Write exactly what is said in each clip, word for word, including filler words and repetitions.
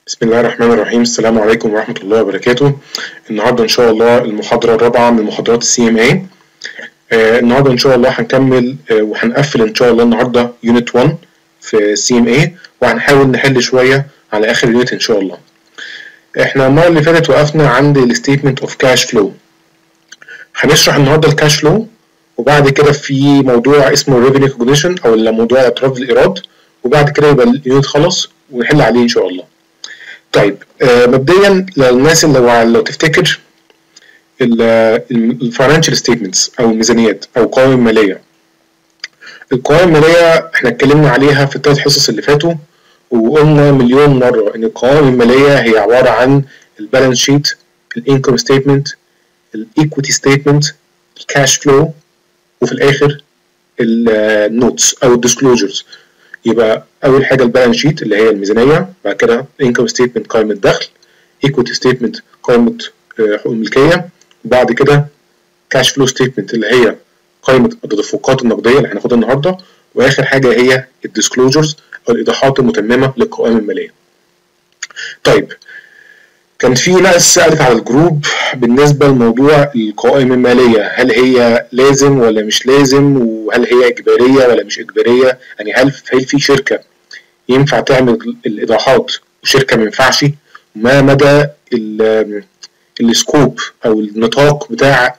بسم الله الرحمن الرحيم. السلام عليكم ورحمة الله وبركاته. النهاردة إن شاء الله المحاضرة الرابعة من محاضرات السي ام اي. النهاردة إن شاء الله هنكمل آه وهنقفل إن شاء الله النهاردة يونت واحد في السي ام اي، وهنحاول نحل شوية على آخر اليونت إن شاء الله. إحنا المرة اللي فاتت وقفنا عند الستيتمنت اوف كاش فلو. هنشرح النهاردة الكاش فلو، وبعد كده في موضوع اسمه ريفينيو ريكوجنيشن أو موضوع اعتراف بالإيراد، وبعد كده يبقى اليونت خلص ونحل عليه إن شاء الله. طيب آه مبدئيا للناس اللي لو, لو تفتكر الفاينانشال ستيتمنتس او الميزانيات او القوائم الماليه. القوائم الماليه احنا اتكلمنا عليها في الثلاث حصص اللي فاتوا، وقلنا مليون مره ان القوائم الماليه هي عباره عن البالانس شيت، الانكم ستيتمنت، الايكويتي ستيتمنت، الكاش فلو، وفي الاخر النوتس او الديسكلوجرز. يبقى اول حاجه البالانس شيت اللي هي الميزانيه، بعد كده انكم ستيتمنت قائمه دخل، ايكويتي ستيتمنت قائمه حقوق الملكيه، وبعد كده كاش فلو ستيتمنت اللي هي قائمه التدفقات النقديه اللي هناخدها النهارده، واخر حاجه هي الديسكلوجرز او الايضاحات المتممه للقوائم الماليه. طيب كان في ناس سألت على الجروب بالنسبة لموضوع القوائم المالية، هل هي لازم ولا مش لازم، وهل هي إجبارية ولا مش إجبارية؟ يعني هل هل في شركة ينفع تعمل الإيضاحات وشركة ما ينفعش؟ وما مدى السكوب أو النطاق بتاع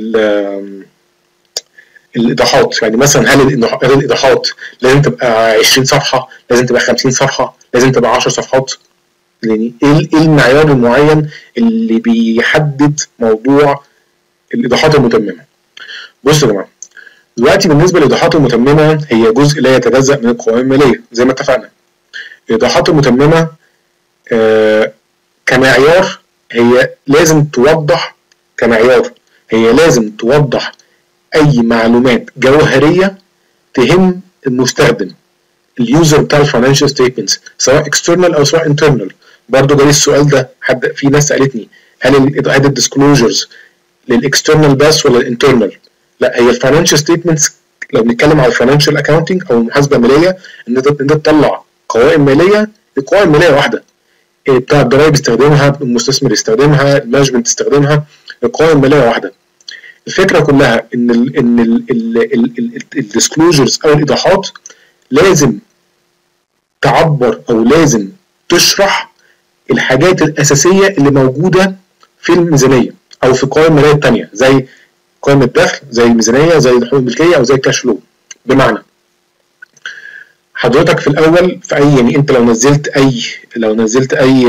الإيضاحات؟ يعني مثلا هل الإيضاحات لازم تبقى عشرين صفحة، لازم تبقى خمسين صفحة، لازم تبقى عشر صفحات؟ يعني ايه المعيار المعين اللي بيحدد موضوع الايضاحات المتممه؟ بصوا يا جماعه، دلوقتي بالنسبه للايضاحات المتممه هي جزء لا يتجزأ من القوائم الماليه زي ما اتفقنا. الايضاحات المتممه آه كمعيار هي لازم توضح، كمعيار هي لازم توضح اي معلومات جوهريه تهم المستخدم، اليوزر بتاع الفاينانشال ستيتمنتس، سواء اكسترنال او سواء انترنال. برضه جالي السؤال ده، حد في ناس سالتني هل الايضاحات الديسكلوجرز للاكسترنال بس ولا الانترنال؟ لا، هي الفاينانشال ستيتمنتس لو بنتكلم على الفاينانشال اكاونتنج او المحاسبه الماليه، ان انت تطلع قوائم ماليه، القوائم الماليه واحده، بتاع الضرايب يستخدمها، المستثمر يستخدمها، المانجمنت يستخدمها، القوائم الماليه واحده. الفكره كلها ان ال ان الديسكلوجرز او الايضاحات لازم تعبر او لازم تشرح الحاجات الاساسيه اللي موجوده في الميزانيه او في القوائم الماليه الثانيه، زي قائمه الدخل، زي الميزانيه، زي الحقوق الملكيه، او زي الكاش فلو. بمعنى حضرتك في الاول في اي، يعني انت لو نزلت اي لو نزلت اي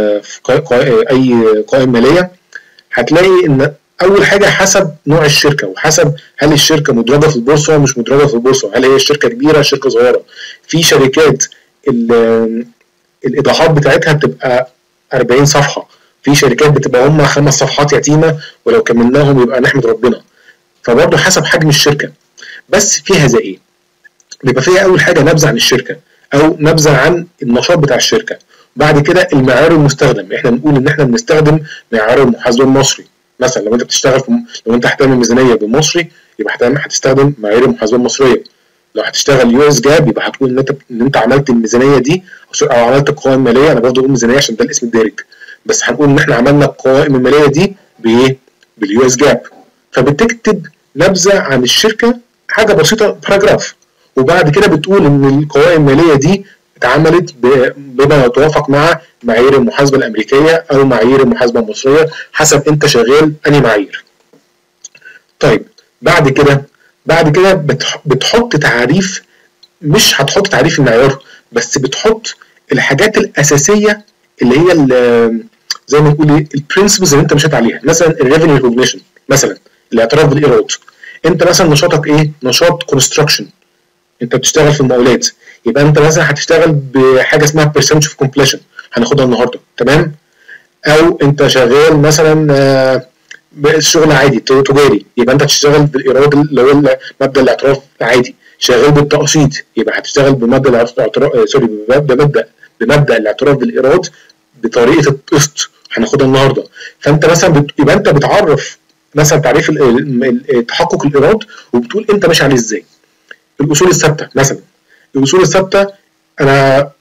اي قوائم ماليه، هتلاقي ان اول حاجه حسب نوع الشركه، وحسب هل الشركه مدرجه في البورصه ولا مش مدرجه في البورصه، هل هي شركه كبيره شركه صغيره. في شركات الايضاحات بتاعتها بتبقى أربعين صفحه، في شركات بتبقى هم خمس صفحات يتيمه، ولو كملناهم يبقى نحمد ربنا. فبرضه حسب حجم الشركه. بس فيها زي ايه؟ بيبقى فيها اول حاجه نبذه عن الشركه او نبذه عن النشاط بتاع الشركه، بعد كده المعيار المستخدم. احنا بنقول ان احنا بنستخدم معيار المحاسبه المصري. مثلا لو انت بتشتغل في لو انت هتعمل ميزانيه بالمصري، يبقى هتستخدم معايير المحاسبه المصريه. لو هتشتغل يو اس جاب، يبقى هتقول ان انت ان انت عملت الميزانيه دي او عملت القوائم الماليه. انا برضه بقول ميزانيه عشان ده الاسم الدارج، بس هنقول ان احنا عملنا القوائم الماليه دي بايه؟ باليو اس جاب. فبتكتب نبذه عن الشركه، حاجه بسيطه، باراجراف، وبعد كده بتقول ان القوائم الماليه دي اتعملت بما يتوافق مع معايير المحاسبه الامريكيه او معايير المحاسبه المصريه، حسب انت شغال انهي معايير. طيب بعد كده بعد كده بتحط تعريف، مش هتحط تعريف المعيار بس، بتحط الحاجات الاساسيه اللي هي اللي زي ما نقول ايه، البرنسبلز اللي انت مشيت عليها. مثلا الريفينيو ريكوجنيشن، مثلا الاعتراف بالايراد. انت مثلا نشاطك ايه؟ نشاط كونستراكشن، انت بتشتغل في المقاولات، يبقى انت مثلا هتشتغل بحاجه اسمها برسنتج اوف كومبليشن، هناخدها النهارده، تمام؟ او انت شغال مثلا الشغل عادي تجاري، يبقى انت هتشتغل بالايراد اللي هو مبدا الاعتراف العادي. شغال بالتقسيط، يبقى هتشتغل بمبدا الاعتراف سوري بمبدا بمبدا الاعتراف بالايراد بطريقه القسط، هناخدها النهارده. فانت مثلا بت... يبقى انت بتعرف مثلا تعريف تحقق الايراد، وبتقول انت ماشي عليه ازاي. الاصول الثابته مثلا، الاصول الثابته انا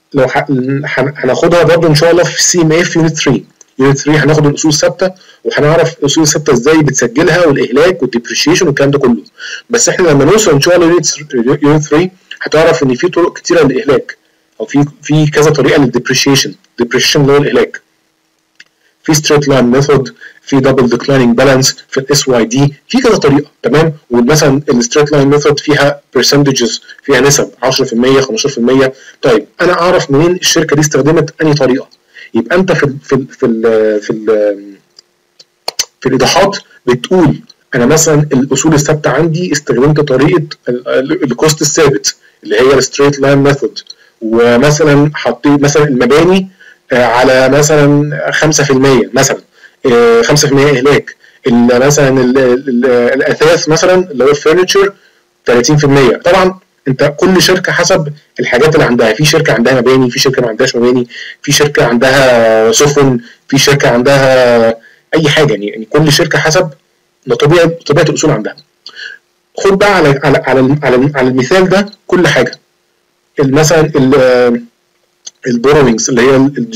لو هناخدها برضه ان شاء الله في سي ام اف يونت ثلاثة. يونت ثلاثة هناخد الاصول الثابته وهنعرف الاصول الثابته ازاي بتسجلها والاهلاك والديبريشيشن والكلام ده كله. بس احنا لما نوصل ان شاء الله يونت ثلاثة هتعرف ان في طرق كتيره للاهلاك، او في في كذا طريقه للديبريشيشن. ديبريشيشن اللي هو الاهلاك، في ستريت لاين ميثود، في دبل ديكلايننج بالانس، في الاس واي دي، في كذا طريقه. تمام. ومثلا الستريت لاين ميثود فيها برسنتجز، فيها نسب عشرة في المية خمستاشر في المية. طيب انا اعرف منين الشركه دي استخدمت انهي طريقه؟ يبقى انت في ال في ال في ال في, ال في الايضاحات بتقول انا مثلا الاصول الثابته عندي استخدمت طريقه الكوست الثابت اللي هي الستريت لاين ميثود، ومثلا حطيت مثلا المباني على مثلا خمسة في المية مثلا، خمسة في المية اهلاك، مثلا الاثاث مثلا اللي هو الفurniture ثلاثين في المية. طبعا انت كل شركه حسب الحاجات اللي عندها، في شركه عندها مباني، في شركه ما عندهاش مباني، في شركه عندها سفن، في شركه عندها اي حاجه، يعني, يعني كل شركه حسب طبيعه طبيعه الاصول عندها. خد بقى على على على, على, على المثال ده كل حاجه. مثلا البوروينجز اللي هي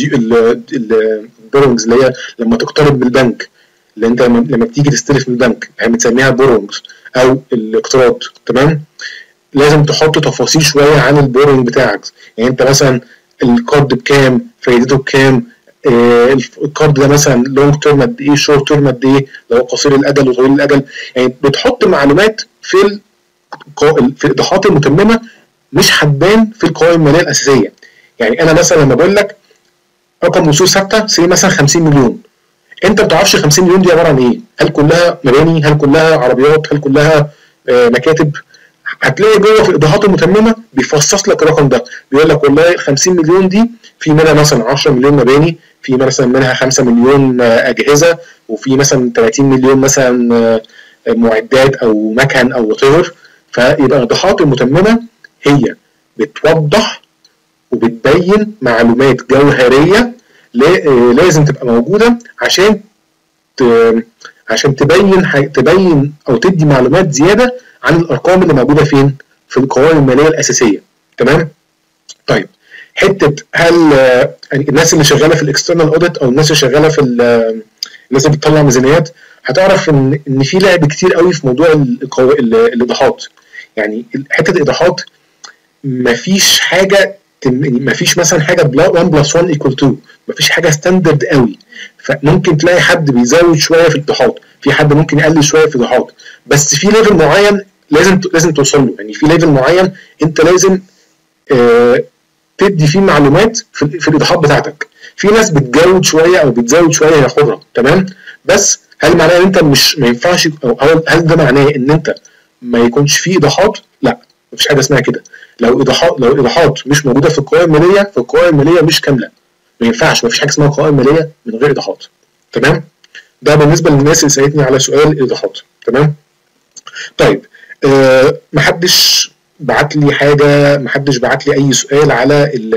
البوروينجز اللي هي لما تقترض من البنك، اللي انت لما بتيجي تستلف من البنك احنا بنسميها بوروينجز او الاقتراض. تمام. لازم تحط تفاصيل شويه عن البوروينج بتاعك، يعني انت مثلا القرض بكام، فايدته بكام، آه القرض ده مثلا لونج تيرم قد ايه، شورت تيرم قد ايه، لو قصير الاجل وطويل الاجل. يعني بتحط معلومات في في الايضاحات المتممه مش هتبان في القوائم الماليه الاساسيه. يعني انا مثلا لما بقول لك رقم اصول ثابته سي مثلا خمسين مليون، انت ما بتعرفش خمسين مليون دي عباره عن ايه؟ هل كلها مباني؟ هل كلها عربيات؟ هل كلها آه مكاتب؟ هتلاقي جوه في الايضاحات المتممه بيفصص لك الرقم ده، بيقول لك والله خمسين مليون دي في منها مثلا عشرة مليون مباني، في مثلا منها خمسة مليون اجهزه، وفي مثلا ثلاثين مليون مثلا معدات او مكن او وات. فيبقى الايضاحات المتممه هي بتوضح وبتبين معلومات جوهريه لازم تبقى موجوده عشان عشان تبين تبين او تدي معلومات زياده عن الارقام اللي موجوده فين؟ في القوائم الماليه الاساسيه. تمام؟ طيب حته هل الناس اللي شغاله في الاكسترنال اوديت او الناس اللي شغاله في الناس اللي بتطلع ميزانيات هتعرف ان ان في لعب كتير قوي في موضوع الايضاحات. يعني حته الايضاحات مفيش حاجه، مفيش مثلا حاجه واحد بلس واحد ايكوال اتنين، مفيش حاجه ستاندرد قوي. فممكن تلاقي حد بيزود شويه في الايضاحات، في حد ممكن يقلل شويه في الايضاحات، بس في ليفل معين لازم لازم توصل له. يعني في ليفل معين انت لازم آه تدي فيه معلومات في, في الايضاحات بتاعتك. في ناس بتجود شويه او بتزود شويه ياخدها. تمام. بس هل معناه ان انت مش ما ينفعش، او هل ده معناه ان انت ما يكونش فيه ايضاحات؟ لا، مفيش حاجه اسمها كده. لو ايضاحات لو ايضاحات مش موجوده في القوائم الماليه فالقوائم الماليه مش كامله. ما ينفعش، مفيش حاجه اسمها قوائم ماليه من غير ايضاحات. تمام. ده بالنسبه للناس اللي سالتني على سؤال الايضاحات. تمام. طيب أه محدش بعت لي حاجه، محدش بعت لي اي سؤال على ال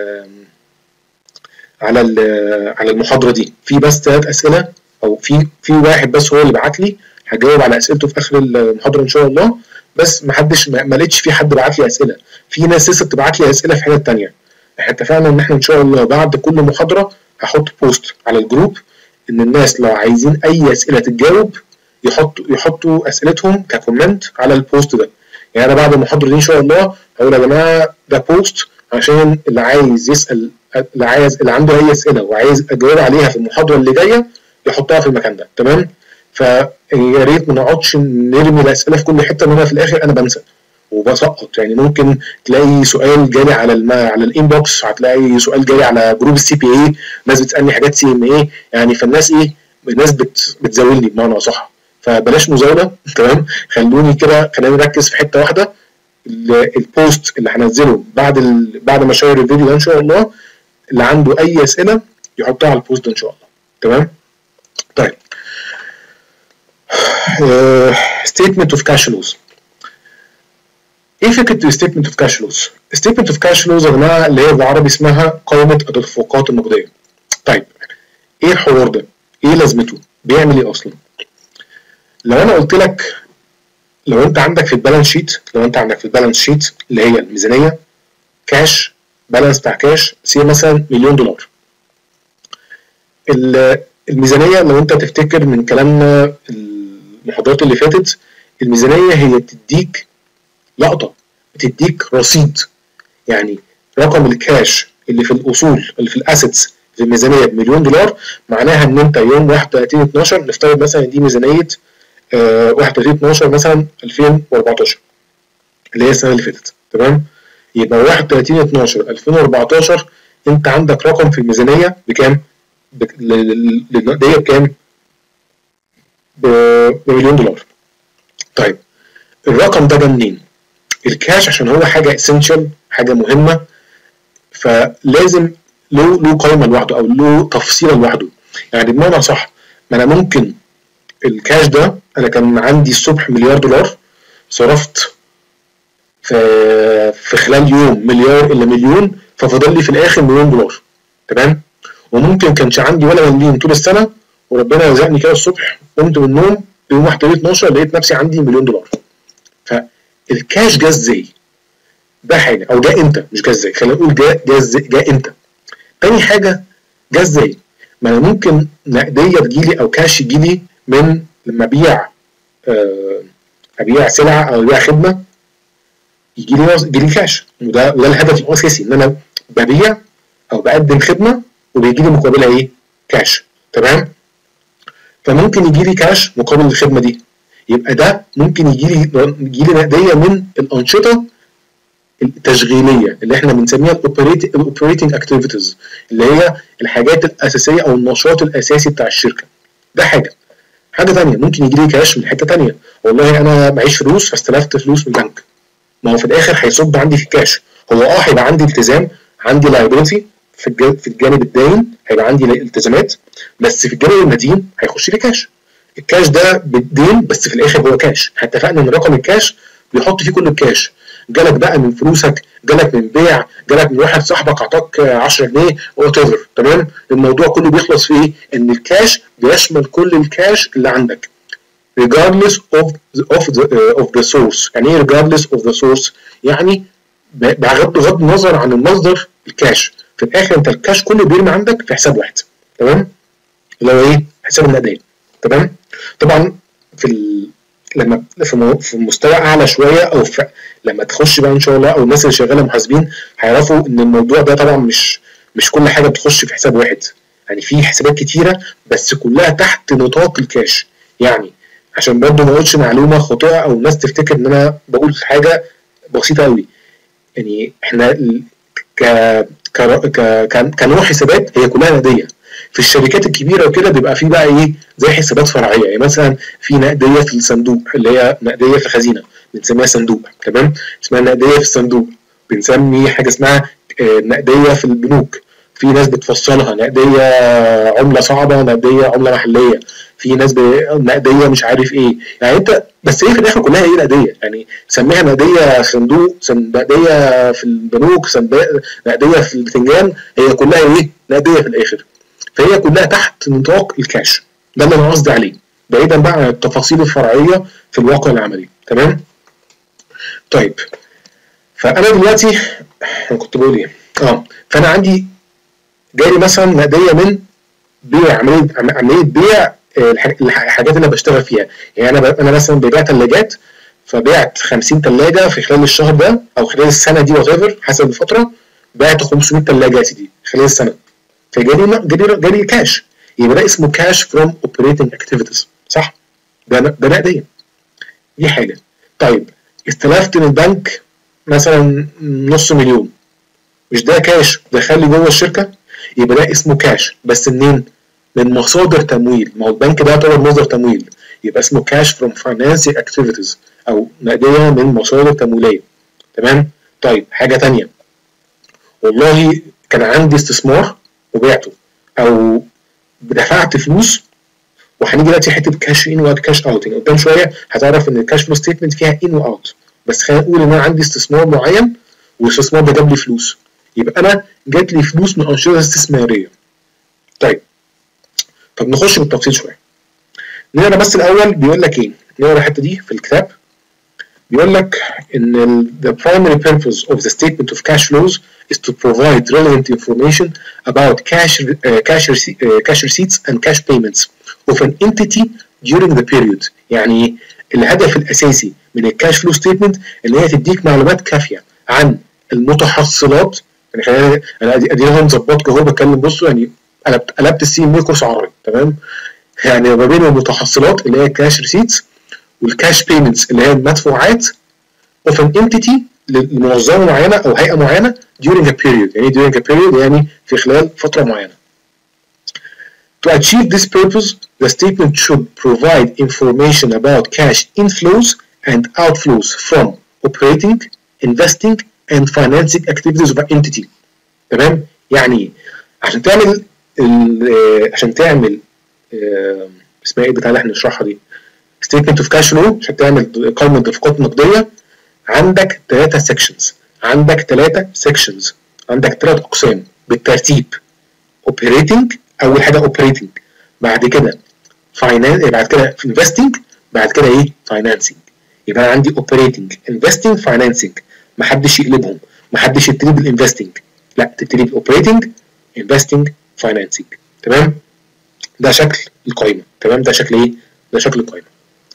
على ال على المحاضره دي. في بس ثلاث اسئله، او في في واحد بس هو اللي بعت لي، هجاوب على اسئلته في اخر المحاضره ان شاء الله. بس محدش ما لقيتش في حد بعت لي اسئله. في ناس لسه بتبعت لي اسئله في حتت ثانيه. احنا اتفقنا ان احنا ان شاء الله بعد كل محاضره هحط بوست على الجروب ان الناس لو عايزين اي اسئله تتجاوب يحطوا يحطوا اسئلتهم ككومنت على البوست ده. يعني انا بعد المحاضره دي ان شاء الله هقول يا جماعه ده بوست عشان اللي عايز يسال، اللي عايز اللي عنده اي اسئله وعايز اجاوب عليها في المحاضره اللي جايه يحطها في المكان ده. تمام. فيا ريت ما نقعدش نرمي الاسئله في كل حته، ان انا في الاخر انا بنسى وبسقط. يعني ممكن تلاقي سؤال جالي على الم... على الانبوكس، هتلاقي سؤال جالي على جروب السي بي اي، ناس بتسالني حاجات سي ام اي، يعني فالناس ايه، الناس بت... بتزاولني بمعنى اصح. فبلاش مزاوله. تمام. خلوني كده، خلينا نركز في حته واحده. البوست اللي هنزله بعد ال... بعد ما اشير الفيديو ده ان شاء الله، اللي عنده اي اسئله يحطها على البوست ده ان شاء الله. تمام. طيب ستيتمنت اوف كاش فلوز. ايه فكره الستيتمنت اوف كاش فلوز؟ ستيتمنت اوف كاش فلوز يا جماعه اللي هي بالعربي اسمها قائمه التدفقات النقديه. طيب ايه الحوار ده؟ ايه لازمته؟ بيعمل ايه اصلا؟ لو انا قلت لك، لو انت عندك في البالانس شيت، لو انت عندك في البالانس شيت اللي هي الميزانيه كاش بالانس بتاع كاش سي مثلا مليون دولار. الميزانيه لو انت تفتكر من كلامنا المحاضرات اللي فاتت، الميزانيه هي بتديك لقطه، بتديك رصيد. يعني رقم الكاش اللي في الاصول اللي في الاسيتس في الميزانيه بمليون دولار، معناها ان انت يوم واحد وثلاثين اتناشر نفترض مثلا دي ميزانيه آه واحد وثلاثين اتناشر مثلا ألفين وأربعتاشر اللي هي السنه اللي فاتت، تمام؟ يبقى واحد وثلاثين اتناشر ألفين وأربعتاشر انت عندك رقم في الميزانيه بكام؟ للنقديه بكام؟ بمليون دولار. طيب الرقم ده جه منين؟ الكاش عشان هو حاجه اسينشال، حاجه مهمه، فلازم له له قائمه لوحده او له تفصيله لوحده. يعني بمعنى صح، ما انا ممكن الكاش ده انا كان عندي الصبح مليار دولار، صرفت في في خلال يوم مليار الا مليون، ففضل لي في الاخر مليون دولار، تمام؟ وممكن كانش عندي ولا مليون طول السنه، وربنا رزقني كده الصبح قمت من النوم يوم واحد اتناشر لقيت نفسي عندي مليون دولار. فالكاش جه ازاي؟ ده حاجه، او جه امتى؟ مش جه ازاي، خلينا نقول جه جه ازاي، جه امتى. تاني حاجه جه ازاي؟ ما انا ممكن نقديه تجيلي او كاش يجيلي من لما ابيع آه ابيع سلعه او ابيع خدمه، يجي لي يجي لي كاش، وده وده الهدف الاساسي، ان انا ببيع او بقدم خدمه وبيجي لي مقابلها ايه؟ كاش، تمام؟ فممكن يجي لي كاش مقابل الخدمه دي، يبقى ده ممكن يجي لي يجي لي نقديه من الانشطه التشغيليه اللي احنا بنسميها الاوبريتنج اكتيفيتيز، اللي هي الحاجات الاساسيه او النشاط الاساسي بتاع الشركه. ده حاجه. حاجه ثانيه ممكن يجي لي كاش من حته ثانيه، والله انا معيش فلوس فاستلفت فلوس من البنك، ما هو في الاخر هيصب عندي في الكاش. هو اه هيبقى عندي التزام، عندي لايبيلتي في في الجانب الداين، هيبقى عندي التزامات، بس في الجانب المدين هيخش لي كاش. الكاش ده بالدين، بس في الاخر هو كاش. اتفقنا ان رقم الكاش بيحط فيه كل الكاش، جالك بقى من فلوسك، جالك من بيع، جالك من واحد صاحبك اعطاك عشرة جنيه وات ايفر، تمام؟ الموضوع كله بيخلص في ايه؟ ان الكاش بيشمل كل الكاش اللي عندك regardless of the, of the, uh, of the source. يعني ايه regardless of the source؟ يعني بغض النظر عن المصدر الكاش، في الاخر انت الكاش كله بيرمي عندك في حساب واحد، تمام؟ اللي هو ايه؟ حساب النقديه، تمام؟ طبعا في ال... لما في مستوى اعلى شويه، او في... لما تخش بقى ان شاء الله، او الناس اللي شغاله محاسبين هيعرفوا ان الموضوع ده طبعا مش مش كل حاجه بتخش في حساب واحد، يعني في حسابات كتيره بس كلها تحت نطاق الكاش. يعني عشان برضه ما اقولش معلومه خاطئه او الناس تفتكر ان انا بقول حاجه بسيطه قوي، يعني احنا ك ك كنوع حسابات هي كلها نقديه. في الشركات الكبيره وكده بيبقى في بقى ايه زي حسابات فرعيه، يعني مثلا في نقديه في الصندوق اللي هي نقديه في الخزينه بنسميها صندوق، تمام؟ اسمها نقديه في الصندوق. بنسمي حاجه اسمها نقديه في البنوك، في ناس بتفصلها نقديه عمله صعبه، نقديه عمله محليه، في ناس نقديه مش عارف ايه، يعني انت بس هي في الاخر كلها ايه؟ نقديه. يعني سميها نقديه صندوق، نقديه في البنوك، نقديه في البتنجان، هي كلها ايه؟ نقديه في الاخر. فهي كلها تحت نطاق الكاش، ده اللي انا قصدي عليه، بعيدا بقى عن التفاصيل الفرعيه في الواقع العملي، تمام؟ طيب فانا دلوقتي انا كنت بقول ايه؟ اه فانا عندي جالي مثلا نقديه من بيع، عمليه عمليه بيع الحاجات اللي بشتغل فيها. يعني انا انا مثلا ببيع ثلاجات، فبعت خمسين ثلاجه في خلال الشهر ده او خلال السنه دي وات ايفر حسب الفتره، بعت خمسمية ثلاجه يا سيدي خلال السنه، فجالي جالي جالي كاش، يبقى ده اسمه كاش فروم اوبريتنج اكتيفيتيز، صح؟ ده ده نقديه، دي حاجه. طيب استلفت من البنك مثلا نص مليون، مش ده كاش دخل لي جوه الشركه؟ يبقى ده اسمه كاش، بس منين؟ من مصادر تمويل، ما هو البنك ده يعتبر مصدر تمويل، يبقى اسمه كاش فروم فاينانسينج اكتيفيتيز او نقديه من مصادر تمويليه، تمام؟ طيب حاجه ثانيه، والله كان عندي استثمار وبعته، او دفعت فلوس، وهنيجي دلوقتي حته كاش ان وكاش اوت، يعني قدام شويه هتعرف ان الكاش فلو ستيتمنت فيها ان واوت، بس خلينا نقول ان انا عندي استثمار معين والاستثمار ده جاب لي فلوس، يبقى انا جات لي فلوس من انشطه استثماريه. طيب طب نخش بالتفصيل شويه، نقرا بس الاول بيقول لك ايه، نقرا الحته دي في الكتاب. بيقول لك ان the primary purpose of the statement of cash flows is to provide relevant information about cash uh, cash, rece- uh, cash receipts and cash payments of an entity during the period. يعني الهدف الاساسي من الكاش فلو ستيتمنت ان هي تديك معلومات كافيه عن المتحصلات. يعني خلينا انا ادي لهم ظبطك اهو بتكلم. بصوا يعني قلبت قلبت السي ام كورس عربي تمام. يعني ما بين المتحصلات اللي هي كاش ريسيتس والكاش بيمنتس اللي هي المدفوعات of an entity لمنظمه معينه او هيئه معينه during a period. يعني during a period يعني في خلال فتره معينه. To achieve this purpose, the statement should provide information about cash inflows and outflows from operating, investing, and financing activities of an entity. تمام؟ يعني عشان تعمل عشان تعمل اسمها ايه بتاع اللي احنا نشرحها دي؟ statement of cash flow. عشان تعمل قائمة دفقات نقدية عندك ثلاثة sections. عندك ثلاثة sections. عندك ثلاث أقسام بالترتيب. operating أول حاجة operating، بعد كده finance، بعد كده investing، بعد كده إيه financing. يبقى عندي operating investing financing. محدش يقلبهم، محدش يبتدي بالinvesting، لا تبتدي بالoperating investing financing. تمام؟ ده شكل القائمة. تمام؟ ده شكل إيه؟ ده شكل القائمة.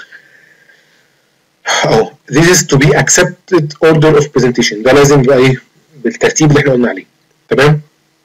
أهو this is to be accepted order of presentation. ده لازم يبقى إيه؟ بالترتيب اللي إحنا قلنا عليه. تمام؟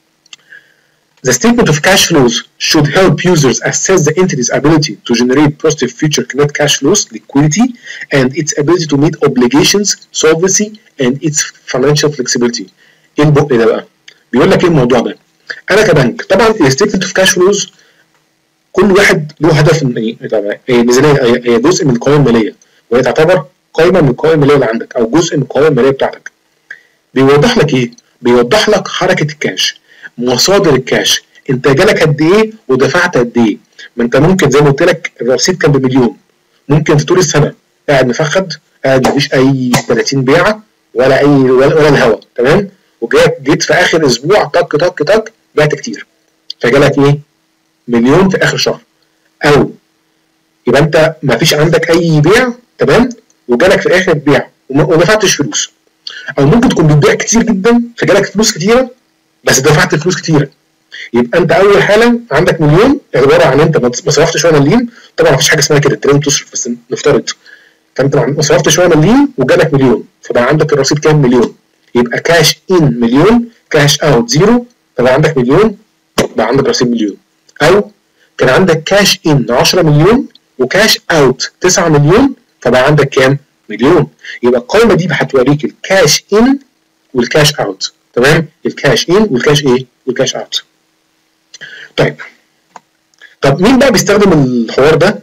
The statement of cash flows should help users assess the entity's ability to generate positive future net cash flows, liquidity, and its ability to meet obligations, solvency, and its financial flexibility. ايه البق ده بقى؟ بيقول لك ايه الموضوع ده؟ انا كبنك طبعا الستيتمنت اوف كاش فلوز كل واحد له هدف. هي ميزانيه، هي جزء من القوائم الماليه، وهي تعتبر قائمه من القوائم الماليه اللي عندك او جزء من القوائم الماليه بتاعتك. بيوضح لك ايه؟ بيوضح لك حركه الكاش، مصادر الكاش، انت جالك قد ايه ودفعت قد ايه. ما انت ممكن زي ما قلت لك الرصيد كان بمليون، ممكن في طول السنه قاعد مفخد، قاعد مفيش اي ثلاثين بيعه ولا اي ولا, ولا الهوا. تمام؟ وجيت جيت في اخر اسبوع طك طك طك بعت كتير، فجالك ايه؟ مليون في اخر شهر. او يبقى انت مفيش عندك اي بيع، تمام، وجالك في اخر بيع وما دفعتش فلوس. او ممكن تكون بتبيع كتير جدا فجالك فلوس كتيره بس دفعت فلوس كتيره. يبقى انت اول حاله عندك مليون عباره عن انت ما صرفتش ولا مليم. طبعا مفيش حاجه اسمها كده، انت لازم تصرف، بس نفترض فانت ما صرفتش ولا مليم وجالك مليون، فبقى عندك الرصيد كام؟ مليون. يبقى كاش ان مليون، كاش اوت زيرو، فبقى عندك مليون، بقى عندك رصيد مليون. او كان عندك كاش ان عشرة مليون وكاش اوت تسعة مليون، فبقى عندك كام؟ مليون. يبقى القائمه دي هتوريك الكاش ان والكاش اوت. تمام؟ الكاش ان والكاش ايه؟ والكاش اوت. طيب طب مين بقى بيستخدم الحوار ده؟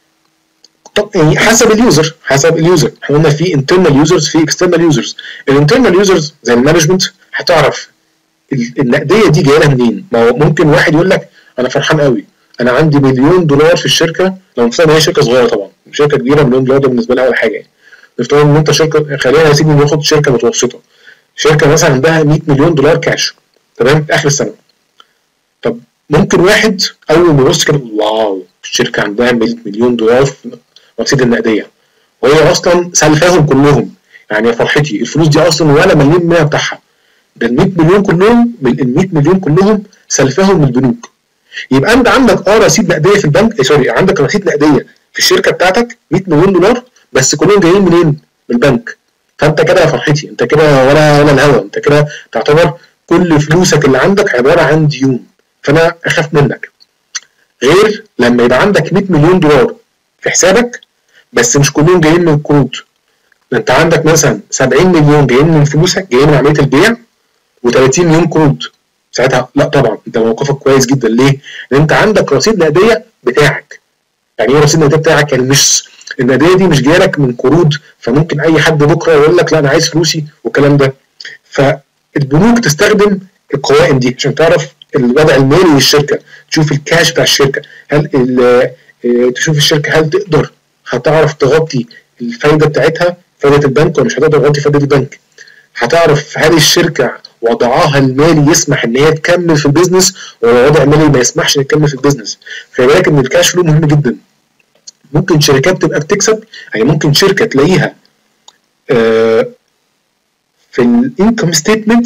طب يعني حسب اليوزر، حسب اليوزر. احنا قلنا في internal users في external users. الانترنال يوزرز زي المانجمنت هتعرف النقديه دي جايه لها منين. ما هو ممكن واحد يقول لك انا فرحان قوي، انا عندي مليون دولار في الشركه، لو نفترض ان هي شركه صغيره طبعا، شركه كبيره مليون دولار ده بالنسبه لها ولا حاجه يعني. نفترض ان انت شركه، خلينا يا سيدي ناخد شركه متوسطه، شركه مثلا عندها مية مليون دولار كاش، تمام، في اخر السنه. طب ممكن واحد اول ما يبص كده واو الشركه عندها مية مليون دولار في رصيد النقديه، وهي اصلا سلفاهم كلهم. يعني يا فرحتي الفلوس دي اصلا ولا مليون منها بتاعها، ده ال مية مليون كلهم، ال مية مليون كلهم سلفاهم من البنوك. يبقى انت عندك اه رصيد نقديه في البنك، سوري عندك رصيد نقديه في الشركه بتاعتك مية مليون دولار، بس كلهم جايين منين؟ من البنك. فانت كده يا فرحتي انت كده ولا ولا الهوا، انت كده تعتبر كل فلوسك اللي عندك عباره عن ديون، فانا اخاف منك. غير لما يبقى عندك مية مليون دولار في حسابك بس مش كلهم جايين من القروض، ده انت عندك مثلا سبعين مليون جايين من فلوسك، جايين من عمليه البيع، و30 مليون قروض. ساعتها لا طبعا انت موقفك كويس جدا. ليه؟ لان انت عندك رصيد نقديه بتاعك. يعني ايه رصيد نقديه بتاعك؟ يعني مش النقديه دي مش جايه لك من قروض، فممكن اي حد بكره يقول لك لا انا عايز فلوسي والكلام ده. فالبنوك تستخدم القوائم دي عشان تعرف الوضع المالي للشركه، تشوف الكاش بتاع الشركه، هل تشوف الشركه هل تقدر هتعرف تغطي الفايده بتاعتها، فايده البنك، ولا مش هتقدر تغطي فايده البنك. هتعرف هل الشركه وضعها المالي يسمح ان هي تكمل في البيزنس، ولا وضع مالي ما يسمحش ان تكمل في البيزنس. خلي بالك ان الكاش فلو مهم جدا. ممكن شركات تبقى بتكسب، يعني ممكن شركه تلاقيها في الانكم ستيتمنت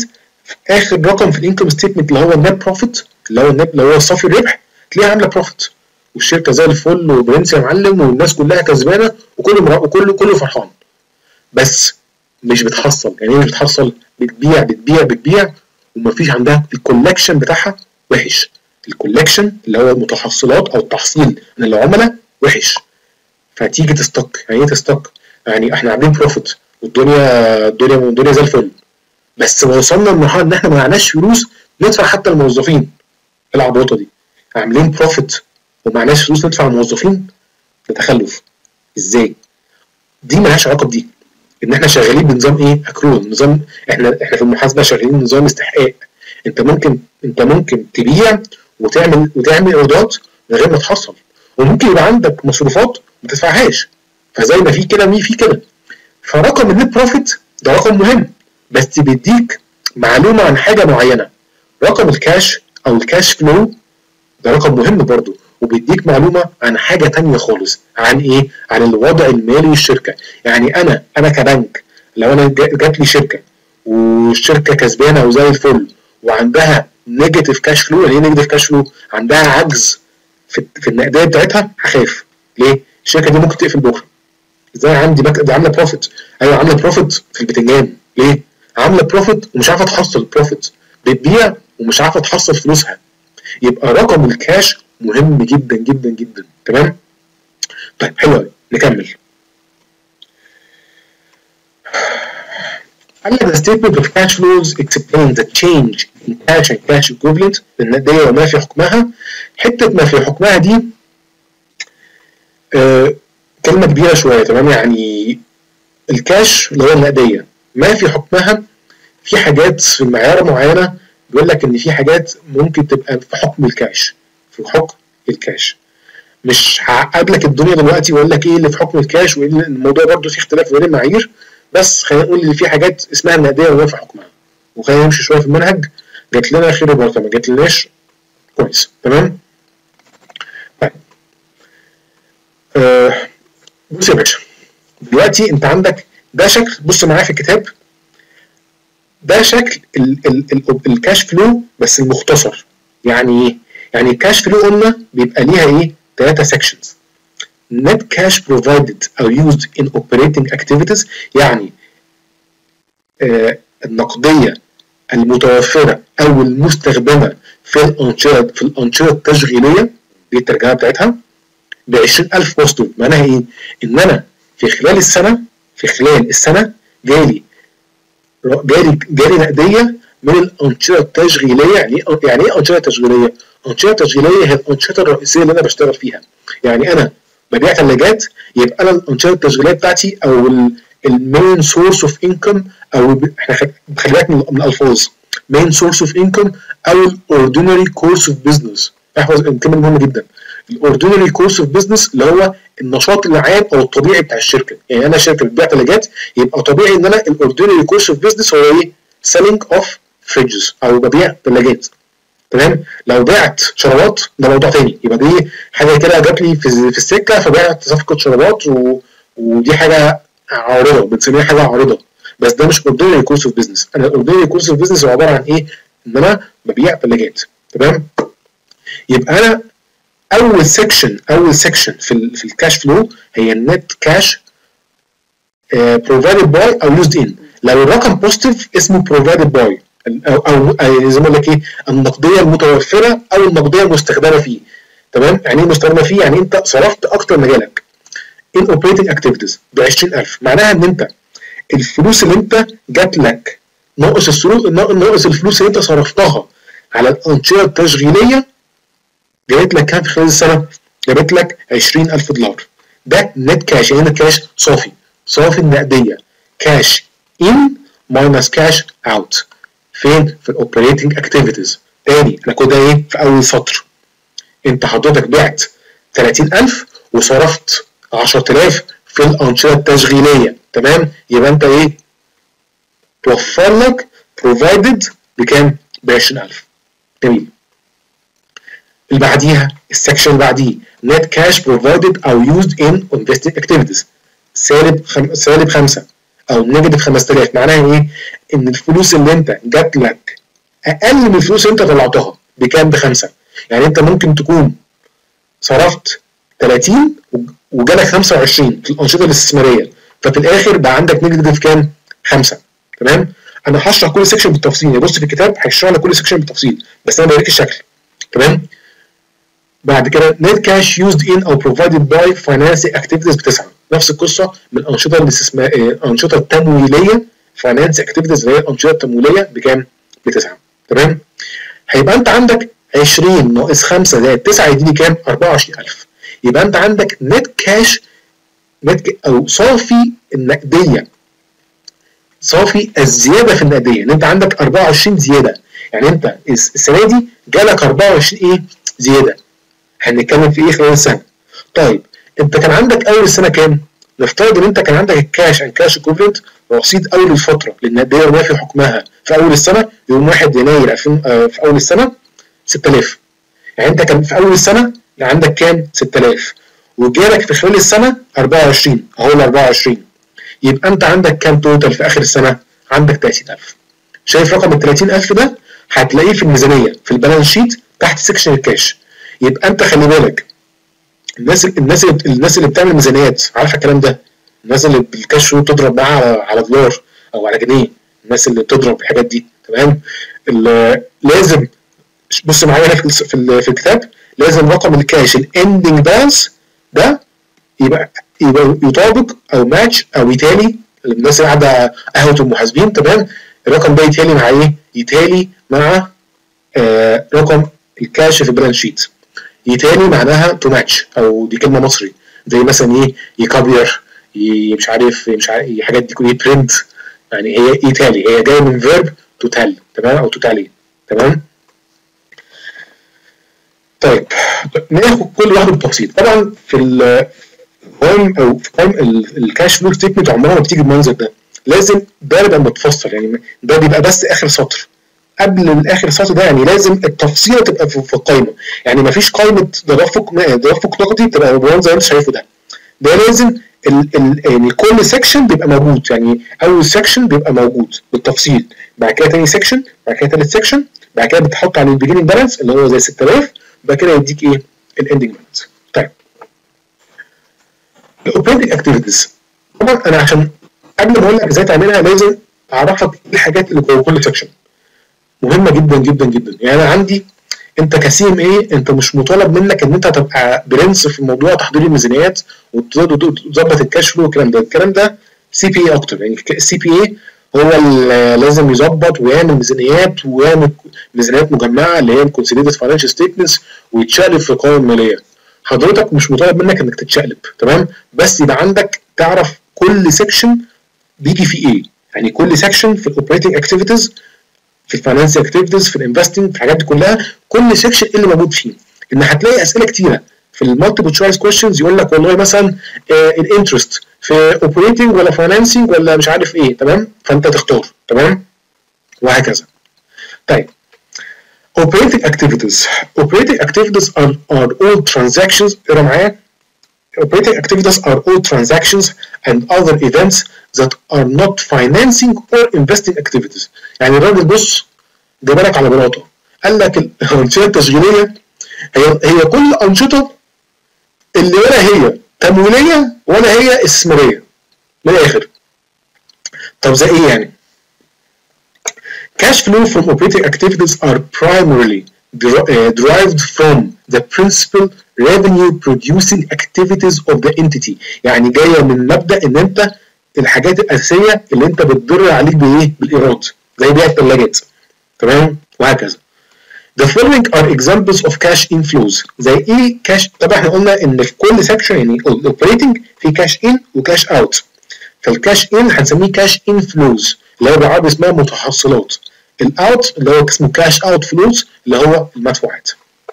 اخر رقم في الانكم ستيتمنت اللي هو النت بروفيت، اللي هو النت اللي هو صافي الربح، تلاقيها عامله بروفيت والشركه زي الفل وبرنس يا معلم والناس كلها كسبانه وكله مرا... وكله كله فرحان. بس مش بتحصل. يعني ايه مش بتحصل؟ بتبيع بتبيع بتبيع ومفيش عندها الكولكشن بتاعها وحش. الكولكشن اللي هو المتحصلات او التحصيل من العملاء وحش. فتيجي تستق. يعني ايه تستق؟ يعني احنا عاملين بروفيت والدنيا الدنيا الدنيا زي الفل، بس وصلنا لمرحله ان احنا ما معناش فلوس ندفع حتى الموظفين. العبوطه دي عاملين بروفيت ومعناش فلوس ندفع الموظفين، ده تخلف. ازاي؟ دي مالهاش علاقه بدي. ان احنا شغالين بنظام ايه؟ اكرول. نظام احنا احنا في المحاسبه شغالين نظام استحقاق. انت ممكن انت ممكن تبيع وتعمل وتعمل ايرادات من غير ما تحصل، وممكن يبقى عندك مصروفات ما تدفعهاش. فزي ما في كده مي في كده. فرقم النت بروفيت ده رقم مهم، بس بيديك معلومه عن حاجه معينه. رقم الكاش او الكاش فلو ده رقم مهم برضو، وبيديك معلومه عن حاجه تانية خالص. عن ايه؟ عن الوضع المالي للشركه. يعني انا انا كبنك لو انا جات لي شركه والشركه كسبانه وزي الفل وعندها نيجاتيف كاش فلو. يعني ايه نيجاتيف كاش فلو؟ عندها عجز في, في النقديه بتاعتها. هخاف. ليه؟ الشركه دي ممكن تقفل بكره. ازاي عندي بك... دي عامله بروفيت؟ ايوه عامله بروفيت في البتنجان. ليه؟ عامله بروفيت ومش عارفه تحصل بروفيت، بتبيع ومش عارفه تحصل فلوسها. يبقى رقم الكاش مهم جدا جدا جدا. تمام؟ طيب حلو قوي. نكمل. قال لك the statement of cash flows explains the change in cash and cash equivalent النقدية وما في حكمها. حتة ما في حكمها دي آه كلمة كبيرة شوية. تمام؟ يعني الكاش اللي هو النقدية ما في حكمها، في حاجات في معيار معينة بيقول لك إن في حاجات ممكن تبقى في حكم الكاش. في حكم الكاش. مش هعقد لك الدنيا دلوقتي واقول لك ايه اللي في حكم الكاش، وايه الموضوع برضه فيه اختلاف بين المعايير، بس خلينا نقول ان في حاجات اسمها النقديه وما في حكمها، وخلينا نمشي شويه في المنهج. جات لنا خير وبركه، ما جاتلناش كويس. تمام؟ طيب آه بص يا باشا، دلوقتي انت عندك ده شكل. بص معايا في الكتاب. ده شكل ال ال ال الكاش فلو بس المختصر. يعني ايه؟ يعني الكاش فلو قلنا بيبقى ليها ايه؟ ثلاثه سيكشنز. net cash provided أو used in operating activities، يعني آه النقدية المتوفرة أو المستخدمة في الأنشطة في الأنشطة التشغيلية. دي الترجمة بتاعتها ب عشرين ألف بوزيتيف. معناها إيه؟ إن أنا في خلال السنة في خلال السنة جالي جالي جالي نقدية من الأنشطة التشغيلية. يعني إيه يعني إيه أنشطة تشغيلية؟ أنشطة تشغيلية هي الأنشطة الرئيسية اللي أنا بشتغل فيها. يعني أنا ببيع ثلاجات، يبقى انا الانشطه التشغيليه بتاعتي او المين سورس اوف انكم، او احنا خلي بالك من الالفاظ، مين سورس اوف انكم او الاوردينري كورس اوف بزنس. احفظ الكلمه مهمه جدا. الاوردينري كورس اوف بزنس اللي هو النشاط العام او الطبيعي بتاع الشركه. يعني انا شركه بتبيع ثلاجات، يبقى طبيعي ان انا الاوردينري كورس اوف بزنس هو ايه؟ سيلينج اوف فريجز، او ببيع ثلاجات. تمام؟ لو بعت شرابات ده موضوع تاني، يبقى دي حاجه كده جات لي في في السكه فبعت صفقه شرابات، و... ودي حاجه عارضه، بنسميها حاجه عارضه. بس ده مش اوردينري كورس اوف بزنس. انا الاوردينري كورس اوف بزنس هو عباره عن ايه؟ ان انا ببيع ثلاجات. تمام؟ يبقى انا اول سيكشن اول سيكشن في ال في الكاش فلو هي النت كاش بروفايدد باي او يوزد ان. لو الرقم بوزيتيف اسمه بروفايدد باي، او او زي ما اقول لك ايه؟ النقديه المتوفره او النقديه المستخدمه فيه. تمام؟ يعني ايه مستخدمه فيه؟ يعني انت صرفت اكتر ما جالك in operating activities ب عشرين ألف. معناها ان انت الفلوس اللي انت جات لك ناقص السلوك ناقص الفلوس اللي انت صرفتها على الانشطه التشغيليه، جابت لك كام في خلال السنه؟ جابت لك عشرين ألف دولار. ده نت كاش. يعني كاش صافي، صافي النقديه. كاش ان ماينس كاش اوت. فين؟ في الاوبريتنج اكتيفيتيز. تاني انا كده ايه؟ في اول سطر. انت حضرتك بعت ثلاثين ألف وصرفت عشرة آلاف في الانشطه التشغيليه. تمام؟ يبقى انت ايه؟ توفر لك بروفايدد بكام؟ ب عشرين ألف. جميل. اللي بعديها السكشن اللي بعديه net cash provided او used in investing activities سالب خم... سالب خمسة او نيجاتيف خمسة آلاف. معناها ايه؟ ان الفلوس اللي انت جات لك اقل من الفلوس اللي انت طلعتها بكام؟ بخمسه. يعني انت ممكن تكون صرفت ثلاثين وجالك خمسة وعشرين في الانشطه الاستثماريه، ففي الاخر بقى عندك نيجاتيف كام؟ خمسه. تمام؟ انا هشرح كل سيكشن بالتفصيل، يعني بص في الكتاب هيشرح لك كل سيكشن بالتفصيل، بس انا بوريك الشكل. تمام؟ بعد كده net cash used in or provided by financing activities بتسعه، نفس القصه من الانشطه الاستثمار الانشطه التمويليه finance activities اللي هي الانشطه التمويليه بكام؟ بتسعه. تمام؟ هيبقى انت عندك عشرين ناقص خمسه زائد تسعه يديني كام؟ اربعه وعشرين الف. يبقى انت عندك net cash net او صافي النقديه، صافي الزياده في النقديه، ان انت عندك اربعه وعشرين زياده، يعني انت السنه دي جالك اربعه وعشرين ايه؟ زياده. هنتكلم في ايه خلال السنه؟ طيب انت كان عندك اول السنه كام؟ نفترض ان انت كان عندك الكاش اند كاش ايكوفلنت رصيد اول الفتره للنقديه وما في حكمها في اول السنه يوم واحد يناير ألفين آه في اول السنه ستة آلاف. يعني انت كان في اول السنه عندك كام؟ ستة آلاف، وجالك في خلال السنه اربعه وعشرين، اهو ال اربعه وعشرين. يبقى انت عندك كام توتال في اخر السنه؟ عندك ثلاثين الف. شايف رقم ال ثلاثين الف ده؟ هتلاقيه في الميزانيه في البالانس شيت تحت سكشن الكاش. يبقى انت خلي بالك الناس الناس اللي الناس اللي بتعمل ميزانيات عارفه الكلام ده، الناس اللي بالكاش فلو بتضرب معاها على على دولار او على جنيه، الناس اللي بتضرب الحاجات دي. تمام؟ لازم بص معايا هنا في في الكتاب، لازم رقم الكاش الاندنج بالانس ده يبقى يبقى يطابق او ماتش او يتالي، الناس اللي قاعده قهوه المحاسبين. تمام؟ الرقم ده يتالي مع ايه؟ يتالي مع آه رقم الكاش في البالانس شيت. يتالي معناها تو ماتش، او دي كلمه مصري زي مثلا ايه؟ يكبير، مش عارف مش عارف حاجات دي كلها برنت، يعني هي يتالي، هي جايه من فيرب تو تال. تمام؟ او تو تالي. تمام؟ طيب ناخد كل واحده بالتفصيل. طبعا في القوائم او في قوائم الكاش فلو ستيتمنت عمرها ما بتيجي بالمنظر ده، لازم ده يبقى متفصل، يعني ده بيبقى بس اخر سطر قبل الاخر سطر ده، يعني لازم التفصيله تبقى في القائمه، يعني ما فيش قائمه تدفق تدفق نقدي تبقى بالمنظر اللي انت شايفه ده. ده لازم ال ال يعني كل سيكشن بيبقى موجود، يعني اول سيكشن بيبقى موجود بالتفصيل، بعد كده ثاني سيكشن، بعد كده ثالث سيكشن، بعد كده بتحط على البيجننج بالانس اللي هو زي ستة آلاف، بعد كده يديك ايه؟ الاندنج بالانس. طيب الاوبريتنج اكتيفيتيز، طبعا انا عشان قبل ما اقول لك ازاي تعملها لازم اعرفك ايه الحاجات اللي جوه كل سيكشن، مهمه جدا جدا جدا. يعني انا عندي انت كسي ام اي انت مش مطالب منك ان انت تبقى برنس في موضوع تحضير الميزانيات وتظبط الكاش فلو والكلام ده، الكلام ده سي بي اي اكتر. يعني السي بي اي هو اللي لازم يظبط ويعمل ميزانيات ويعمل ميزانيات مجمعه اللي هي الكونسوليديتد فاينانشال ستيتمنتس ويتشقلب في القوائم الماليه. حضرتك مش مطالب منك انك تتشقلب، تمام؟ بس يبقى عندك تعرف كل سيكشن بيجي فيه ايه، يعني كل سيكشن في الاوبريتنج اكتيفيتيز، في الفاينانس اكتيفيتيز، في الانفستنج، في الحاجات دي كلها، كل سيكشن اللي موجود فيه. ان هتلاقي اسئله كتيره في المالتيبل تشويس كويشنز يقول لك والله مثلا آه الانترست في اوبريتنج ولا فاينانسنج ولا مش عارف ايه. تمام؟ فانت تختار. تمام؟ وهكذا. طيب operating activities operating activities are, are all transactions. اقرا معايا. operating activities are all transactions and other events that are not financing or investing activities. يعني الراجل بص جابلك على بلاطه، قال لك الانشطه التشغيليه هي هي كل انشطه اللي ولا هي تمويليه ولا هي استثماريه من الاخر. طب زي ايه يعني؟ Cash flow from operating activities are primarily derived from the principal revenue producing activities of the entity. يعني جايه من مبدا ان انت الحاجات الاساسيه اللي انت بتضر عليك بايه؟ بالايراد، زي بيع الثلاجات. تمام؟ وهكذا. The following are examples of cash inflows. زي ايه كاش؟ طبعا احنا قلنا ان في كل سكشن يعني الاوبريتنج في كاش ان وكاش اوت. فالكاش ان هنسميه كاش انفلوز اللي هو بالعربي اسمها متحصلات. الاوت اللي هو اسمه كاش اوت فلوز اللي هو المدفوعات.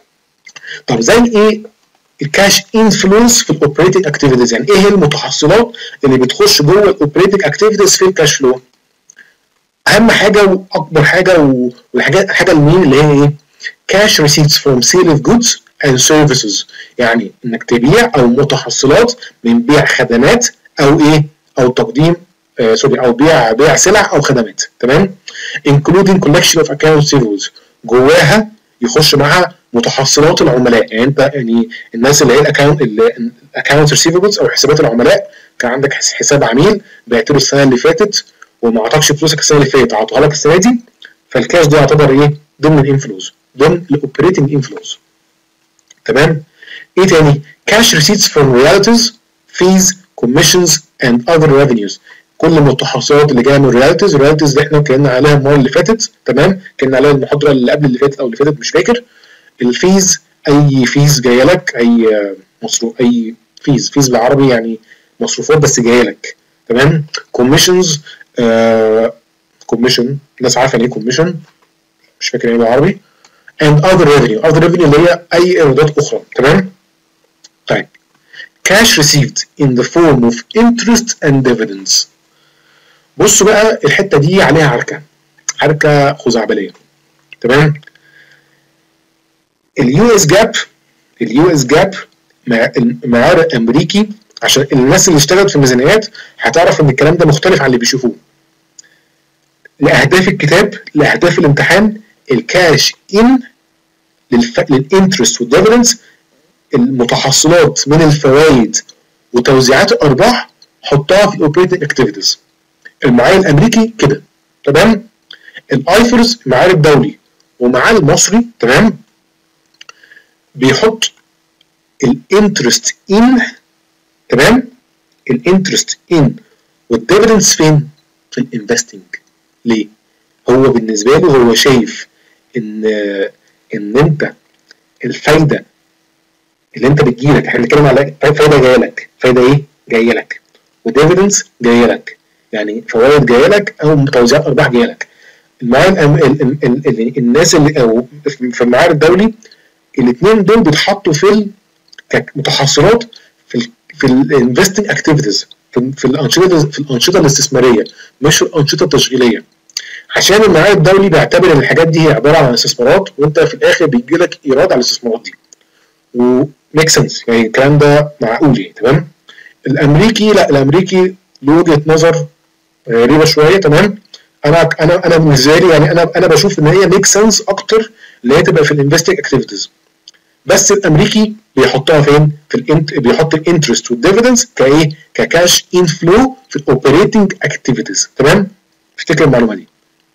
طب زي ايه الكاش انفلوز في الاوبريتنج اكتيفيتيز؟ يعني ايه هي المتحصلات اللي بتخش جوه الاوبريتنج اكتيفيتيز في الكاش فلو؟ اهم حاجه واكبر حاجه والحاجه الحاجه المين اللي هي ايه؟ cash receipts from sale of goods and services. يعني انك تبيع او متحصلات من بيع خدمات او ايه؟ او تقديم آه سوري او بيع بيع سلع او خدمات، تمام. including collection of accounts receivables، جواها يخش معاها متحصلات العملاء. يعني انت يعني الناس اللي هي الاكونت الاكونت ريسيفبلز او حسابات العملاء، كان عندك حساب عميل بعت له السنه اللي فاتت وما اعطاكش فلوسك السنه اللي فاتت، اعطاها لك السنه دي، فالكاش ده يعتبر ايه؟ ضمن الانفلوز، ضمن الاوبريتنج انفلوز، تمام. ايه تاني؟ cash receipts from royalties, fees, commissions and other revenues، كل المتحصلات اللي جايه من الرويالتيز. الرويالتيز اللي احنا اتكلمنا عليها المره اللي فاتت، تمام، اتكلمنا عليها المحاضره اللي قبل اللي فاتت او اللي فاتت مش فاكر. الفيز، اي فيز جايه لك، اي مصروف، اي فيز، فيز بالعربي يعني مصروفات بس جايه لك، تمام. كوميشنز، كوميشن الناس عارفه يعني ايه كوميشن، مش فاكر ايه بالعربي. and other revenue، other revenue اللي هي اي ايرادات اخرى، تمام. طيب cash received in the form of interest and dividends. بصوا بقى الحته دي عليها عركه، عركه خزعبليه، تمام. اليو اس جاب، اليو اس جاب المعيار الامريكي، عشان الناس اللي اشتغلت في الميزانيات هتعرف ان الكلام ده مختلف عن اللي بيشوفوه. لاهداف الكتاب، لاهداف الامتحان، الكاش ان للانترست والديفيدنس، المتحصلات من الفوائد وتوزيعات الارباح، حطها في الاوبريتنج اكتيفيتيز. المعايير الامريكي كده، تمام. الايفرز المعايير الدولي ومعايير المصري، تمام، بيحط الانترست ان، تمام، الانترست ان والديفيدنس فين؟ في الانفستنج. ليه؟ هو بالنسبه له هو شايف ان ان انت الفايده اللي انت بتجيلك، احنا بنتكلم على فايده جايه لك، فايده ايه؟ جايه لك، وديفيدنس جايه لك، يعني فوائد جايه لك او توزيعات ارباح جايه لك. المعايير الناس اللي او في المعايير الدولي الاثنين دول بيتحطوا في كمتحصلات في ال في الانفستنج اكتيفيتيز، في, في الانشطه في الانشطه الاستثماريه، مش في الانشطه التشغيليه، عشان المعايير الدولي بيعتبر ان الحاجات دي هي عباره عن استثمارات، وانت في الاخر بيجي لك ايراد على الاستثمارات دي، وميك سنس، يعني الكلام ده معقول يعني، تمام. الامريكي لا، الامريكي له وجهه نظر غريبه شويه، تمام. انا انا انا بالنسبه لي يعني انا انا بشوف ان هي ميك سنس اكتر اللي هي تبقى في الانفستنج اكتيفيتيز، بس الامريكي بيحطها فين؟ في الانت بيحط الانترست والديفيدنس كايه؟ ككاش انفلو في الاوبريتنج اكتيفيتيز، تمام. افتكر المعلومه دي.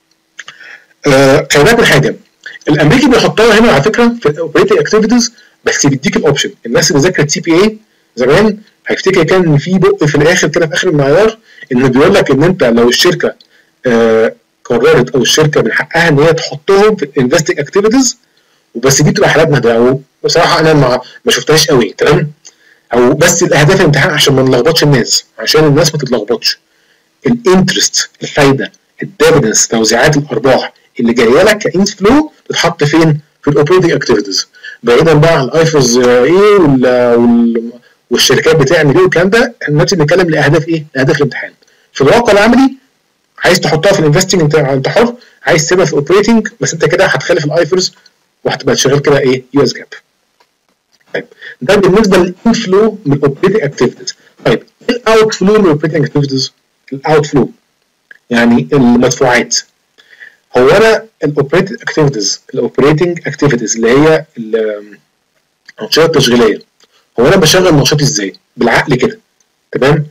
آه خلي بالك من حاجه، الامريكي بيحطها هنا على فكره في الاوبريتنج اكتيفيتيز، بس بيديك الاوبشن. الناس اللي ذاكرت سي بي اي زمان هيفتكر كان ان في بق في الاخر كده في اخر المعيار، ان بيقول لك ان انت لو الشركه آه قررت او الشركه من حقها ان هي تحطهم في الانفستنج اكتيفيتيز، وبس دي بتبقى حالات نادره، او بصراحه انا ما ما شفتهاش قوي، تمام. او بس الاهداف الامتحان عشان ما نلخبطش الناس، عشان الناس ما تتلخبطش. الانترست، الفايده، الديفيدنس، توزيعات الارباح اللي جايه لك كانفلو بتتحط فين؟ في الاوبريتنج اكتيفيتيز، بعيدا بقى عن الايفرز ايه وال والشركات بتعمل ايه والكلام ده. احنا دلوقتي بنتكلم لاهداف ايه؟ لاهداف الامتحان. في الواقع العملي عايز تحطها في الانفستنج انت انت حر، عايز تسيبها في الاوبريتنج بس انت كده هتخالف الايفرز وهتبقى شغال كده ايه؟ يو اس جاب. طيب ده بالنسبه للانفلو من الاوبريتنج اكتيفيتيز. طيب ايه الاوت فلو من الاوبريتنج اكتيفيتيز؟ الاوت فلو يعني المدفوعات. هو انا الاوبريتنج اكتيفيتيز، الاوبريتنج اكتيفيتيز اللي هي الانشطه التشغيليه، هو انا بشغل نشاطي ازاي؟ بالعقل كده، تمام.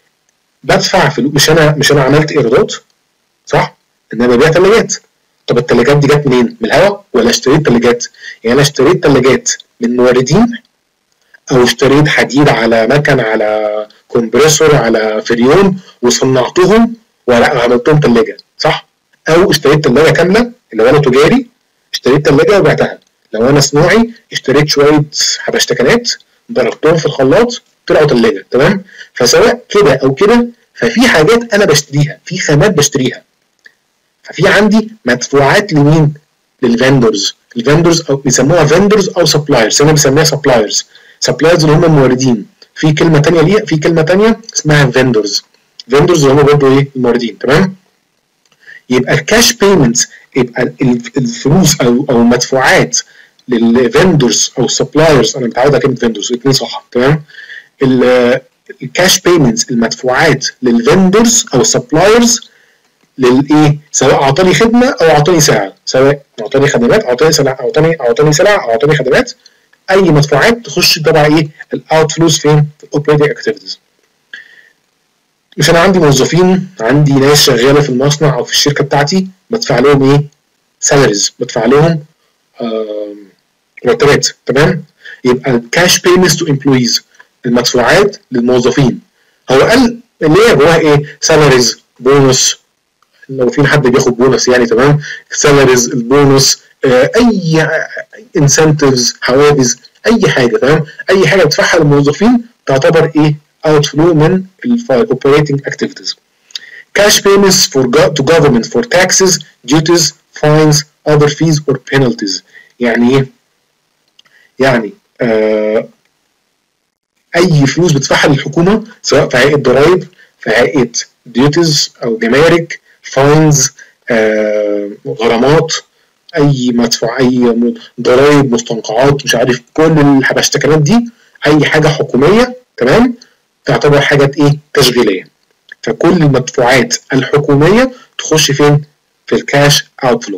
بدفع فلوس، مش انا مش انا عملت ايرادات، صح؟ ان انا ببيع ثلاجات. طب الثلاجات دي جت منين؟ من الهواء ولا اشتريت ثلاجات؟ يعني انا اشتريت ثلاجات من موردين، او اشتريت حديد على مكن على كومبريسور على فريون وصنعتهم وعملتهم ثلاجه، صح؟ او اشتريت ثلاجه كامله اللي انا تجاري، اشتريت ثلاجه وبعتها. لو انا صناعي اشتريت شويه حبشتكنات ضربتهم في الخلاط طلعوا ثلاجه، تمام. فسواء كده او كده ففي حاجات انا بشتريها، في خامات بشتريها، ففي عندي مدفوعات لمين؟ للفندرز. الفندرز او بيسموها فندرز او سبلايرز، انا بسميها سبلايرز. سبلايرز اللي هم الموردين، في كلمه ثانيه ليها، في كلمه ثانيه اسمها فندرز. فندرز اللي هم برضه ايه؟ الموردين، تمام. يبقى الكاش بيمنتس، يبقى الفلوس او او المدفوعات للفندرز او السبلايرز، انا متعود على كلمه فندرز الاثنين صح، تمام. الكاش بيمنتس المدفوعات للفندرز او السبلايرز للايه، سواء اعطاني خدمه او اعطاني سلعه، سواء اعطاني خدمات او اعطاني سلع اعطاني اعطاني سلع او اعطاني خدمات، اي مدفوعات تخش تبع ايه الاوت فلوز فين في الاوبريتنج اكتيفيتيز. مش انا عندي موظفين، عندي ناس شغاله في المصنع او في الشركه بتاعتي بدفع لهم ايه سالاريز، بدفع لهم مرتبات، تمام؟ يبقى الكاش بيمنتس تو امبلويز المدفوعات للموظفين، هو قال اللي هي جواها ايه سالاريز، بونص لو في حد بياخد بونص يعني، تمام؟ سالاريز، البونص، آه اي انسنتيفز، حوافز، اي حاجه، تمام؟ اي حاجه بتدفعها للموظفين تعتبر ايه اوت فلو من الاوبريتنج اكتيفيتيز. cash payments for go to government for taxes, duties, fines, other fees or penalties. يعني ايه؟ يعني آه اي فلوس بتدفعها للحكومه سواء في هيئه ضرائب، في هيئه ديوتيز او جمارك، فاينز، آه غرامات، اي مدفوع، اي ضرائب، مستنقعات، مش عارف، كل الحبشتكنات دي اي حاجه حكوميه، تمام؟ تعتبر حاجه ايه تشغيليه. فكل المدفوعات الحكوميه تخش فين؟ في الكاش اوت فلو.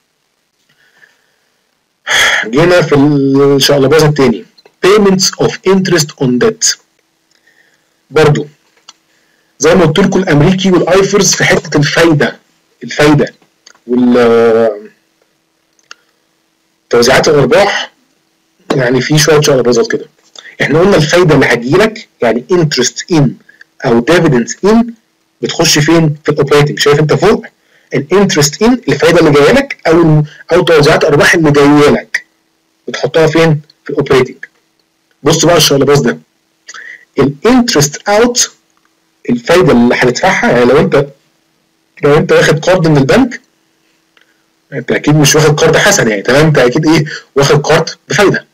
جينا في الشقلباز التاني payments of interest on debt. برضو زي ما قلت لكم الامريكي والايفرز في حته الفايده الفايده وال توزيعات الارباح، يعني في شويه شقلباظات كده. احنا قلنا الفايده اللي هتجيلك يعني interest in او dividends in بتخش فين؟ في الاوبريتنج. شايف انت فوق الانترست ان الفايده اللي جايه لك او او توزيعات ارباح اللي جايه لك بتحطها فين؟ في الاوبريتنج. بص بقى الشقلباز ده، الانترست اوت الفايده اللي هتدفعها، يعني لو انت لو انت واخد قرض من البنك، انت اكيد مش واخد قرض حسن يعني، تمام؟ انت اكيد ايه واخد قرض بفايده.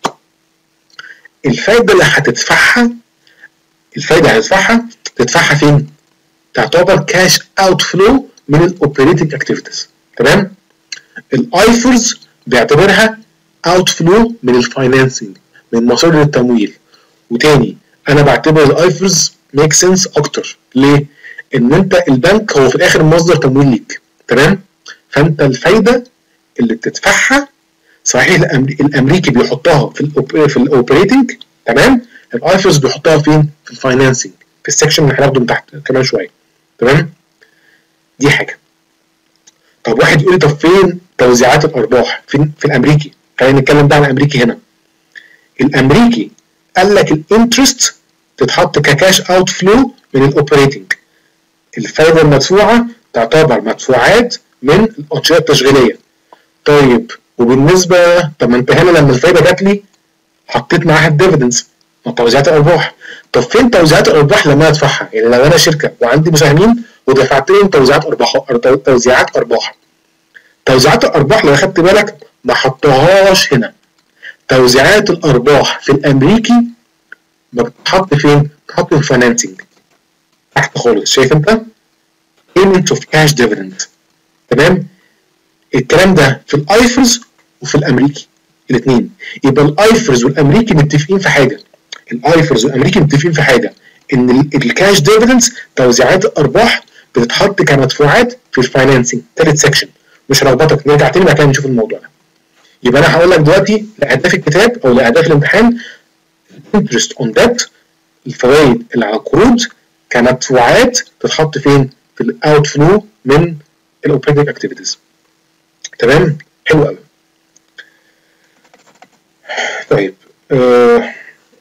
الفايده اللي هتدفعها الفايده اللي هتدفعها تدفعها فين؟ تعتبر كاش اوت فلو من الاوبريتنج اكتيفيتيز، تمام؟ الايفرز بيعتبرها اوت فلو من الفاينانسنج، من مصادر التمويل. وتاني انا بعتبر الايفرز ميك سنس اكتر. ليه؟ ان انت البنك هو في الاخر مصدر تمويل ليك، تمام؟ فانت الفايده اللي بتدفعها صحيح الامريكي بيحطها في الأوب... في الاوبريتنج، تمام؟ الايفرز بيحطها فين؟ في الفاينانسنج، في السكشن اللي هناخده من تحت كمان شويه، تمام؟ دي حاجه. طب واحد يقول لي طب فين توزيعات الارباح؟ فين في الامريكي؟ خلينا نتكلم بقى عن الامريكي هنا. الامريكي قال لك الانترست تتحط ككاش اوت فلو من الاوبريتنج. الفايده المدفوعه تعتبر مدفوعات من الانشطه التشغيليه. طيب وبالنسبه طب ما انت هنا لما الفايده جات لي حطيت معاها الديفيدنز توزيعات الارباح. طب فين توزيعات الارباح لما ادفعها؟ يعني لو انا شركه وعندي مساهمين ودفعت لهم توزيعات ارباح توزيعات ارباح توزيعات الارباح لو اخدت بالك ما حطهاش هنا. توزيعات الارباح في الامريكي بتتحط فين؟ بتتحط في الفاينانسنج تحت خالص. شايف انت؟ payment of cash dividend، تمام؟ الكلام ده في الايفرز وفي الامريكي الاثنين. يبقى الايفرز والامريكي متفقين في حاجه الايفرز والامريكي متفقين في حاجه ان الكاش ديفيدنز توزيعات الارباح بتتحط كمدفوعات في الفاينانسنج ثالث سكشن. مش هلخبطك، نرجع تاني بعد كده نشوف الموضوع ده. يبقى انا هقول لك دلوقتي لاهداف الكتاب او لاهداف الامتحان interest on debt الفوائد اللي على القروض كمدفوعات تتحط فين؟ في الاوت فلو من الاوبريتنج اكتيفيتيز، تمام؟ حلو قوي. طيب أه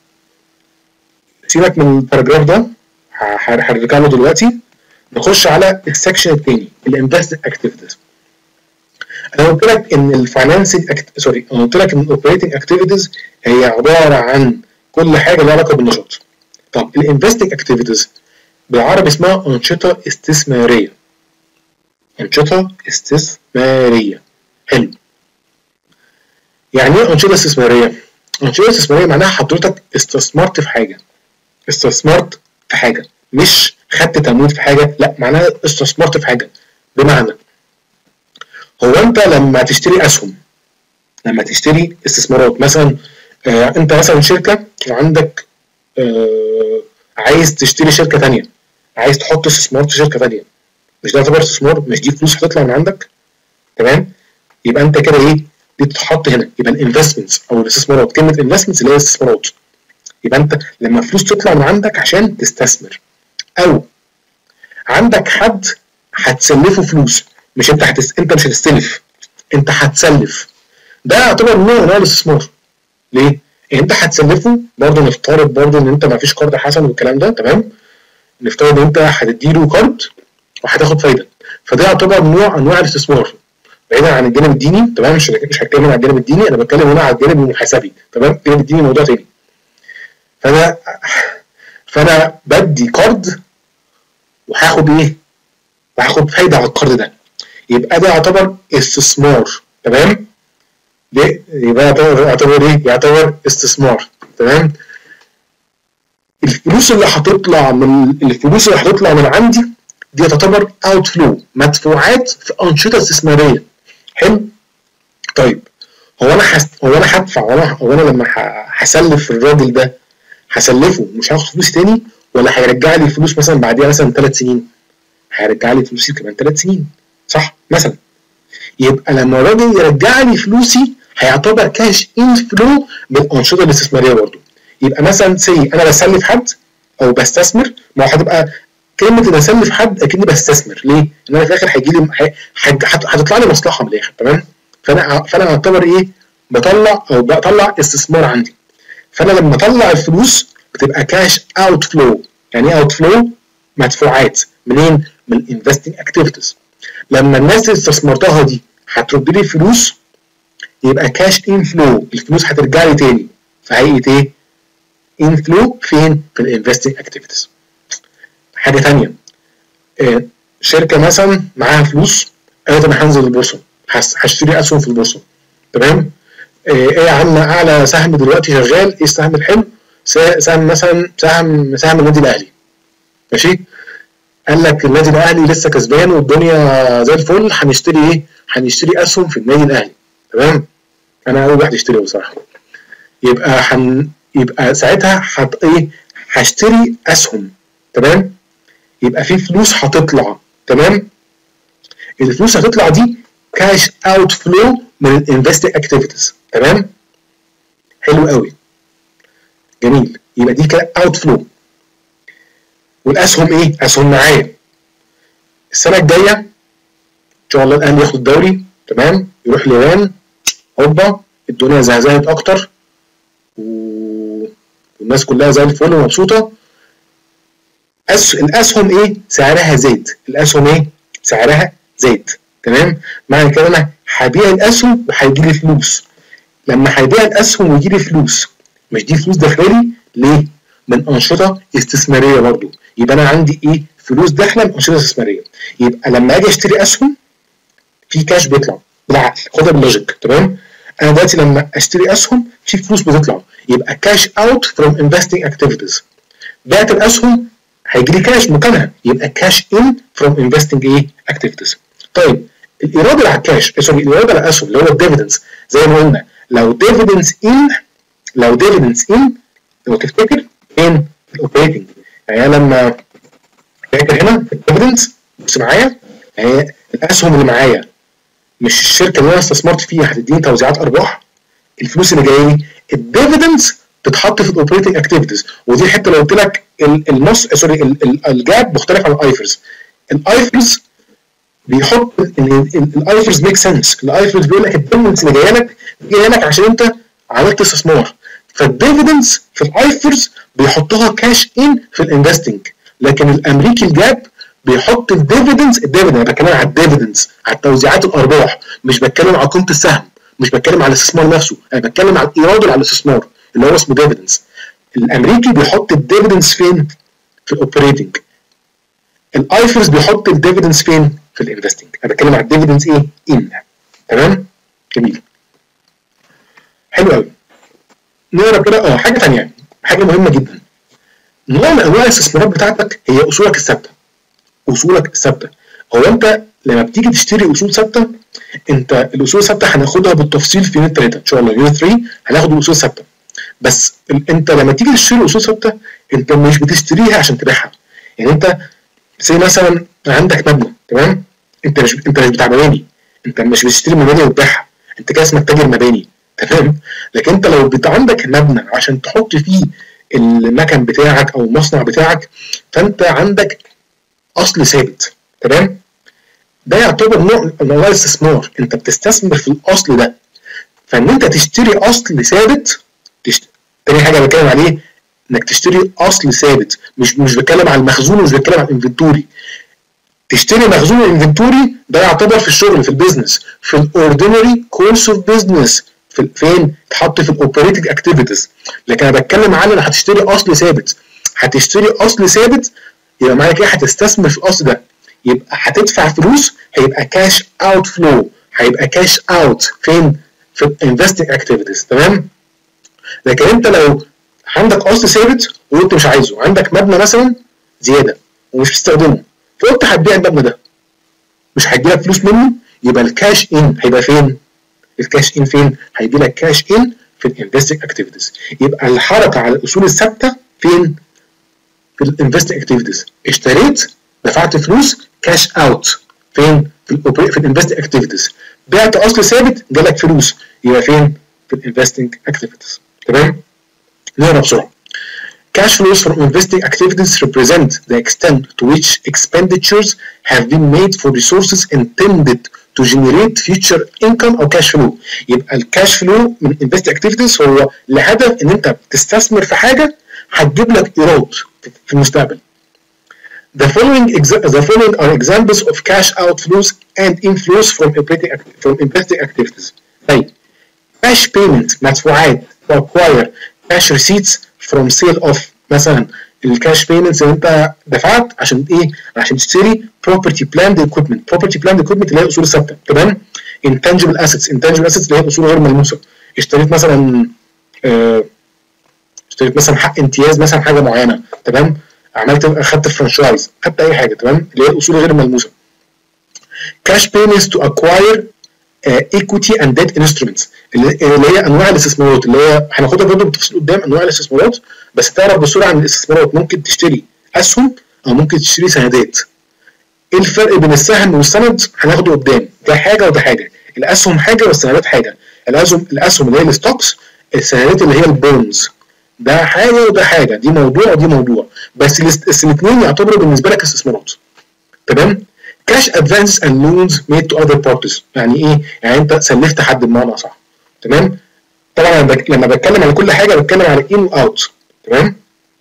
سيبك من الباراجراف ده، هرجع له دلوقتي. نخش على السكشن الثاني الانفستنج اكتيفيتيز. انا قلت لك ان الفاينانسنج أكت... سوري انا قلت لك ان الاوبريتنج اكتيفيتيز هي عباره عن كل حاجه لها علاقه بالنشاط. طب الانفستنج اكتيفيتيز بالعربي اسمها انشطه استثماريه. انشطه استثماريه، حلو. يعني ايه انشطه استثماريه؟ انشطه استثماريه معناها حضرتك استثمرت في حاجه استثمرت في حاجه مش خدت تمويل في حاجه، لا، معناها استثمرت في حاجه. بمعنى هو انت لما تشتري اسهم، لما تشتري استثمارات مثلا، آه انت مثلا شركه وعندك آه عايز تشتري شركه ثانيه، عايز تحط استثمار في شركه ثانيه، مش ده يعتبر استثمار؟ مش دي فلوس هتطلع من عندك؟ تمام؟ يبقى انت كده ايه؟ دي تتحط هنا، يبقى الانفستمنتس او الاستثمارات، كلمه انفستمنتس اللي هي استثمارات. يبقى انت لما فلوس تطلع من عندك عشان تستثمر، او عندك حد هتسلفه فلوس، مش انت هتس... انت مش هتستلف، انت هتسلف، ده يعتبر نوع من انواع الاستثمار. ليه؟ يعني انت هتسلفه، برضه نفترض برضه ان انت ما فيش قرض حسن والكلام ده، تمام؟ نفترض ان انت هتديله قرض وهتاخد فايده، فده يعتبر نوع انواع الاستثمار بعيدا عن الجانب الديني، تمام؟ مش مش هتكلم عن الجانب الديني، انا بتكلم هنا على الجانب المحاسبي، تمام؟ الجانب الديني موضوع تاني. فانا فانا بدي قرض وهاخد ايه؟ وهاخد فايده على القرض ده، يبقى ده يعتبر استثمار، تمام؟ ده يبقى يعتبر ايه؟ يعتبر استثمار، تمام؟ الفلوس اللي هتطلع من الفلوس اللي هتطلع من عندي دي تعتبر اوت فلو، مدفوعات في انشطه استثماريه. حلو؟ طيب هو انا حس... هو انا هدفع هو انا هو انا لما هسلف الراجل ده هسلفه مش هاخد فلوس تاني، ولا هيرجع لي الفلوس مثلا بعديها مثلا ثلاث سنين؟ هيرجع لي فلوسي كمان ثلاث سنين، صح؟ مثلا. يبقى لما الراجل يرجع لي فلوسي هيعتبر كاش ان فلو بالانشطه الاستثماريه برضه. يبقى مثلا سي انا بسلف حد او بستثمر، ما هو هتبقى كلمه ان اسلف حد اكني بستثمر، ليه؟ ان انا في الاخر هيجي لي هتطلع لي مصلحه من الاخر، تمام؟ فانا فانا اعتبر ايه؟ بطلع او بطلع استثمار عندي. فانا لما اطلع الفلوس بتبقى كاش اوت فلو. يعني ايه اوت فلو؟ مدفوعات منين؟ من الانفستنج اكتيفيتيز. لما الناس اللي استثمرتها دي هترد لي فلوس يبقى كاش ان فلو، الفلوس هترجع لي تاني في هيئه ايه؟ ان فلو فين؟ في الانفستنج اكتيفيتيز. حاجه ثانيه، آه شركه مثلا معاها فلوس قالت انا هنزل البورصه، هشتري اسهم في البورصه، تمام؟ آه ايه يا عم اعلى سهم دلوقتي شغال؟ ايه السهم الحلو؟ سهم مثلا سهم سهم النادي الاهلي، ماشي؟ قال لك النادي الاهلي لسه كسبان والدنيا زي الفل، هنشتري ايه؟ هنشتري اسهم في النادي الاهلي، تمام؟ انا اول واحد اشتريه بصراحه. يبقى حن... يبقى ساعتها هت ايه؟ هشتري اسهم، تمام؟ يبقى في فلوس هتطلع، تمام؟ الفلوس هتطلع دي كاش اوت فلو من الانفستنج اكتيفيتيز، تمام؟ حلو قوي، جميل. يبقى دي كده اوت فلو. والاسهم ايه؟ اسهم معايا السنه الجايه ان شاء الله الاهلي ياخد الدوري، تمام؟ يروح اليابان، هوبا الدنيا زهزهت اكتر و... والناس كلها زي الفل ومبسوطه. أس... الاسهم ايه؟ سعرها زاد. الاسهم ايه؟ سعرها زاد، تمام؟ معنى كده انا هبيع الاسهم وهيجي لي فلوس. لما هيبيع الاسهم ويجي لي فلوس، مش دي فلوس داخلالي؟ ليه؟ من انشطه استثماريه برضو. يبقى انا عندي ايه؟ فلوس داخله من انشطه استثماريه. يبقى لما اجي اشتري اسهم في كاش بيطلع بالعقل، خدها باللوجيك، تمام؟ انا دلوقتي لما اشتري اسهم في فلوس بتطلع، يبقى كاش اوت فروم انفستنج اكتيفيتيز. بعت الاسهم هيجي لي كاش مكانها، يبقى كاش ان فروم انفستنج ايه؟ اكتيفيتيز. طيب الايراد على الكاش، سوري الايراد على الاسهم اللي هو الديفيدنس، زي ما قلنا لو ديفيدنس ان لو ديفيدنس ان لو تفتكر فين؟ الاوبريتنج. يعني انا لما فاكر هنا الديفيدنس، بص معايا، هي الاسهم اللي معايا مش الشركه اللي انا استثمرت فيها هتديني توزيعات ارباح، الفلوس اللي جايه لي الديفيدنس تتحط في الاوبريتنج اكتيفيتيز. ودي الحته اللي قلت لك النص سوري الجاب مختلف عن الايفرز. الايفرز بيحط الايفرز ميك سنس، الايفرز بيقول لك الديفيدنس اللي جايه لك جايه لك عشان انت عملت استثمار، فالديفيدنس في الايفرز بيحطوها كاش ان في الانفستنج. لكن الامريكي الجاب بيحط الديفيدنس الديفيدنس انا بتكلم على الديفيدنس، على توزيعات الارباح، مش بتكلم على قيمه السهم، مش بتكلم على الاستثمار نفسه، انا بتكلم على الايراد على الاستثمار اللي هو اسمه ديفيدنس. الامريكي بيحط الديفيدنس فين؟ في الاوبريتنج. الايفرز بيحط الديفيدنس فين؟ في الانفستنج. انا بتكلم على الديفيدنس ايه؟ ان، تمام؟ جميل، حلو قوي. نقرا كده اه حاجه ثانيه، حاجه مهمه جدا. نوع من انواع الاستثمارات بتاعتك هي اصولك الثابته. اصولك الثابته، هو انت لما بتيجي تشتري اصول ثابته، انت الاصول الثابته هناخدها بالتفصيل في يونت ثلاثة ان شاء الله. يونت ثلاثة هناخد الاصول الثابته. بس انت لما تيجي تشتري اصول ثابته انت مش بتشتريها عشان تبيعها. يعني انت زي مثلا عندك مبنى، تمام؟ انت مش انت مش بتاع مباني، انت مش بتشتري مباني وتبيعها، انت كده اسمك تاجر مباني، تمام؟ لكن انت لو عندك مبنى عشان تحط فيه المكن بتاعك او المصنع بتاعك، فانت عندك اصل ثابت، تمام؟ ده يعتبر نوع من انواع الاستثمار، انت بتستثمر في الاصل ده. فان انت تشتري اصل ثابت، تشت... تاني حاجه بتكلم عليه انك تشتري اصل ثابت، مش مش بتكلم على المخزون ومش بتكلم على الانفنتوري. تشتري مخزون الانفنتوري ده يعتبر في الشغل في البيزنس، في الاوردينري كورس اوف بيزنس، في فين؟ تحط في الاوبريتنج اكتيفيتيز. لكن انا بتكلم على ان هتشتري اصل ثابت، هتشتري اصل ثابت يبقى معنى كده هتستثمر في الاصل ده، يبقى هتدفع فلوس، هيبقى كاش اوت فلو، هيبقى كاش اوت فين؟ في الانفستنج اكتيفيتيز، تمام؟ لكن انت لو عندك اصل ثابت وانت مش عايزه، عندك مبنى مثلا زياده ومش بتستخدمه، فقلت هتبيع المبنى ده، مش هيجي لك فلوس منه، يبقى الكاش ان هيبقى فين؟ الكاش ان فين؟ هيجي لك كاش ان في الانفستنج اكتيفيتيز. يبقى الحركه على الاصول الثابته فين؟ في الانفستنج اكتيفيتيز. اشتريت، دفعت فلوس، كاش اوت فين؟ في ال في الانفستنج اكتيفيتيز. بعت اصل ثابت، جالك فلوس، يبقى فين؟ في الانفستنج اكتيفيتيز، تمام؟ نقرا بسرعه. Cash flows from investing activities represent the extent to which expenditures have been made for resources intended to generate future income أو cash flow. يبقى الكاش فلو من investing activities هو لهدف إن أنت بتستثمر في حاجة هتجيب لك إيراد في المستقبل. The following the following are examples of cash outflows and inflows from operating from investing activities. طيب cash payment مدفوعات to acquire cash receipts from sale of مثلا الكاش بيمنتس اللي انت دفعت عشان ايه؟ عشان تشتري property plant equipment. property plant equipment اللي هي الاصول الثابته، تمام؟ intangible assets intangible assets اللي هي الاصول غير ملموسه. اشتريت مثلا اه اشتريت مثلا حق امتياز مثلا حاجه معينه، تمام؟ عملت اخدت فرانشايز، خدت اي حاجه، تمام؟ اللي هي الاصول غير ملموسه. cash payments to acquire ايكويتي اند ديت انسترومنتس اللي هي انواع الاستثمارات، اللي هي هناخدها برضه بالتفصيل قدام انواع الاستثمارات، بس تعرف بسرعه عن الاستثمارات ممكن تشتري اسهم او ممكن تشتري سندات. ايه الفرق بين السهم والسند؟ هناخده قدام، ده حاجه وده حاجه، الاسهم حاجه والسندات حاجه. الاسهم الاسهم اللي هي الستوكس، السندات اللي هي البونز، ده حاجه وده حاجه، دي موضوع ودي موضوع، بس الاثنين يعتبروا بالنسبه لك استثمارات، تمام؟ cash advances and loans made to other parties. يعني ايه؟ يعني انت سلفت حد بمعنى صح، تمام؟ طبعا انا بك... لما بتكلم على كل حاجه بتكلم على ان واوت، تمام؟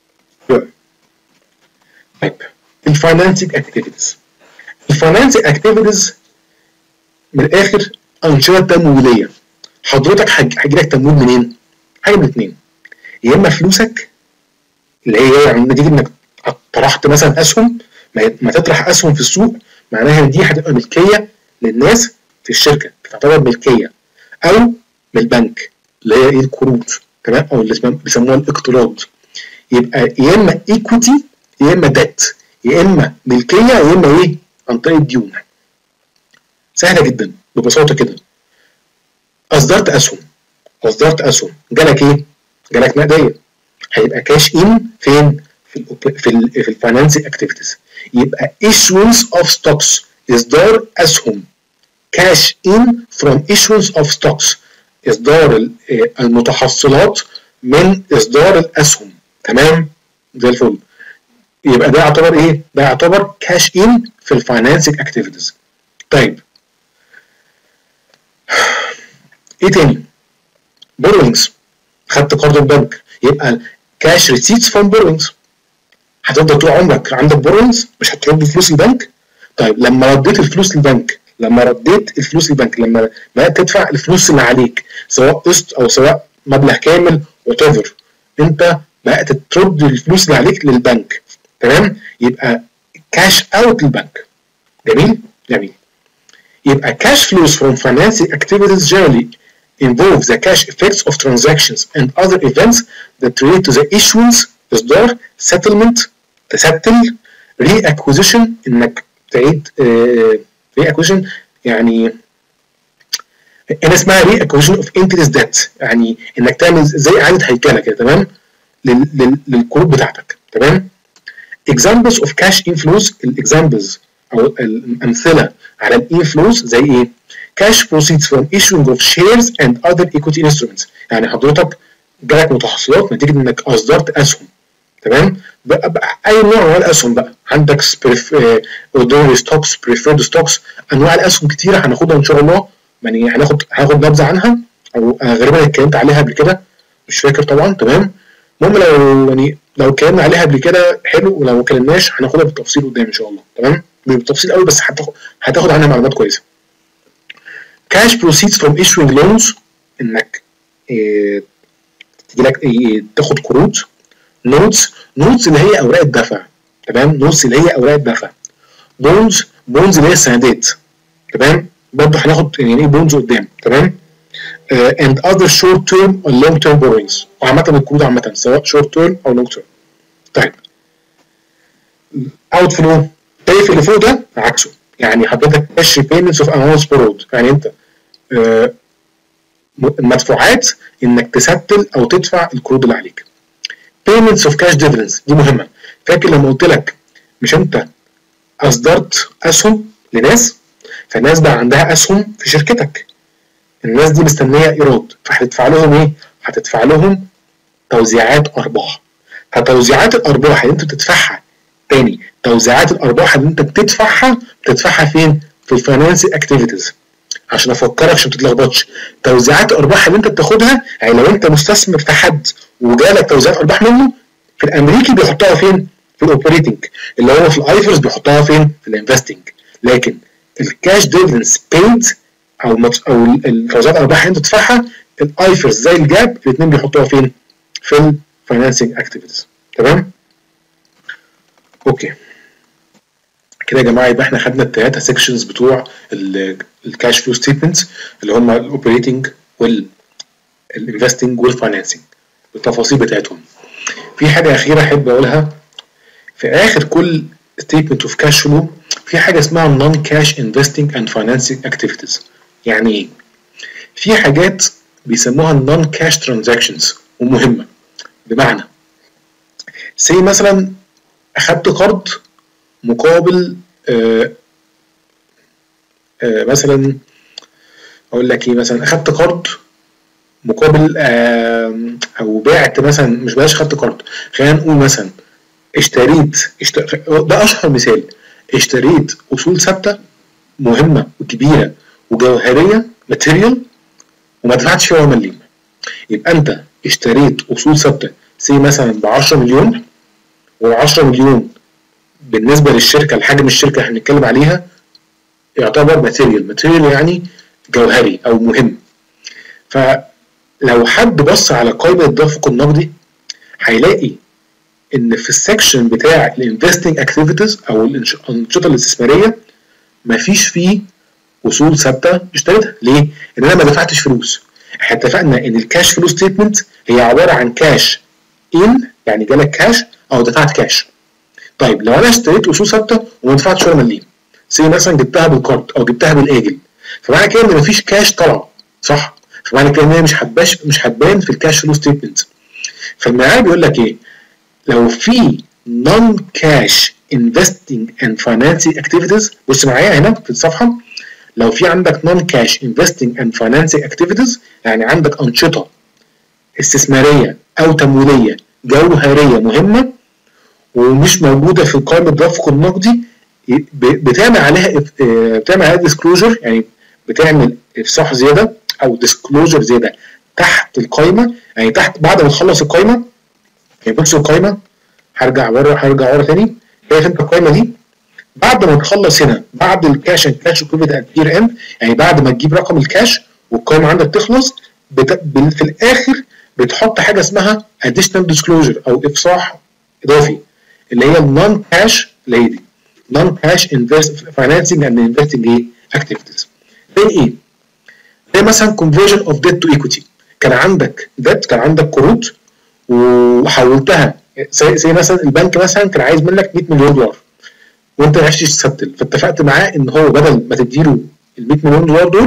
طيب الفاينانسنج اكتيفيتيز. الفاينانسنج اكتيفيتيز من الاخر انشطه تمويليه. حضرتك هيجي لك تمويل منين؟ حاجه من الاثنين، يا اما فلوسك اللي هي يعني نتيجه انك طرحت مثلا اسهم، ما تطرح اسهم في السوق معناها ان دي هتبقى ملكيه للناس في الشركه، تعتبر ملكيه، او من البنك اللي هي ايه؟ القروض، تمام؟ او اللي بيسموها الاقتراض. يبقى يا اما ايكويتي يا اما ديت، يا اما ملكيه يا اما ايه؟ عن طريق الديون. سهله جدا ببساطه كده. اصدرت اسهم اصدرت اسهم جالك ايه؟ جالك نقديه، هيبقى كاش ان فين؟ في ال في ال في الفاينانسنج اكتيفيتيز. يبقى issuance of stocks اصدار اسهم، cash in from issuance of stocks اصدار المتحصلات من اصدار الاسهم، تمام؟ زي الفل. يبقى ده يعتبر ايه؟ ده يعتبر cash in في الفاينانسنج اكتيفيتيز. طيب ايه تاني؟ borrowings، خدت قرض البنك، يبقى cash receipts from borrowings. هتفضل طول عمرك عندك بورنز مش هترد فلوس البنك. طيب لما رديت الفلوس للبنك لما رديت الفلوس للبنك لما بقيت تدفع الفلوس اللي عليك سواء قسط او سواء مبلغ كامل whatever، انت بقيت ترد الفلوس اللي عليك للبنك، تمام؟ يبقى كاش اوت للبنك. جميل؟ جميل. يبقى cash flows from financing activities generally involve the cash effects of transactions and other events that relate to the issuance اصدار settlement تستل reacquisition انك تعيد ري اكويزيشن يعني هنا اسمها ري اكوزيشن اوف انترست ديت، يعني انك تعمل زي اعاده هيكله كده، تمام، للقروض بتاعتك، تمام. examples of cash inflows، الاكزامبلز او الامثله على الانفلوز زي ايه؟ cash proceeds from issuing of shares and other equity instruments، يعني حضرتك جالك متحصلات نتيجه انك اصدرت اسهم، تمام. اي نوع من الاسهم بقى، عندك اوردينري ستوكس، بريفيرد ستوكس، انواع الاسهم كتيره هناخدها ان شاء الله، يعني هناخد هناخد نبذه عنها، او غالبا اتكلمت عليها قبل كده مش فاكر طبعا، تمام. المهم لو يعني لو اتكلمنا عليها قبل كده حلو، ولو ما اتكلمناش هناخدها بالتفصيل قدام ان شاء الله، تمام، مش بالتفصيل قوي بس هتاخد هتاخد عنها معلومات كويسه. cash proceeds from issuing loans، انك إيه تجي لك إيه تاخد قروض. نوتس، نوتس اللي هي اوراق الدفع، تمام، نوتس اللي هي اوراق الدفع. بونز، بونز اللي هي السندات، تمام، برضه هناخد يعني ايه بونز قدام، تمام. Uh, and other short term or long term borrowings، وعامة القروض عامة سواء short term او long term. طيب اوت فلو، شايف اللي فوق ده عكسه، يعني حضرتك cash payments of amounts borrowed، يعني انت uh, المدفوعات انك تسدد او تدفع القروض اللي عليك. payments of cash dividends، دي مهمة. فاكر لما قلت لك مش انت اصدرت اسهم لناس، فالناس بقى عندها اسهم في شركتك، الناس دي مستنيه ايراد، فهتدفع لهم ايه؟ هتدفع لهم توزيعات ارباح. فتوزيعات الارباح اللي انت بتدفعها، تاني توزيعات الارباح اللي انت بتدفعها بتدفعها فين؟ في الفاينانسي اكتيفيتيز، عشان افكرك عشان ما تتلخبطش. توزيعات الارباح اللي انت بتاخدها، يعني لو انت مستثمر في حد وجالك توزيعات ارباح منه، في الامريكي بيحطها فين؟ في الاوبريتنج، اللي هو في الايفرز بيحطها فين؟ في الانفستنج. لكن الكاش ديفيدنس بيد او او التوزيعات الارباح اللي انت تدفعها، الايفرز زي الجاب الاثنين بيحطوها فين؟ في الفاينانسنج اكتيفيتيز، تمام. اوكي كده يا جماعه، يبقى احنا خدنا الثلاثه سيكشنز بتوع الكاش فلو ستيتمنتس اللي هم الاوبريتنج والانفستنج والفاينانسنج بالتفاصيل بتاعتهم. في حاجه اخيره احب اقولها، في اخر كل ستيتمنت اوف كاش فلو في حاجه اسمها نون كاش انفستنج اند فاينانسنج اكتيفيتيز. يعني ايه؟ في حاجات بيسموها النون كاش ترانزاكشنز ومهمه، بمعنى سي مثلا اخدت قرض مقابل آآ آآ مثلا اقول لك ايه، مثلا اخدت قرض مقابل او بعت مثلا، مش بلاش خدت قرض، خلينا نقول مثلا اشتريت اشتر... ده اشهر مثال، اشتريت اصول ثابته مهمه وكبيره وجوهريه ماتيريال وما دفعتش فيها ولا مليم. يبقى انت اشتريت اصول ثابته سي مثلا ب عشرة مليون، وال عشرة مليون بالنسبه للشركه لحجم الشركه اللي هنتكلم عليها يعتبر ماتيريال، ماتيريال يعني جوهري او مهم. فلو حد بص على قائمه التدفق النقدي هيلاقي ان في السكشن بتاع الانفستنج اكتيفيتيز او الانشطه الاستثماريه مفيش فيه اصول ثابته اشتريتها. ليه؟ ان انا ما دفعتش فلوس. احنا اتفقنا ان الكاش فلو ستيتمنت هي عباره عن كاش ان، يعني جالك كاش او دفعت كاش. طيب لو انا اشتريت اصول ثابته وما دفعتش ولا مليم، زي مثلا جبتها بالكارد او جبتها بالاجل، فمعنى كده ان مفيش كاش طلع، صح؟ فمعنى كده ان هي مش هتباش مش هتبان في الكاش فلو ستيتمنت. فالمعيار بيقول لك ايه؟ لو في non cash investing and financing activities، بص معايا هنا في الصفحه، لو في عندك non cash investing and financing activities، يعني عندك انشطه استثماريه او تمويليه جوهريه مهمه ومش موجوده في قائمه التدفق النقدي، بتعمل عليها بتعمل عليها ديسكلوجر، يعني بتعمل افصاح زياده او ديسكلوجر زياده تحت القائمه، يعني تحت بعد ما تخلص القائمه. يعني بص القائمه، هرجع ورا هرجع ورا تاني، شايف انت القائمه دي بعد ما تخلص هنا بعد الكاش اند كاش ايكويفالنت ات يير اند، يعني بعد ما تجيب رقم الكاش والقائمه عندك تخلص، بت... في الاخر بتحط حاجه اسمها اديشنال ديسكلوجر او افصاح اضافي، اللي هي النون كاش، اللي هي دي نون كاش انفست فاينانسنج اند انفستنج ايه اكتيفيتيز. زي ايه؟ زي مثلا conversion of debt to equity، كان عندك debt، كان عندك قروض وحولتها، زي مثلا البنك مثلا كان عايز منك مية مليون دولار وانت ما عرفتش تسدد، فاتفقت معاه ان هو بدل ما تديله ال مية مليون دولار دول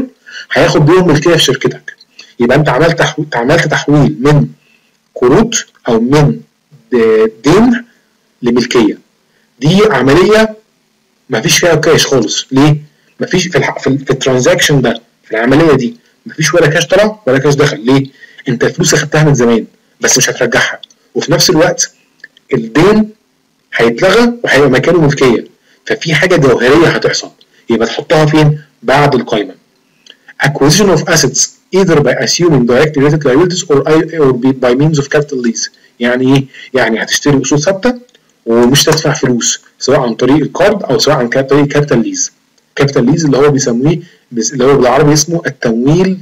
هياخد بيهم ملكيه في شركتك. يبقى انت عملت تحويل عملت تحويل من قروض او من دين لملكيه. دي عمليه ما فيش فيها كاش خالص. ليه؟ ما فيش في الح... في, ال... في الترانزاكشن ده، في العمليه دي ما فيش ولا كاش طلع ولا كاش دخل. ليه؟ انت الفلوس اخدتها من زمان بس مش هترجعها، وفي نفس الوقت الدين هيتلغى وهيبقى مكانه ملكيه، ففي حاجه جوهريه هتحصل. يبقى تحطها فين؟ بعد القائمه. acquisition of assets either by assuming direct related liabilities or or by means of capital lease. يعني ايه؟ يعني هتشتري اصول ثابته ومش تدفع فلوس، سواء عن طريق الكارد او سواء عن طريق كابيتال ليز. كابيتال ليز اللي هو بيسميه اللي هو بالعربي اسمه التمويل.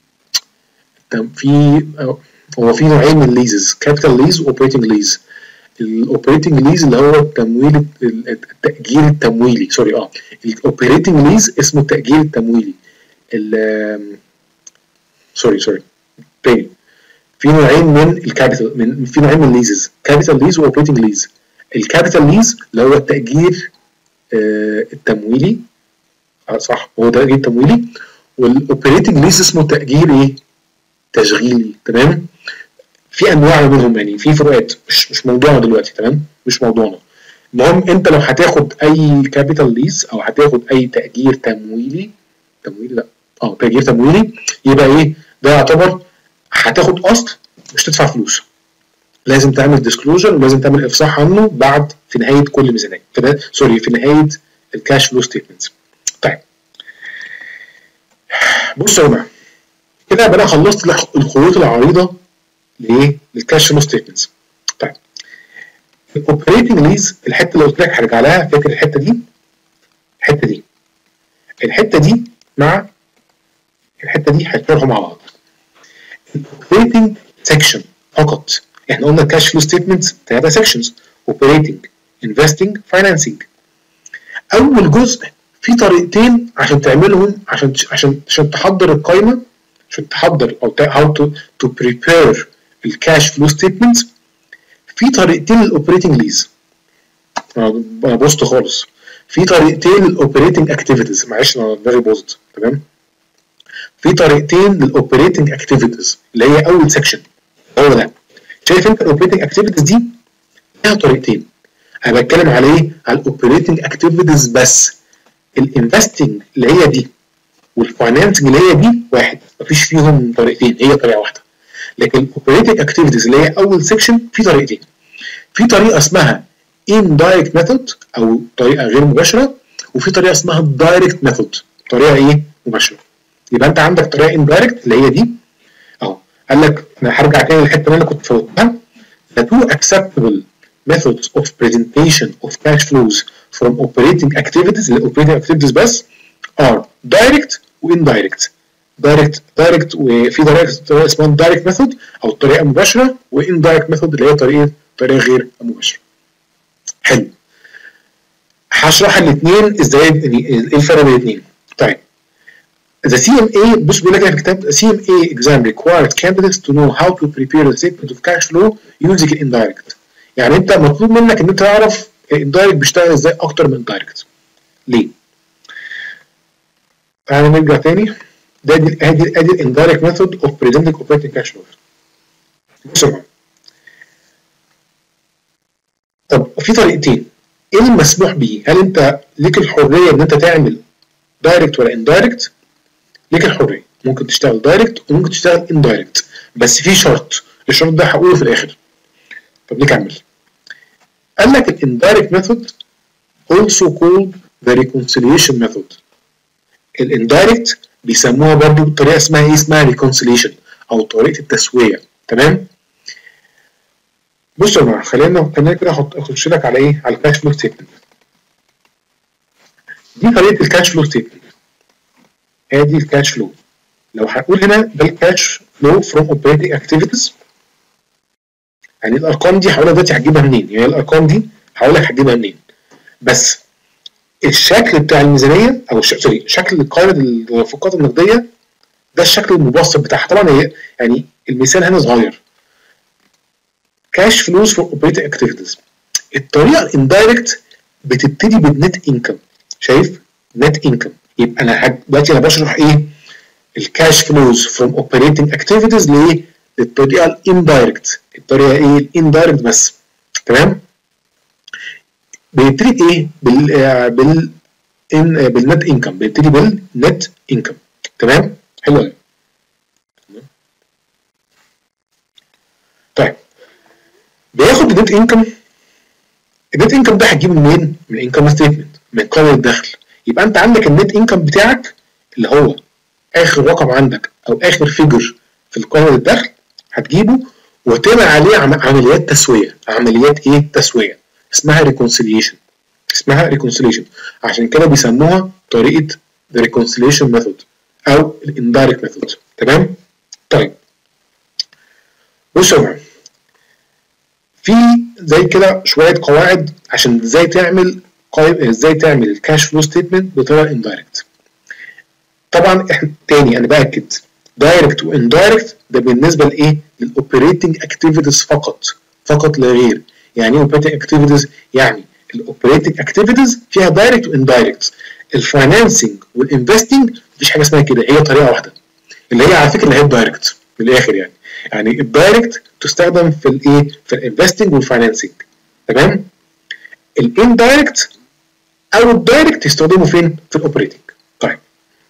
في هو في نوعين من الليزز، كابيتال ليز واوبريتنج ليز. الاوبريتنج ليز اللي هو التمويل التأجير التمويلي، سوري اه الاوبريتنج ليز اسمه التأجير التمويلي. ال سوري سوري تاني، في نوعين من الكابيتال، من في نوعين من الليزز، كابيتال ليز واوبريتنج ليز. الكابيتال ليز اللي هو التأجير آه التمويلي، آه صح هو تأجير تمويلي. والاوبريتنج ليز اسمه تأجير ايه؟ تشغيلي. تمام؟ في انواع منهم يعني، في فروقات مش مش موضوعنا دلوقتي. تمام؟ مش موضوعنا. المهم انت لو هتاخد اي كابيتال ليز او هتاخد اي تأجير تمويلي، تمويلي لا اه تأجير تمويلي، يبقى ايه؟ ده يعتبر هتاخد اصل مش تدفع فلوس. لازم تعمل ديسكلوجر ولازم تعمل افصاح عنه بعد في نهايه كل ميزانيه، سوري في نهايه الكاش فلو ستيتمنت. طيب بصوا يا جماعه، كده يبقى انا خلصت الخطوط العريضه لايه؟ للكاش فلو ستيتمنت. طيب الاوبريتنج ليز، الحته اللي قلت لك هرجع لها، فاكر الحته دي؟ الحته دي الحته دي مع الحته دي هيتشرحوا مع بعض. الاوبريتنج سيكشن فقط. احنا قلنا الكاش فلو ستيتمنت ثلاثه سيكشنز، اوبريتنج، انفستنج، فاينانسنج. اول جزء في طريقتين عشان تعملهم، عشان عشان عشان تحضر القائمه، عشان تحضر او how to to prepare الكاش فلو ستيتمنت. في طريقتين للاوبريتنج ليز. انا بوظت خالص. في طريقتين للاوبريتنج اكتيفيتيز، معلش انا دماغي باظت. تمام؟ في طريقتين للاوبريتنج اكتيفيتيز اللي هي اول سيكشن هو ده. شايف انت الاوبريتنج اكتيفيتيز دي ليها طريقتين. انا بتكلم على ايه؟ على الاوبريتنج اكتيفيتيز بس. الانفستنج اللي هي دي والفاينانسنج اللي هي دي واحد، مفيش فيهم طريقتين، هي طريقه واحده. لكن الاوبريتنج اكتيفيتيز اللي هي اول سيكشن في طريقتين. في طريقه اسمها indirect method او طريقه غير مباشره، وفي طريقه اسمها direct method، طريقه ايه؟ مباشره. يبقى انت عندك طريقه indirect اللي هي دي اهو. قال لك انا هرجع تاني للحته اللي انا كنت فوتها. The two acceptable methods of presentation of cash flows from operating activities، اللي operating activities بس، are direct و indirect. direct direct وفي طريقه اسمها direct method او الطريقه المباشره، و indirect method اللي هي طريقه طريقه غير مباشره. حلو. هشرح الاثنين ازاي، ايه الفرق بين الاثنين. طيب The سي إم إيه، بص بيقول لك في الكتاب سي إم إيه exam required candidates to know how to prepare a statement of cash flow using indirect. يعني انت مطلوب منك ان انت تعرف indirect بيشتغل ازاي اكتر من direct. ليه؟ تعالى نرجع تاني. ده ادي ادي ادي indirect method of presenting operating cash flow. بصوا طب في طريقتين، ايه المسموح به؟ هل انت ليك الحريه ان انت تعمل دايركت ولا اندايركت؟ ليك الحريه، ممكن تشتغل دايركت وممكن تشتغل اندايركت، بس في شرط، الشرط ده هقوله في الاخر. طب نكمل. قال لك الاندايركت ميثود also called the reconciliation method. الاندايركت بيسموها برضو بطريقه اسمها ايه؟ اسمها reconciliation او طريقه التسويه. تمام؟ بصوا يا جماعه، خلينا خلينا كده اخش لك على ايه؟ على الكاش فلو ستيتمنت. دي طريقه الكاش فلو ستيتمنت. ادي الكاش فلو. لو هنقول هنا ده الكاش فلو فروم اوبريتنج اكتيفيتيز، يعني الارقام دي هقول لك دلوقتي هتجيبها منين؟ يعني الارقام دي هقول لك هتجيبها منين؟ بس الشكل بتاع الميزانيه او سوري شكل قائمه الانفاقات النقديه ده الشكل المبسط بتاعها. طبعا هي يعني المثال هنا صغير. كاش فلوز فور اوبريتنج اكتيفيتيز. الطريقه الاندايركت بتبتدي بالنت انكم. شايف؟ نت انكم. يبقى انا دلوقتي انا بشرح ايه؟ الكاش فلوز فروم اوبريتنج اكتيفيتيز لايه؟ للطريقه الاندايركت، الطريقه ايه؟ الاندايركت بس. تمام؟ بيبتدي بايه؟ بال بال ان بالنت انكم، بيبتدي بالنت انكم. تمام؟ حلو قوي. طيب بياخد النت انكم، النت انكم ده هتجيبه منين؟ من الانكم ستيتمنت، من قائمه الدخل. يبقى انت عندك النت انكم بتاعك اللي هو اخر رقم عندك او اخر فيجر في قائمه الدخل، هتجيبه وتعمل عليه عمليات تسويه. عمليات ايه؟ تسويه، اسمها ريكونسيليشن، اسمها ريكونسيليشن. عشان كده بيسموها طريقه the reconciliation method او الاندايركت ميثود. تمام؟ طيب بصوا يا جماعه، في زي كده شويه قواعد عشان ازاي تعمل قائمه، ازاي تعمل الكاش فلو ستيتمنت بطريقه اندايركت. طبعا احنا تاني انا باكد دايركت واندايركت ده بالنسبه لايه؟ للاوبريتنج اكتيفيتيز فقط، فقط لا غير. يعني ايه اوبريتنج اكتيفيتيز؟ يعني الاوبريتنج اكتيفيتيز فيها دايركت واندايركت. الفاينانسنج والانفستنج مفيش حاجه اسمها كده، هي طريقه واحده اللي هي على فكره اللي هي الدايركت من الاخر. يعني يعني الدايركت تستخدم في الايه؟ في الانفستنج والفاينانسنج. تمام؟ الاندايركت او الدايركت يستخدموا فين؟ في الاوبريتنج. طيب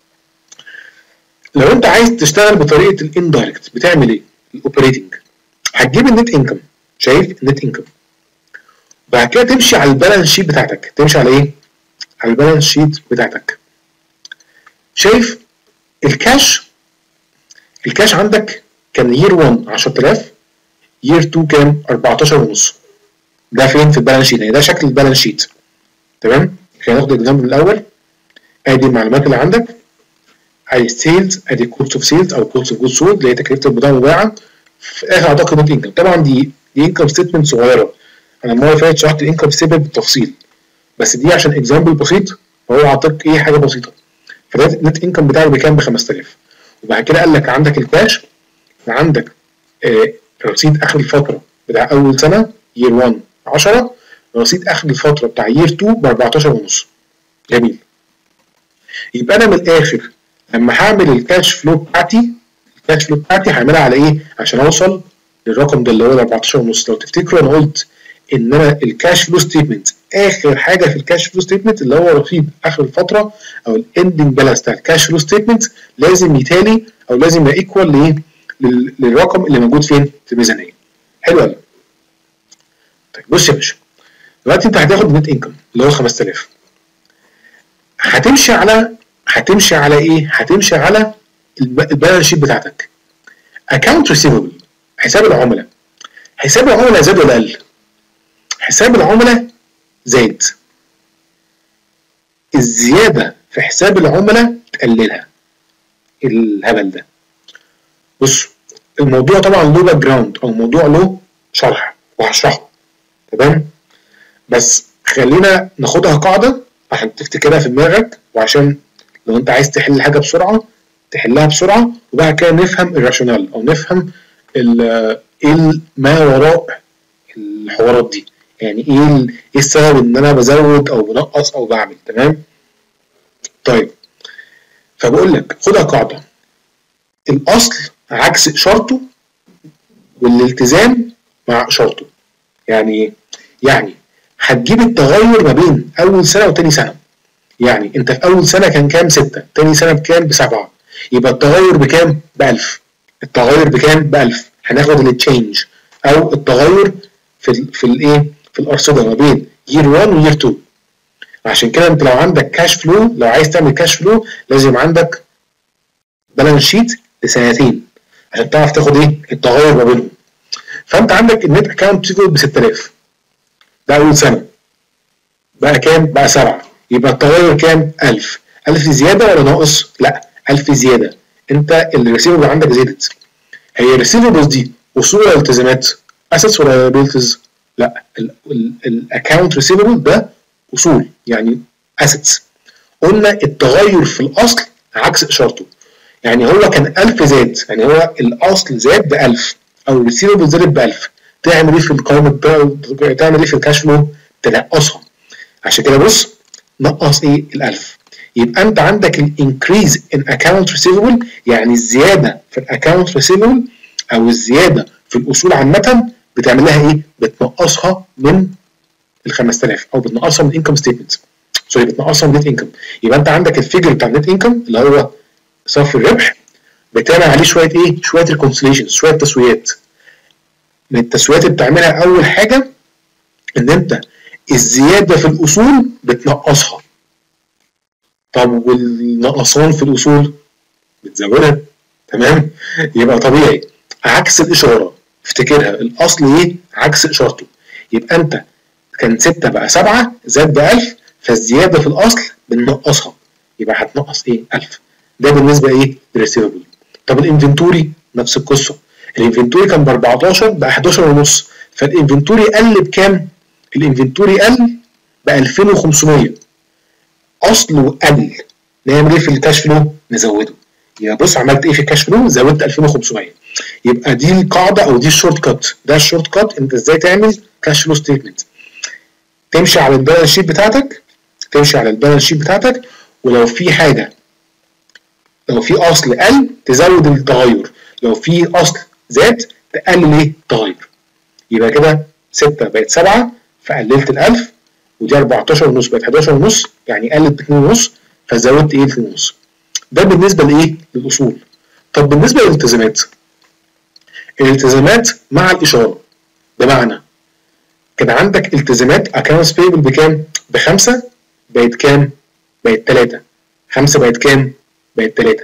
لو انت عايز تشتغل بطريقه الاندايركت بتعمل ايه؟ الاوبريتنج هتجيب النت انكم، شايف النت انكم، بعد كده تمشي على البالانس شيت بتاعتك. تمشي على ايه؟ على البالانس شيت بتاعتك. شايف الكاش، الكاش عندك كان يير واحد عشرة آلاف، يير اتنين كام؟ اربعتاشر ونص. ده فين في البالانس شيت؟ يعني ده شكل البالانس شيت. تمام؟ خلينا ناخد الاكزامبل الاول. ادي المعلومات اللي عندك، ادي سيلز، ادي كوست اوف سيلز او كوست اوف جود سولد اللي هي تكلفه البضاعه المباعه. في الاخر اعتقد نت انكم. طبعا دي دي انكم ستيتمنت صغيره، انا المره اللي فاتت شرحت الانكم ستيتمنت بالتفصيل، بس دي عشان اكزامبل بسيط فهو اعطاك ايه؟ حاجه بسيطه. فده النت انكم بتاعك بكام؟ ب خمسة آلاف. وبعد كده قال لك عندك الكاش، وعندك آه رصيد اخر الفتره بتاع اول سنه يير واحد عشرة، رصيد اخر الفتره بتاع يير اتنين ب اربعتاشر ونص. جميل. يبقى انا من الاخر لما هعمل الكاش فلو بتاعتي، الكاش فلو بتاعتي هعملها على ايه؟ عشان اوصل للرقم ده اللي هو اربعتاشر ونص. لو تفتكروا انا قلت ان انا الكاش فلو ستيتمنت اخر حاجه في الكاش فلو ستيتمنت اللي هو رصيد اخر الفتره او الاندنج بالانس بتاع الكاش فلو ستيتمنت لازم يتالي او لازم يبقى ايكوال لايه؟ للرقم اللي موجود فين؟ في الميزانيه. حلو قوي. طيب بص يا باشا، دلوقتي انت هتاخد نت انكم اللي هو خمسة آلاف، هتمشي على هتمشي على ايه؟ هتمشي على البالانس شيت بتاعتك. اكونت ريسيفبل، حساب العملاء. حساب العملاء زاد ولا قل؟ حساب العملاء زاد. الزياده في حساب العملاء تقللها. الهبل ده. بص الموضوع طبعا له باك جراوند او موضوع له شرح وهشرحه. تمام؟ بس خلينا ناخدها قاعده عشان تفتكرها في دماغك، وعشان لو انت عايز تحل حاجه بسرعه تحلها بسرعه، وبعد كده نفهم الراشونال او نفهم ايه ما وراء الحوارات دي. يعني ايه ايه السبب ان انا بزود او بنقص او بعمل. تمام؟ طيب فبقول لك خدها قاعده، الاصل عكس اشارته والالتزام مع اشارته. يعني ايه؟ يعني هتجيب التغير ما بين اول سنه وتاني سنه. يعني انت في اول سنه كان كام؟ ستة، تاني سنه بكام؟ بسبعة. يبقى التغير بكام؟ ب ألف. التغير بكام؟ ب ألف. هناخد التشينج او التغير في ال في الايه؟ في الارصده ما بين يير واحد ويير اتنين. عشان كده انت لو عندك كاش فلو، لو عايز تعمل كاش فلو لازم عندك بالانس شيت لسنتين عشان تعرف تاخد ايه؟ التغير ما بينهم. فانت عندك النت اكونت ريسيفبل ب ستة آلاف، ده اول سنه. بقى كام؟ بقى سبعة. يبقى التغير كام؟ ألف. ألف زياده ولا ناقص؟ لا، ألف زياده. انت الريسيفبل عندك زادت. هي الريسيفبلز دي اصول ولا التزامات؟ اسيتس ولا لايبيلتيز؟ لا، الاكونت ريسيفبل ده اصول يعني اسيتس. قلنا التغير في الاصل عكس اشارته. يعني هو كان ألف زاد، يعني هو الاصل زاد ب ألف او الريسيفبل زادت ب ألف. تعمل ايه في القائمه؟ تعمل ايه في الكاش فلو؟ تنقصها. عشان كده بص، نقص ايه؟ الألف. يبقى انت عندك الانكريز ان اكونت ريسيفبل، يعني الزياده في الاكونت ريسيفبل او الزياده في الاصول عامه بتعمل لها ايه؟ بتنقصها من ال خمسة آلاف او بتنقصها من الانكم ستيتمنت، سوري بتنقصها من النت انكم. يبقى انت عندك الفيجر بتاع النت انكم اللي هو صافي الربح، بتعمل عليه شويه ايه؟ شويه ريكونسيليشن، شويه تسويات. من التسويات اللي بتعملها اول حاجه ان انت الزياده في الاصول بتنقصها. طب والنقصان في الاصول بتزودها، تمام؟ يبقى طبيعي عكس الاشاره، افتكرها الاصل ايه؟ عكس اشارته. يبقى انت كان ستة بقى سبعة زاد ب ألف، فالزياده في الاصل بننقصها، يبقى هتنقص ايه؟ ألف. ده بالنسبه ايه؟ للريسيفبل. طب الانفنتوري نفس القصه، الانفنتوري كان ب أربعتاشر بقى حداشر ونص، فالانفنتوري قل بكام؟ الانفنتوري قل ب ألفين وخمسمية، اصله قل. نعمل ايه في الكاش فلو؟ نزوده. يبقى بص عملت ايه في الكاش فلو؟ زودت ألفين وخمسمية. يبقى دي القاعده او دي الشورت كات، ده الشورت كات انت ازاي تعمل كاش فلو ستيتمنت. تمشي على البالانس شيت بتاعتك، تمشي على البالانس شيت بتاعتك، ولو في حاجه، لو في اصل قل تزود التغير، لو في اصل زاد تقلل ايه؟ التغير. يبقى كده ستة بقت سبعة فقللت ال ألف، ودي أربعتاشر ونص بقت حداشر ونص يعني قلت ب اتنين ونص فزودت ايه؟ اتنين ونص. ده بالنسبه لايه؟ للاصول. طب بالنسبه للالتزامات، الالتزامات مع الاشاره، بمعنى كان عندك التزامات accounts payable بكام؟ بخمسة بقت كام؟ بقت تلاتة. خمسة بقت كام؟ بقت تلاتة.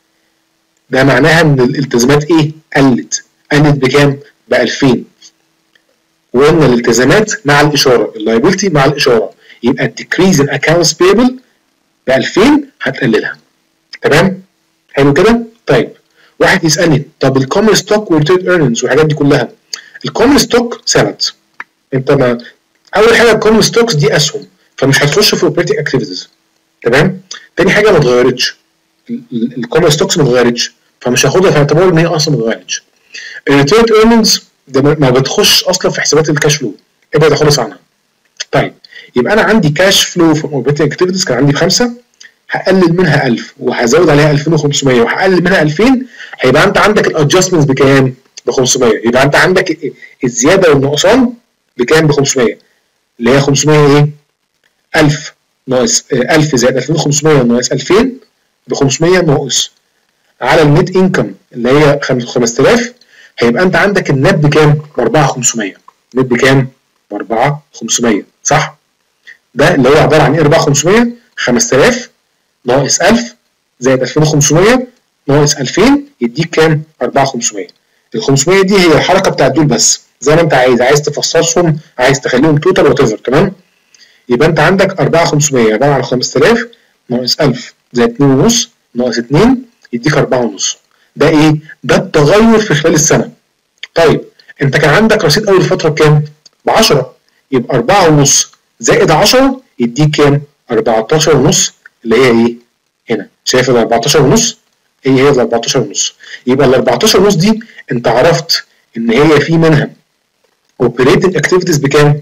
ده معناها ان الالتزامات ايه؟ قلت. قلت بكام؟ ب ألفين. وقلنا الالتزامات مع الاشاره، اللايبيلتي مع الاشاره، يبقى الديكريز ان accounts payable ب ألفين هتقللها. تمام؟ حلو كده؟ طيب واحد يسالني طب الكومن ستوك والريتيرد ايرنينجز والحاجات دي كلها، الكومن ستوك ثبت. انت ما اول حاجه الكومن ستوكس دي اسهم فمش هتخش في اوبريتنج اكتيفيتيز، تمام؟ تاني حاجه ما اتغيرتش، الكومن ستوكس ما اتغيرتش فمش هاخدها في اعتبار ان هي اصلا ما اتغيرتش. الريتيرد ايرنينجز ده ما بتخش اصلا في حسابات الكاش فلو، ابعد خالص عنها. طيب يبقى انا عندي كاش فلو في اوبريتنج اكتيفيتيز كان عندي بخمسه، هقلل منها ألف وهزود عليها ألفين وخمسمية وهقلل منها ألفين، هيبقى انت عندك الادجستمنتس بكام؟ ب خمسمية. يبقى انت عندك الزياده والنقصان بكام؟ ب خمسمية، اللي هي خمسمية ايه؟ ألف ناقص ألف زائد ألفين وخمسمية ناقص ألفين ب خمسمية ناقص على النت انكم اللي هي خمسة آلاف، هيبقى انت عندك النت بكام؟ ب أربعة آلاف وخمسمية. النت بكام؟ ب أربعة آلاف وخمسمية، صح؟ ده اللي هو عباره عن ايه؟ أربعة آلاف وخمسمية خمسة آلاف ناقص ألف زائد ألفين وخمسمية ناقص ألفين يديك كام؟ أربعة آلاف وخمسمية. ال خمسمية دي هي الحركه بتاعت دول بس، زي ما انت عايز، عايز تفصصهم، عايز تخليهم توتال وات ايفر، تمام؟ يبقى انت عندك أربعة آلاف وخمسمية عباره عن خمسة آلاف ناقص ألف زائد اتنين ونص ناقص اتنين يديك أربعة ونص. ده ايه؟ ده التغير في خلال السنه. طيب انت كان عندك رصيد اول فتره بكام؟ ب عشرة، يبقى أربعة ونص زائد عشرة يديك كام؟ أربعتاشر ونص، اللي هي ايه؟ هنا شايف ال أربعتاشر ونص؟ هي هي ال أربعتاشر ونص. يبقى ال أربعتاشر ونص دي انت عرفت ان هي في منها اوبريتنج اكتيفيتيز بكام؟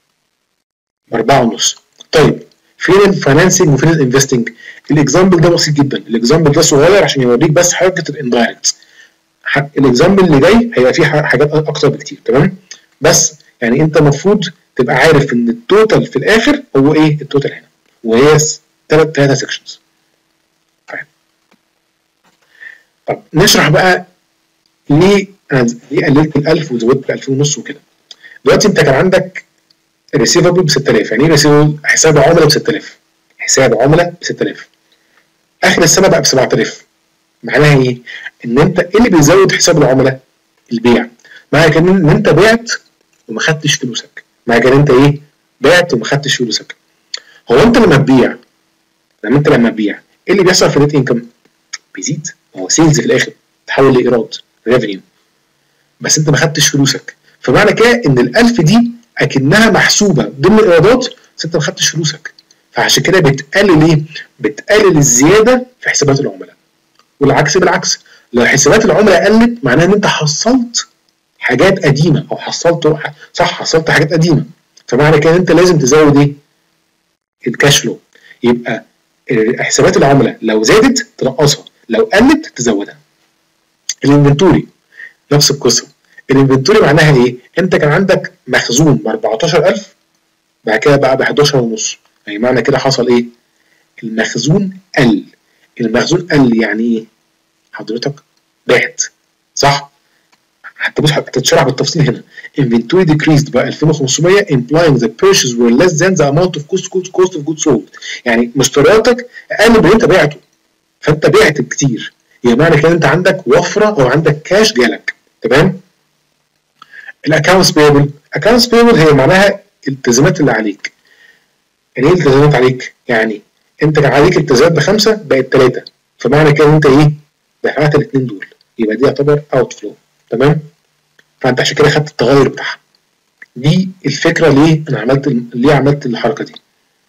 أربعة ونص. طيب فين الفاينانسنج وفين الانفستنج؟ الاكزامبل ده بسيط جدا، الاكزامبل ده صغير عشان يوريك بس حركه الاندايركت. الاكزامبل اللي جاي هيبقى فيه حاجات اكتر بكتير، تمام؟ بس يعني انت المفروض تبقى عارف ان التوتال في الاخر هو ايه؟ التوتال هنا وهي ثلاث ثلاثه سيكشنز. طيب طب نشرح بقى ليه انا ليه قللت ال ألف وزودت ال ألفين ونص وكده. دلوقتي انت كان عندك ريسيفبل ب ستة آلاف، يعني ايه ريسيفبل؟ حساب عملاء ب ستة آلاف، حساب عملاء ب ستة آلاف. اخر السنه بقى ب سبعة آلاف. معناها ايه؟ ان انت ايه اللي بيزود حساب العملاء؟ البيع. معنى كده ان انت بعت وما خدتش فلوسك، معنى كده انت ايه؟ بعت وما خدتش فلوسك. هو انت لما تبيع، لما انت لما تبيع ايه اللي بيحصل في النت انكم؟ بيزيد، هو سيلز في الاخر تحول لايراد ريفينيو، بس انت ما خدتش فلوسك، فمعنى كده ان ال ألف دي اكنها محسوبه ضمن الايرادات بس انت ما خدتش فلوسك، فعشان كده بتقلل ايه؟ بتقلل الزياده في حسابات العملاء. والعكس بالعكس، لو حسابات العملاء قلت معناها ان انت حصلت حاجات قديمه، او حصلت صح حصلت حاجات قديمه، فمعنى كده انت لازم تزود ايه؟ الكاش فلو. يبقى حسابات العملاء لو زادت تنقصها، لو قلت تزودها. الانفنتوري نفس القصه. الانفنتوري معناها ايه؟ انت كان عندك مخزون ب أربعتاشر ألف بعد كده بقى ب حداشر ونص، يعني معنى كده حصل ايه؟ المخزون قل. المخزون قل يعني ايه؟ حضرتك بعت، صح؟ حتى بص هتتشرح بالتفصيل هنا. inventory decreased by ألفين وخمسمية implying the purchases were less than the amount of cost cost cost of goods sold. يعني مشترياتك اقل من اللي انت بعته، فانت بعت كتير، يعني معنى كده انت عندك وفره او عندك كاش جالك، تمام؟ الاكونتس بيبل، اكونتس بيبل هي معناها الالتزامات اللي عليك. يعني ايه التزامات عليك؟ يعني انت كان عليك التزامات بخمسه بقت ثلاثه، فمعنى كده انت ايه؟ دفعت الاثنين دول، يبقى دي يعتبر اوت فلو، تمام؟ فانت عشان كده خدت التغير بتاعها. دي الفكره ليه انا عملت ليه عملت الحركه دي.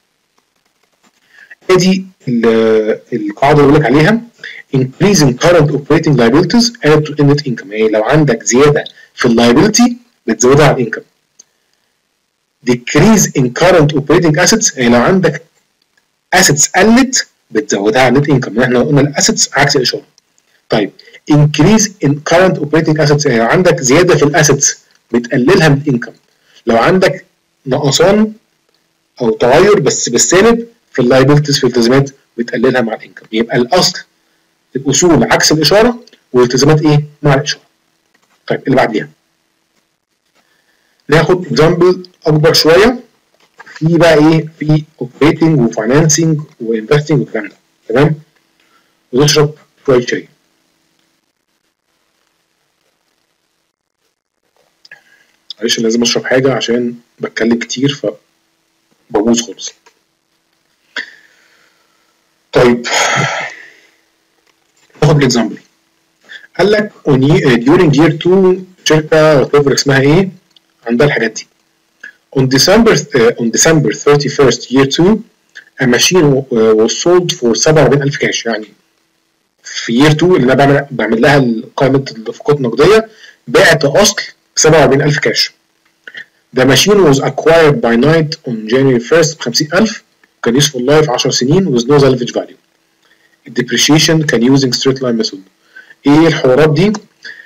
ادي القاعده اللي بقول لك عليها increasing current operating liabilities added to net income. يعني لو عندك زياده في اللايبيلتي بتزودها على الانكم. decrease in current operating assets، يعني لو عندك assets قلت بتزودها على net income. احنا قلنا الاسيتس عكس الاشاره. طيب increase in current operating assets، يعني لو عندك زياده في الاسيتس بتقللها من الانكم. لو عندك نقصان او تغير بس بالسالب في اللايبيلتيز في الالتزامات بتقللها مع الانكم. يبقى الاصل الاصول عكس الاشاره والالتزامات ايه؟ مع الاشاره. طيب اللي بعديها ناخد اكزامبل اكبر شويه في بقى ايه؟ في اوبريتنج وفاينانسنج وانفستنج والكلام ده، تمام؟ ونشرب شويه شاي. معلش لازم اشرب حاجه عشان بتكلم كتير فببوظ خالص. طيب ناخد الاكزامبل. قال لك during year two شركه وات اسمها ايه عندها الحاجات دي. On December uh, on December thirty-first year two a machine was sold for سبعة وأربعين ألف كاش. يعني في year two اللي انا بعمل بعمل لها قائمه النفقات النقديه بعت اصل ب سبعة وأربعين ألف كاش. The machine was acquired by Knight on January first ب خمسين ألف، كان useful life عشر سنين with no salvage value. الديبريشيشن كان using straight line method. ايه الحوارات دي؟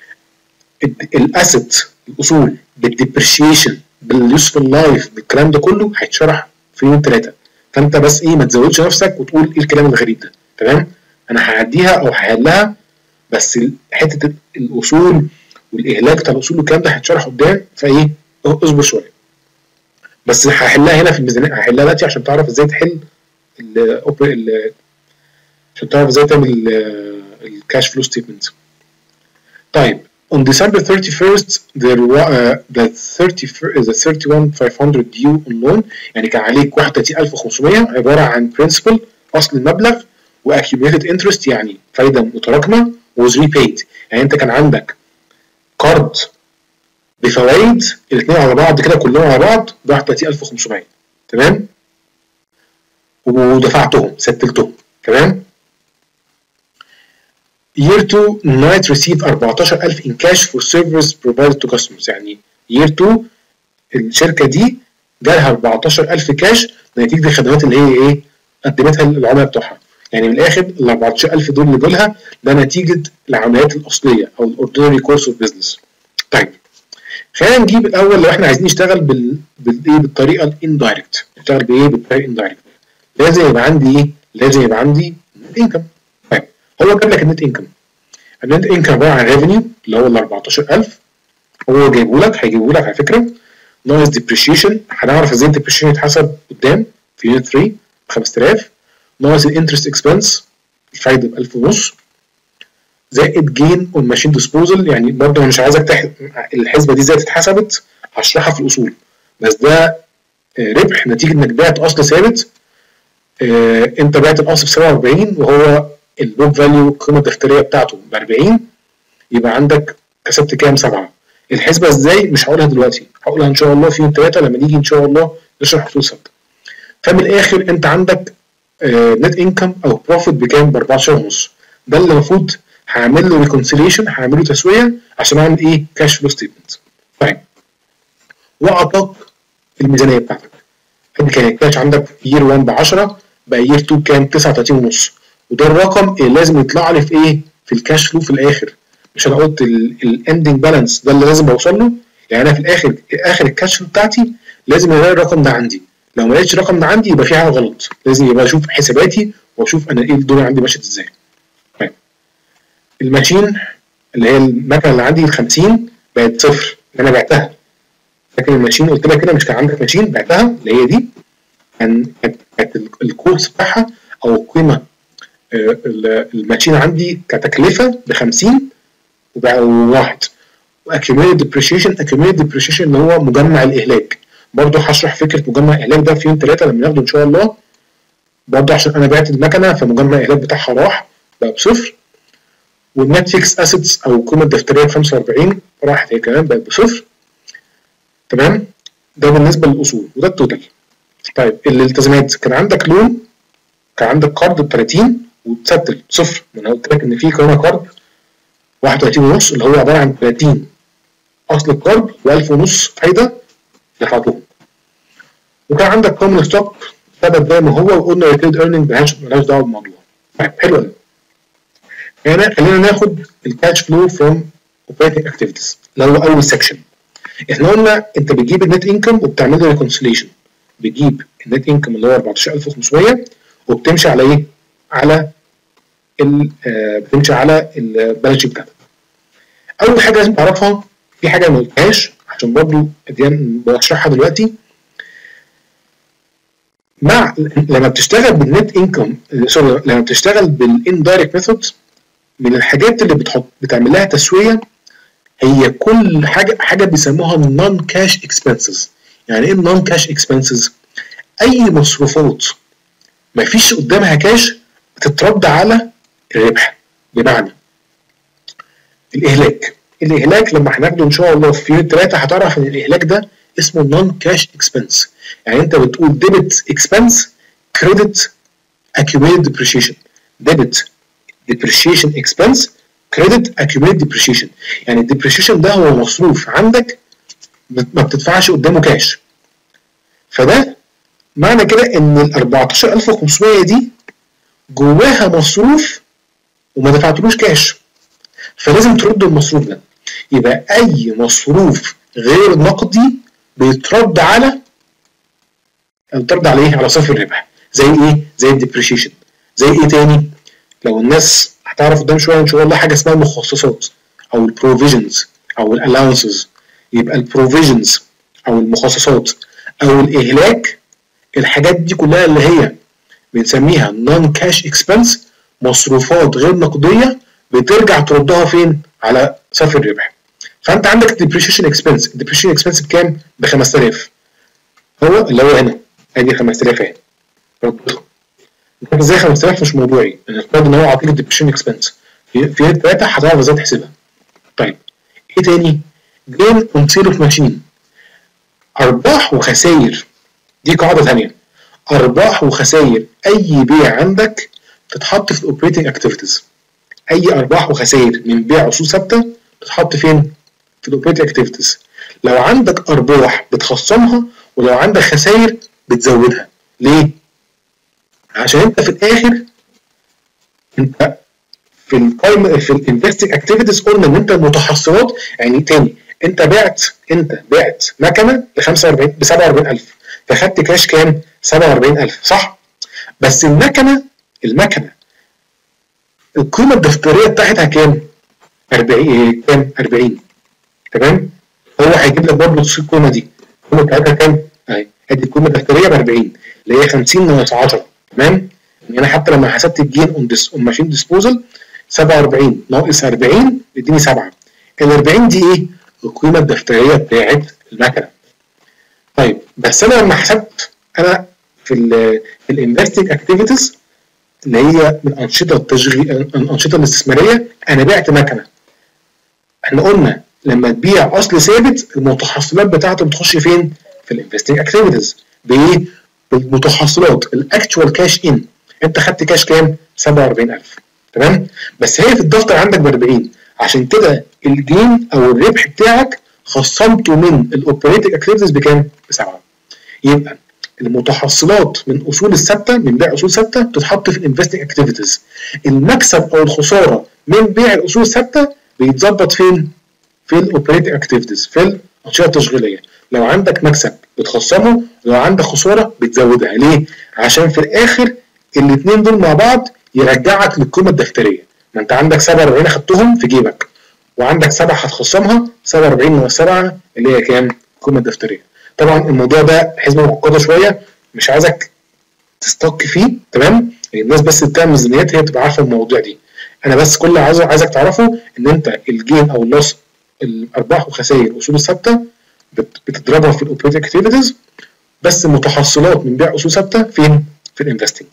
الاسيت الاصول بالديبريشيشن باليوسفول لايف بالكلام ده كله هيتشرح في يوم ثلاثه، فانت بس ايه ما تزودش نفسك وتقول ايه الكلام الغريب ده، تمام؟ انا هعديها او هحلها، بس حته الاصول والاهلاك بتاع الاصول والكلام ده هيتشرح قدام، فايه اصبر شويه. بس هحلها هنا في الميزانيه، هحلها دلوقتي عشان تعرف ازاي تحل ال عشان تعرف ازاي تعمل الكاش فلو ستيتمنت. طيب on December thirty-first there was uh, the thirty the thirty-one five hundred due on loan، يعني كان عليك واحد وثلاثين ألف وخمسمية عباره عن principal اصل المبلغ و accumulated interest يعني فايده متراكمه was repaid. يعني انت كان عندك قرض بفوائد الاثنين على بعض كده كلهم على بعض ب واحد وثلاثين ألف وخمسمية، تمام؟ ودفعتهم سدلتهم، تمام؟ year two Knight received أربعتاشر ألف in cash for service provided to customers. يعني year two الشركه دي جالها أربعتاشر ألف كاش نتيجه الخدمات اللي هي ايه قدمتها للعملاء بتوعها. يعني من الاخر ال أربعتاشر ألف دول اللي جالها ده نتيجه العمليات الاصليه او الاوردينري كورس اوف بزنس. طيب خلينا نجيب الاول لو احنا عايزين نشتغل بال بالايه بالطريقه الاندايركت. نشتغل بايه بالطريقه الاندايركت؟ لازم يبقى عندي ايه؟ لازم يبقى عندي نت انكم. طيب هو جاب لك النت انكم. النت انكم عباره عن ريفينيو اللي هو ال أربعتاشر ألف، هو جايبه لك هيجيبه لك على فكره ناقص ديبريشيشن. هنعرف ازاي الديبريشيشن يتحسب قدام في يونت ثلاثة ب خمسة آلاف، ناقص الانترست اكسبنس الفايده ب ألف ونص، زائد جين اون ماشين ديسبوزل. يعني برضه انا مش عايزك تح... الحسبه دي ازاي اتحسبت هشرحها في الاصول، بس ده ربح نتيجه انك بعت اصل ثابت. اه انت بعت الاصل ب سبعة وأربعين وهو البوك فاليو القيمه الدفتريه بتاعته ب أربعين، يبقى عندك كسبت كام؟ سبعة. الحسبه ازاي مش هقولها دلوقتي، هقولها ان شاء الله في يوم ثلاثة لما نيجي ان شاء الله نشرح اصول ثابته. فمن الاخر انت عندك نت انكم او بروفيت بكام؟ ب أربعتاشر ونص. ده اللي المفروض هعمل له ريكونسيليشن، هعمل له تسويه عشان اعمل ايه؟ كاش فلو ستيتمنت. طيب واعطاك الميزانيه بتاعتك. ادي كان الكاش عندك يير واحد ب عشرة، بقى يير اتنين كام؟ تسعة وتلاتين ونص، وده الرقم اللي لازم يطلع لي في ايه؟ في الكاش فلو في الاخر. مش انا قلت الاندنج بالانس ده اللي لازم اوصل له؟ يعني انا في الاخر اخر الكاش فلو بتاعتي لازم الاقي الرقم ده عندي، لو ما لقيتش الرقم ده عندي يبقى في حاجه غلط، لازم يبقى اشوف حساباتي واشوف انا ايه الدنيا عندي ماشيه ازاي. طيب الماشين اللي هي المكنه اللي عندي ال خمسين بقت صفر، انا بعتها. فاكر الماشين قلت لك كده مش كان عندك ماشين بعتها اللي هي دي؟ كان كانت الكورس بتاعها او القيمه الماشين عندي كتكلفه ب خمسين وبقى واحد. واكيوميليت ديبريشيشن، اكيوميليت ديبريشيشن اللي هو مجمع الاهلاك. برضه هشرح فكره مجمع الاهلاك ده في يوم ثلاثه لما ناخده ان شاء الله. برضه عشان انا بعت المكنه فمجمع الاهلاك بتاعها راح بقى بصفر. والنت فيكس اسيتس او القيمه الدفتريه ب خمسة واربعين راحت هي كمان بقت بصفر. تمام؟ ده بالنسبه للاصول وده التوتال. طيب الالتزامات، كان عندك لون، كان عندك قرض ب تلاتين وتسجل صفر. انا قلت لك ان في قيمه قرض واحد وتلاتين ونص اللي هو عباره عن تلاتين اصل القرض و1000 ونص فايده دفعتهم. وكان عندك كومن ستوك ثبت زي ما هو، وقلنا ريتيرد ايرنينج مالهاش دعوه بالموضوع. طيب حلو قوي. هنا خلينا ناخد الكاش فلو فروم اوبريتنج اكتيفيتيز اللي هو اول سكشن. احنا قلنا انت بتجيب النت انكم وبتعمل له ريكونسيليشن. بتجيب النت انكم اللي هو اربعتاشر الف وخمسمية وبتمشي على ايه؟ على ال آه بتمشي على البالانس شيت بتاعتك. اول حاجه لازم تعرفها، في حاجه ما قلتهاش عشان برضه بشرحها دلوقتي. مع لما بتشتغل بالنت انكم سوري لما بتشتغل بالاندايركت ميثود، من الحاجات اللي بتحط بتعمل لها تسويه هي كل حاجه حاجه بيسموها النون كاش اكسبنسز. يعني ايه النون كاش اكسبنسز؟ اي مصروفات ما فيش قدامها كاش بتترد على الربح. بمعنى الاهلاك، الاهلاك لما هناخده ان شاء الله في يوم ثلاثة هتعرف ان الاهلاك ده اسمه نون كاش اكسبنس. يعني انت بتقول ديبت اكسبنس كريدت accumulated depreciation. ديبت depreciation expense كريدت accumulated depreciation. يعني الديبريشيشن ده هو مصروف عندك ما بتدفعش قدامه كاش. فده معنى كده ان ال اربعتاشر الف وخمسمية دي جواها مصروف وما دفعتلوش كاش، فلازم ترد المصروف ده. يبقى اي مصروف غير نقدي بيترد على بيترد على ايه؟ على صافي الربح. زي ايه؟ زي الديبريشيشن. زي ايه تاني؟ لو الناس هتعرف قدام شويه ان شاء الله حاجه اسمها المخصصات او البروفيجنز او الالاونسز. يبقى البروفيجنز او المخصصات او الاهلاك، الحاجات دي كلها اللي هي بنسميها نون كاش اكسبنس، مصروفات غير نقديه بترجع تردها فين؟ على صافي الربح. فانت عندك الديبريشيشن اكسبنس، الديبريشيشن اكسبنس بكام؟ ب خمسة آلاف. هو اللي هو هنا ادي خمسة آلاف اهي. ازاي خمسة آلاف مش موضوعي؟ انا افترض ان هو عاطيك الديبريشيشن اكسبنس في في ثلاثه هتعرف ازاي تحسبها. طيب ايه تاني؟ جين اون سيل اوف ماشين، ارباح وخسائر. دي قاعده ثانيه، ارباح وخسائر اي بيع عندك تتحط في الاوبريتنج اكتيفيتيز. اي ارباح وخسائر من بيع اصول ثابته تتحط فين؟ في الاوبريتنج اكتيفيتيز. لو عندك ارباح بتخصمها، ولو عندك خسائر بتزودها. ليه؟ عشان انت في الاخر انت في القائمه في الانفستنج اكتيفيتيز قلنا ان انت المتحصلات. يعني تاني انت بعت انت بعت مكنه ب خمسة واربعين ب سبعة واربعين الف فخدت كاش كام؟ سبعة واربعين الف صح؟ بس المكنه المكنه القيمه الدفتريه بتاعتها كام؟ اربعين كام؟ اربعين. تمام؟ هو هيجيب لك برضه القيمه دي، القيمه بتاعتها كام؟ اهي ادي القيمه الدفتريه ب اربعين اللي هي خمسين ناقص عشرة. تمام؟ يعني انا حتى لما حسبت الجين اون ديس اون ماشين ديسبوزل سبعة واربعين ناقص اربعين يديني سبعة. ال اربعين دي ايه؟ القيمه الدفتريه بتاعت المكنه. طيب بس انا لما حسبت انا في الانفستنج اكتيفيتيز اللي هي من انشطه التشغيل الانشطه الاستثماريه، انا بعت مكنه. احنا قلنا لما تبيع اصل ثابت المتحصلات بتاعته بتخش فين؟ في الانفستنج اكتيفيتيز. بايه؟ بالمتحصلات الاكتوال كاش ان. انت خدت كاش كام؟ سبعة واربعين الف. تمام؟ بس هي في الدفتر عندك ب اربعين، عشان كده الجين او الربح بتاعك خصمته من الاوبريتنج اكتيفيتيز بكام؟ ب سبعة. يبقى المتحصلات من اصول الثابته، من بيع اصول ثابته، بتتحط في الانفستنج اكتيفيتيز. المكسب او الخساره من بيع الاصول الثابته بيتظبط فين؟ في الاوبريتنج اكتيفيتيز، في الانشطه التشغيليه. لو عندك مكسب بتخصمه، لو عندك خساره بتزودها. ليه؟ عشان في الاخر الاثنين دول مع بعض يرجعك للقيمه الدفتريه. ما انت عندك سبعة وأربعين اخدتهم في جيبك، وعندك سبعه هتخصمها، سبعة وأربعين من السبعه اللي هي كام؟ القيمه الدفتريه. طبعا الموضوع ده حسبه معقده شويه، مش عايزك تستك فيه، تمام؟ الناس بس بتعمل ميزانيات هي بتبقى عارفه المواضيع دي. انا بس كل اللي عايزه عايزك تعرفه ان انت الجين او اللوس، الارباح وخسائر الاصول الثابته بتضربها في الاوبريتنج اكتيفيتيز، بس متحصلات من بيع اصول ثابته فين؟ في الانفستنج.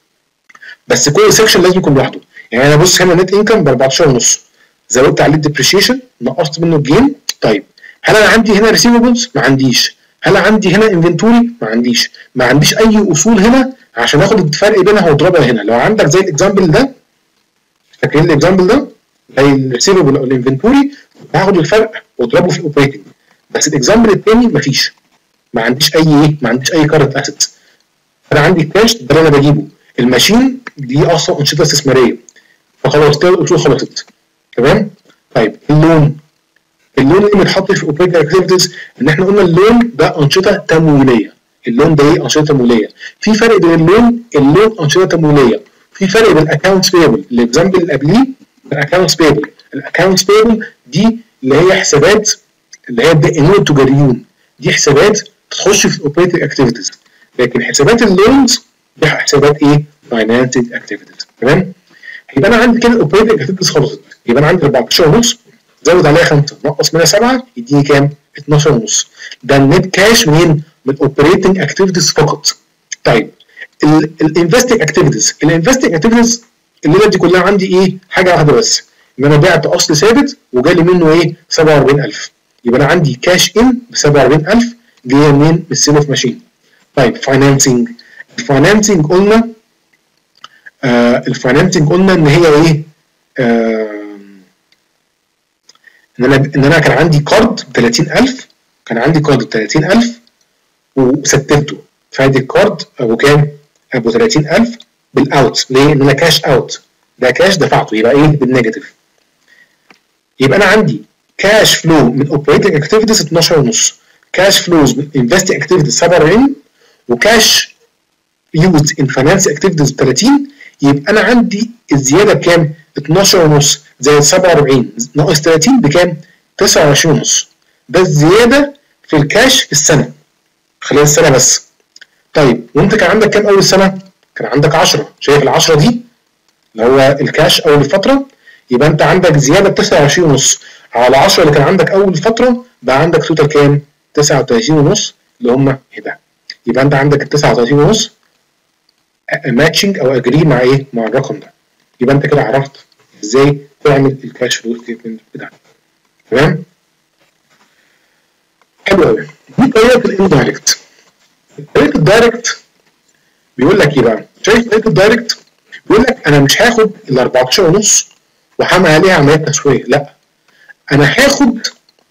بس كل سيكشن لازم يكون لوحده. يعني انا بص هنا نت انكم ب أربعتاشر ونص، زودت عليه الديبريشيشن، نقصت منه الجين. طيب هل انا عندي هنا ريسيفبلز؟ ما عنديش. هل عندي هنا انفنتوري؟ ما عنديش. ما عنديش اي اصول هنا عشان اخد الفرق بينها واضربها هنا. لو عندك زي الاكزامبل ده، فاكرين الاكزامبل ده؟ زي الريسيفبل او الانفنتوري، هاخد الفرق واضربه في الاوبريتنج. بس الاكزامبل الثاني مفيش، ما عنديش اي ايه؟ ما عنديش اي كارنت اسيتس. انا عندي الكاش ده اللي انا بجيبه، الماشين دي اصلا انشطه استثماريه، فخلاص كده الاصول خلصت. تمام؟ طيب اللون، اللون اللي بيتحط في اوبريتنج اكتيفيتيز، ان احنا قلنا اللون ده انشطه تمويليه. اللون ده ايه؟ انشطه تمويليه. في فرق بين اللون، اللون انشطه تمويليه، في فرق بين الاكونتس بيبل. الاكزامبل اللي قبليه الاكونتس بيبل. الاكونتس بيبل دي اللي هي حسابات، اللي هي الدائنون التجاريون، دي حسابات تخش في الاوبريتنج اكتيفيتيز. لكن حسابات اللونز دي حسابات ايه؟ فاينانسنج اكتيفيتيز. تمام؟ يبقى انا عندي كده الاوبريتنج اكتيفيتيز خلصت. يبقى انا عندي أربعتاشر ونص، زود عليها خمسه، نقص منها سبعه، يديني كام؟ اتناشر ونص. ده النت كاش منين؟ من الاوبريتنج اكتيفيتيز فقط. طيب الانفستنج اكتيفيتيز، الانفستنج اكتيفيتيز الليله دي كلها عندي ايه؟ حاجه واحده بس، ان انا بعت اصل ثابت وجالي منه ايه؟ سبعة وأربعين ألف. يبقى انا عندي كاش ان ب سبعة وأربعين ألف جايه منين؟ من السيل اوف ماشين. طيب فاينانسنج، الفاينانسنج قلنا آه الفاينانسنج قلنا ان هي ايه؟ آه ان انا ان انا كان عندي كارد ب تلاتين ألف، كان عندي كارد ب تلاتين ألف وسددته، فادي الكارد ابو كام؟ ابو تلاتين ألف بالاوت. ليه؟ ان انا كاش اوت، ده كاش دفعته، يبقى ايه؟ بالنيجاتيف. يبقى انا عندي كاش فلو من اوبريتنج اكتيفيتيز اتناشر ونص، كاش فلوز من انفستنج اكتيفيتيز سبعة وأربعين، وكاش يوز ان فاينانس اكتيفيتيز تلاتين. يبقى انا عندي الزياده بكام؟ اتناشر ونص زائد سبعة وأربعين ناقص تلاتين بكام؟ تسعة وعشرين ونص. ده الزياده في الكاش في السنه، خلال السنه بس. طيب وانت كان عندك كام اول السنه؟ كان عندك عشرة. شايف ال عشرة دي اللي هو الكاش اول الفتره؟ يبقى انت عندك زياده تسعة وعشرين ونص على عشرة اللي كان عندك اول الفتره، بقى عندك توتال كام؟ تسعة وتلاتين ونص اللي هم ايه ده؟ يبقى انت عندك ال تسعة وتلاتين ونص ماتشنج او اجري مع ايه؟ مع الرقم ده. يبقى انت كده عرفت ازاي تعمل الكاش فلو ستيتمنت بتاعك. تمام؟ حلو قوي. دي طريقه الاندايركت. طريقه الدايركت بيقول لك ايه بقى؟ شايف طريقه الدايركت؟ بيقول لك انا مش هاخد ال أربعتاشر ونص وهعمل عليها عمليات تسويه، لا، انا هاخد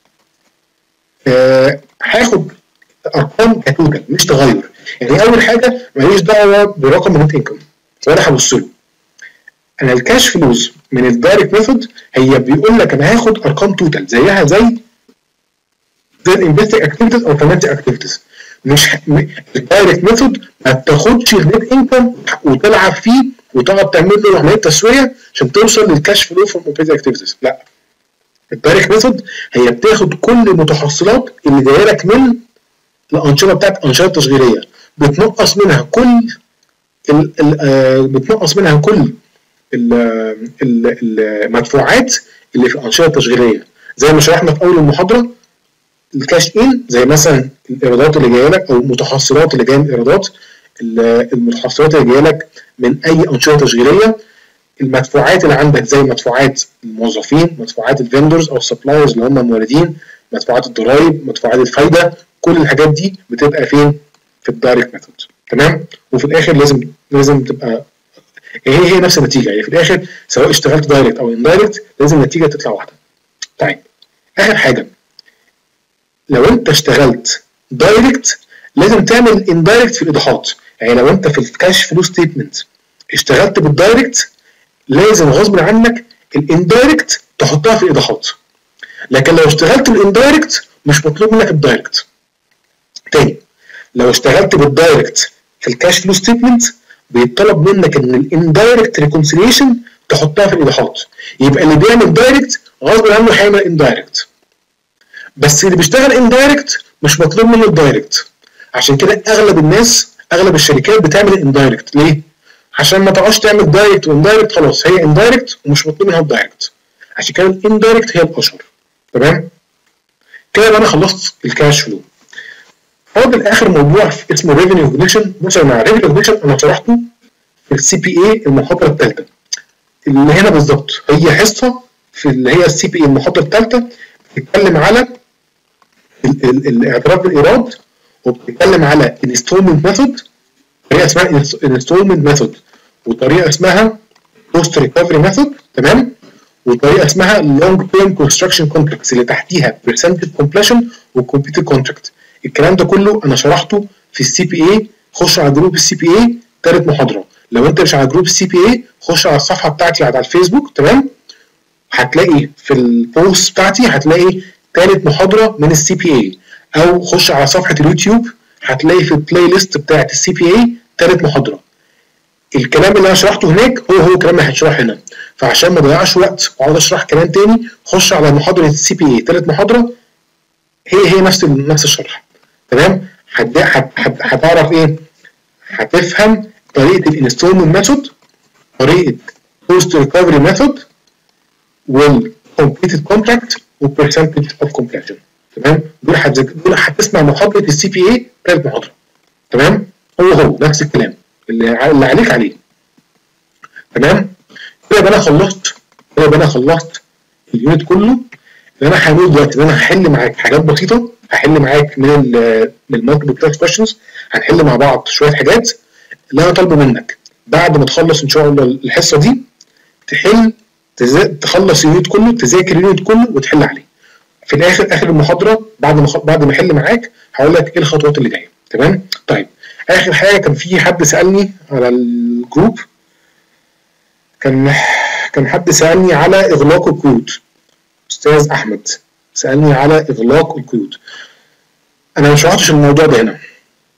آه هاخد ارقام كتوتال مش تغير. يعني اول حاجه ماليش دعوه برقم النت انكم ولا هبص له. انا الكاش فلوز من الدايركت ميثود هي بيقول لك انا هاخد ارقام توتال زيها زي زي الانفستنج اكتيفيتيز او فاينانس اكتيفيتيز. مش الدايركت ميثود ما بتاخدش النت انكم وتلعب فيه وتقعد تعمل له عمليه تسويه عشان توصل للكاش فلو فروم اوبريتنج اكتيفيتيز، لا. الدايركت ميثود هي بتاخد كل المتحصلات اللي جايه لك من الانشطه بتاعت الانشطه التشغيليه، بتنقص منها كل ال ال بتنقص منها كل المدفوعات اللي في الانشطه التشغيليه، زي ما شرحنا في اول المحاضره. الكاش ان زي مثلا الايرادات اللي جايه لك او المتحصلات اللي جايه من الايرادات، المتحصلات اللي جايه لك من اي انشطه تشغيليه. المدفوعات اللي عندك زي مدفوعات الموظفين، مدفوعات الفندرز او السبلايرز اللي هم الموردين، مدفوعات الضرائب، مدفوعات الفايده، كل الحاجات دي بتبقى فين؟ في الدايركت ميثود. تمام؟ وفي الاخر لازم لازم تبقى هي هي نفس النتيجه، يعني في الاخر سواء اشتغلت دايركت او اندايركت لازم النتيجه تطلع واحده. طيب اخر حاجه، لو انت اشتغلت دايركت لازم تعمل اندايركت في الايضاحات. يعني لو انت في الكاش فلو ستيتمنت اشتغلت بالدايركت لازم غصب عنك الاندايركت تحطها في الايضاحات، لكن لو اشتغلت بالاندايركت مش مطلوب منك الدايركت. تاني، لو اشتغلت بالدايركت في الكاش فلو ستيتمنت بيطلب منك ان الاندايركت ريكونسيليشن تحطها في الايضاحات، يبقى اللي بيعمل دايركت غصب عنه هيعمل اندايركت، بس اللي بيشتغل اندايركت مش مطلوب منه الدايركت. عشان كده اغلب الناس اغلب الشركات بتعمل اندايركت. ليه؟ عشان ما تقعدش تعمل دايركت واندايركت، خلاص هي اندايركت ومش مطلوب منها الدايركت. عشان كده الاندايركت هي الاشهر. تمام؟ كده انا خلصت الكاش فلو. فاضل اخر موضوع اسمه ريفينيو ريكوجنيشن. بص يا جماعه، ريفينيو ريكوجنيشن انا شرحته في السي بي اي المحاضره الثالثه اللي هنا بالظبط، هي حصه في اللي هي السي بي اي المحاضره الثالثه بتتكلم على الاعتراف بالايراد، وبتتكلم على الانستولمنت ميثود، طريقه اسمها الانستولمنت ميثود، وطريقه اسمها بوست ريكفري ميثود. تمام؟ وطريقه اسمها لونج تيرم كونستراكشن كونتراكتس اللي تحتيها برسنتج كومبليشن وكمبيوتر كونتراكت. الكلام ده كله انا شرحته في السي بي اي. خش على جروب السي بي اي ثالث محاضره. لو انت مش على جروب السي بي اي خش على الصفحه بتاعتي على الفيسبوك. تمام؟ هتلاقي في البوست بتاعتي هتلاقي ثالث محاضره من السي بي اي، او خش على صفحه اليوتيوب هتلاقي في البلاي ليست بتاعت السي بي اي ثالث محاضره. الكلام اللي انا شرحته هناك هو هو الكلام اللي هيتشرح هنا، فعشان ما اضيعش وقت واقعد اشرح كلام تاني خش على محاضره السي بي اي ثالث محاضره، هي هي نفس نفس الشرح. تمام؟ هتعرف ايه؟ هتفهم طريقه الانستولمنت ميثود، طريقه بوست ريكفري ميثود، والكومبليتد كونتراكت والبرسنتج اوف كومبليشن. تمام؟ دول دول هتسمع محاضره السي بي اي ثالث محاضره. تمام؟ هو هو نفس الكلام اللي, اللي عليك عليه. تمام؟ كده يبقى انا خلصت كده يبقى انا خلصت اليونت كله. اللي انا هعمله دلوقتي ان انا هحل معاك حاجات بسيطه، هحل معاك من ال من المالتيبل تشويس كويشنز، هنحل مع بعض شويه حاجات. اللي انا طالبه منك بعد ما تخلص ان شاء الله الحصه دي تحل تخلص اليونت كله، تذاكر اليونت كله وتحل عليه. في الاخر اخر المحاضره بعد ما بعد ما احل معاك هقول لك ايه الخطوات اللي جايه. تمام؟ طيب، اخر حاجه كان في حد سالني على الجروب، كان كان حد سالني على اغلاق الكود. استاذ احمد سالني على اغلاق الكود. انا ما شرحتش الموضوع ده هنا،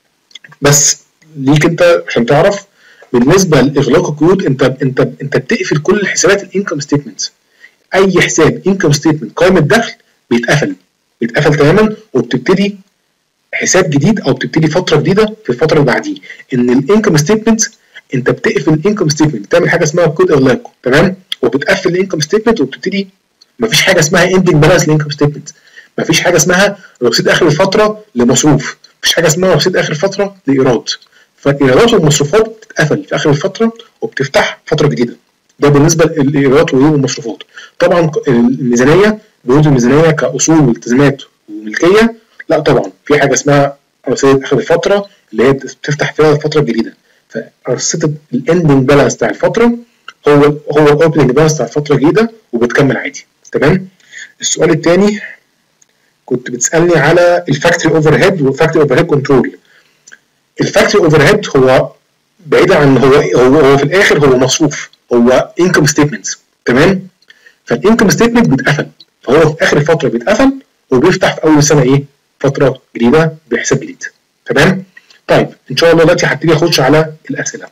بس ليك انت عشان تعرف بالنسبه لاغلاق الكود انت انت انت بتقفل كل حسابات الانكم ستيتمنت. اي حساب انكم ستيتمنت قائمه دخل بيتقفل بيتقفل تماما، وبتبتدي حساب جديد او بتبتدي فتره جديده في الفتره اللي بعديه. ان الانكم ستيتمنت انت بتقفل الانكم ستيتمنت، بتعمل حاجه اسمها كود اغلاق. تمام؟ وبتقفل الانكم ستيتمنت وبتبتدي. مفيش حاجه اسمها اندنج بالانس للانكم ستيتمنت، مفيش حاجه اسمها رصيد اخر الفتره لمصروف، مفيش حاجه اسمها رصيد اخر الفتره لايراد. فالايرادات والمصروفات بتتقفل في اخر الفتره وبتفتح فتره جديده. ده بالنسبه للايرادات والمصروفات. طبعا الميزانيه، بنود الميزانيه كاصول والتزامات وملكيه، لا طبعا في حاجه اسمها رصيد اخر الفتره اللي هي بتفتح فيها الفتره الجديده. فرصيد الاندنج بالانس بتاع الفتره هو هو الاوبننج بالانس بتاع الفتره الجديده وبتكمل عادي. تمام؟ السؤال الثاني كنت بتسالني على الفاكتوري اوفر هيد والفاكتوري اوفر هيد كنترول. الفاكتوري اوفر هيد هو بعيدا عن هو هو هو في الاخر هو مصروف، هو انكم ستيتمنت. تمام؟ فالانكم ستيتمنت بيتقفل، فهو في اخر الفتره بيتقفل وبيفتح في اول سنه ايه؟ فتره جديده بحساب جديد. تمام؟ طيب ان شاء الله دلوقتي هبتدي اخش على الاسئله.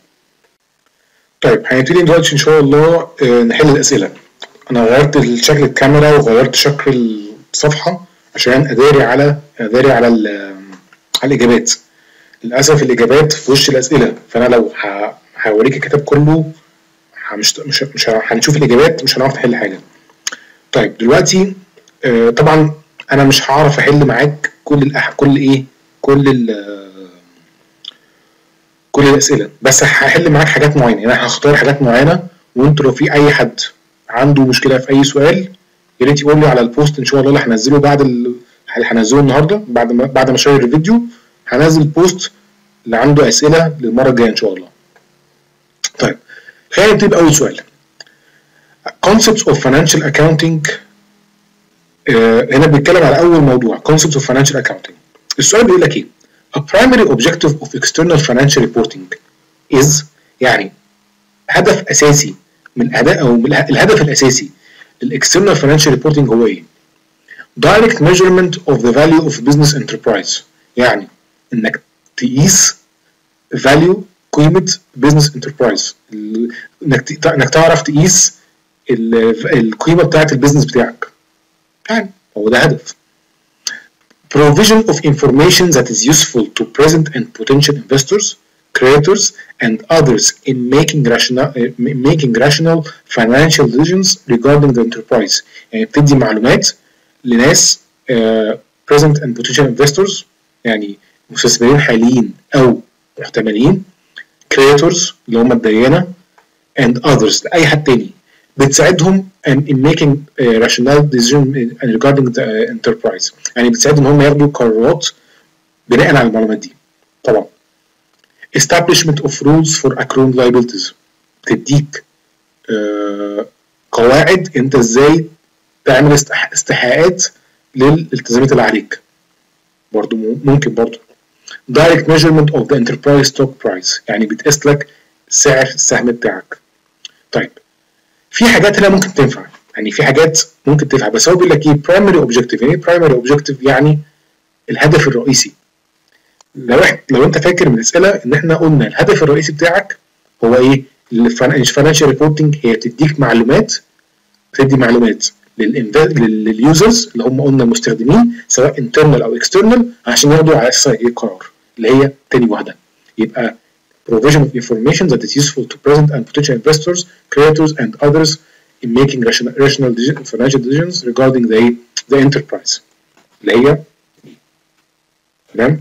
طيب هنبتدي دلوقتي ان شاء الله نحل الاسئله. انا غيرت شكل الكاميرا وغيرت شكل الصفحه عشان اداري على اداري على على الاجابات. للاسف الاجابات في وش الاسئله، فانا لو هوريك الكتاب كله مش مش مش هنشوف الاجابات، مش هنعرف نحل حاجه. طيب دلوقتي طبعا انا مش هعرف احل معاك كل الأح... كل ايه كل ال كل الاسئله، بس هحل معاك حاجات معينه. يعني انا هختار حاجات معينه، وانتوا لو في اي حد عنده مشكله في اي سؤال يا ريت يقول لي على البوست ان شاء الله اللي هنزله بعد ال... اللي هنزله النهارده بعد ما بعد ما اشير الفيديو هنزل البوست اللي عنده اسئله للمره الجايه ان شاء الله. طيب خلينا نبتدي باول سؤال. concepts of financial accounting. آه هنا بنتكلم على اول موضوع concepts of financial accounting. السؤال بيقول لك ايه؟ A primary objective of external financial reporting is يعني هدف اساسي من الاداء او من الهدف الاساسي للاكسترنال financial reporting هو ايه؟ direct measurement of the value of business enterprise يعني انك تقيس value قيمة business enterprise انك انك تعرف تقيس القيمة بتاعت البيزنس بتاعك يعني هو ده هدف. Provision of information that is useful to present and potential investors, creators, and others in making rational, making rational financial decisions regarding the enterprise. يعني بتدي معلومات لناس uh, present and potential investors يعني مستثمرين حاليين أو محتملين، creators اللي هم الديانة، and others لأي حد تاني بتساعدهم in making uh, rational decision regarding the enterprise يعني بتساعدهم هم ياخدوا قرارات بناء على المعلومات دي. طبعا establishment of rules for accrued liabilities بتديك uh, قواعد انت ازاي تعمل استحقاقات للالتزامات اللي عليك برضو ممكن برضو. direct measurement of the enterprise stock price يعني بتقيس لك سعر السهم بتاعك. طيب في حاجات هنا ممكن تنفع يعني في حاجات ممكن تنفع بس هو بيقول لك ايه primary objective يعني ايه primary objective يعني الهدف الرئيسي. لو احنا لو انت فاكر من الاسئله ان احنا قلنا الهدف الرئيسي بتاعك هو ايه؟ الفاينانشال ريبورتنج هي بتديك معلومات بتدي معلومات لليوزرز اللي هم قلنا المستخدمين سواء internal او external عشان ياخدوا على اساسها ايه قرار اللي هي تاني واحده. يبقى provision of information that is useful to present and potential investors, creators, and others in making rational, rational financial decisions regarding the the enterprise. اللي هي تمام؟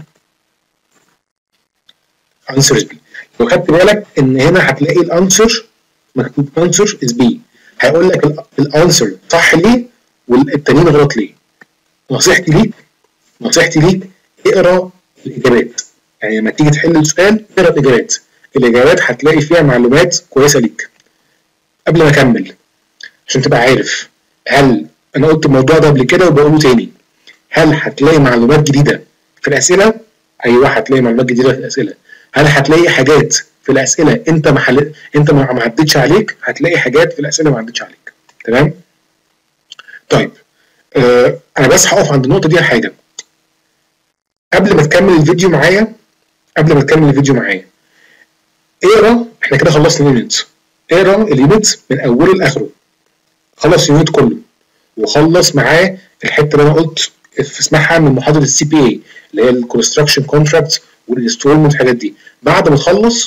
answer is B. لو خدت بالك ان هنا هتلاقي الانسر مكتوب answer is B. هيقول لك الانسر صح ليه والتانيين غلط ليه. نصيحتي ليك نصيحتي ليك اقرا الاجابات. يعني لما تيجي تحل السؤال اقرا الاجابات. الاجابات هتلاقي فيها معلومات كويسه ليك. قبل ما اكمل عشان تبقى عارف هل انا قلت الموضوع ده قبل كده وبقوله تاني، هل هتلاقي معلومات جديده في الاسئله؟ ايوه هتلاقي معلومات جديده في الاسئله. هل هتلاقي حاجات في الاسئله انت ما حل... انت ما عدتش عليك؟ هتلاقي حاجات في الاسئله ما عدتش عليك. تمام؟ طيب آه انا بس هقف عند النقطه دي حاجه. قبل ما تكمل الفيديو معايا قبل ما تكمل الفيديو معايا اقرا، احنا كده خلصنا اليونت. اقرا اليونت من اوله لاخره. خلص اليونت كله وخلص معاه الحته اللي انا قلت اسمعها من محاضره السي بي اي اللي هي الكونستراكشن كونتراكت والانستولمنت والحاجات دي. بعد ما تخلص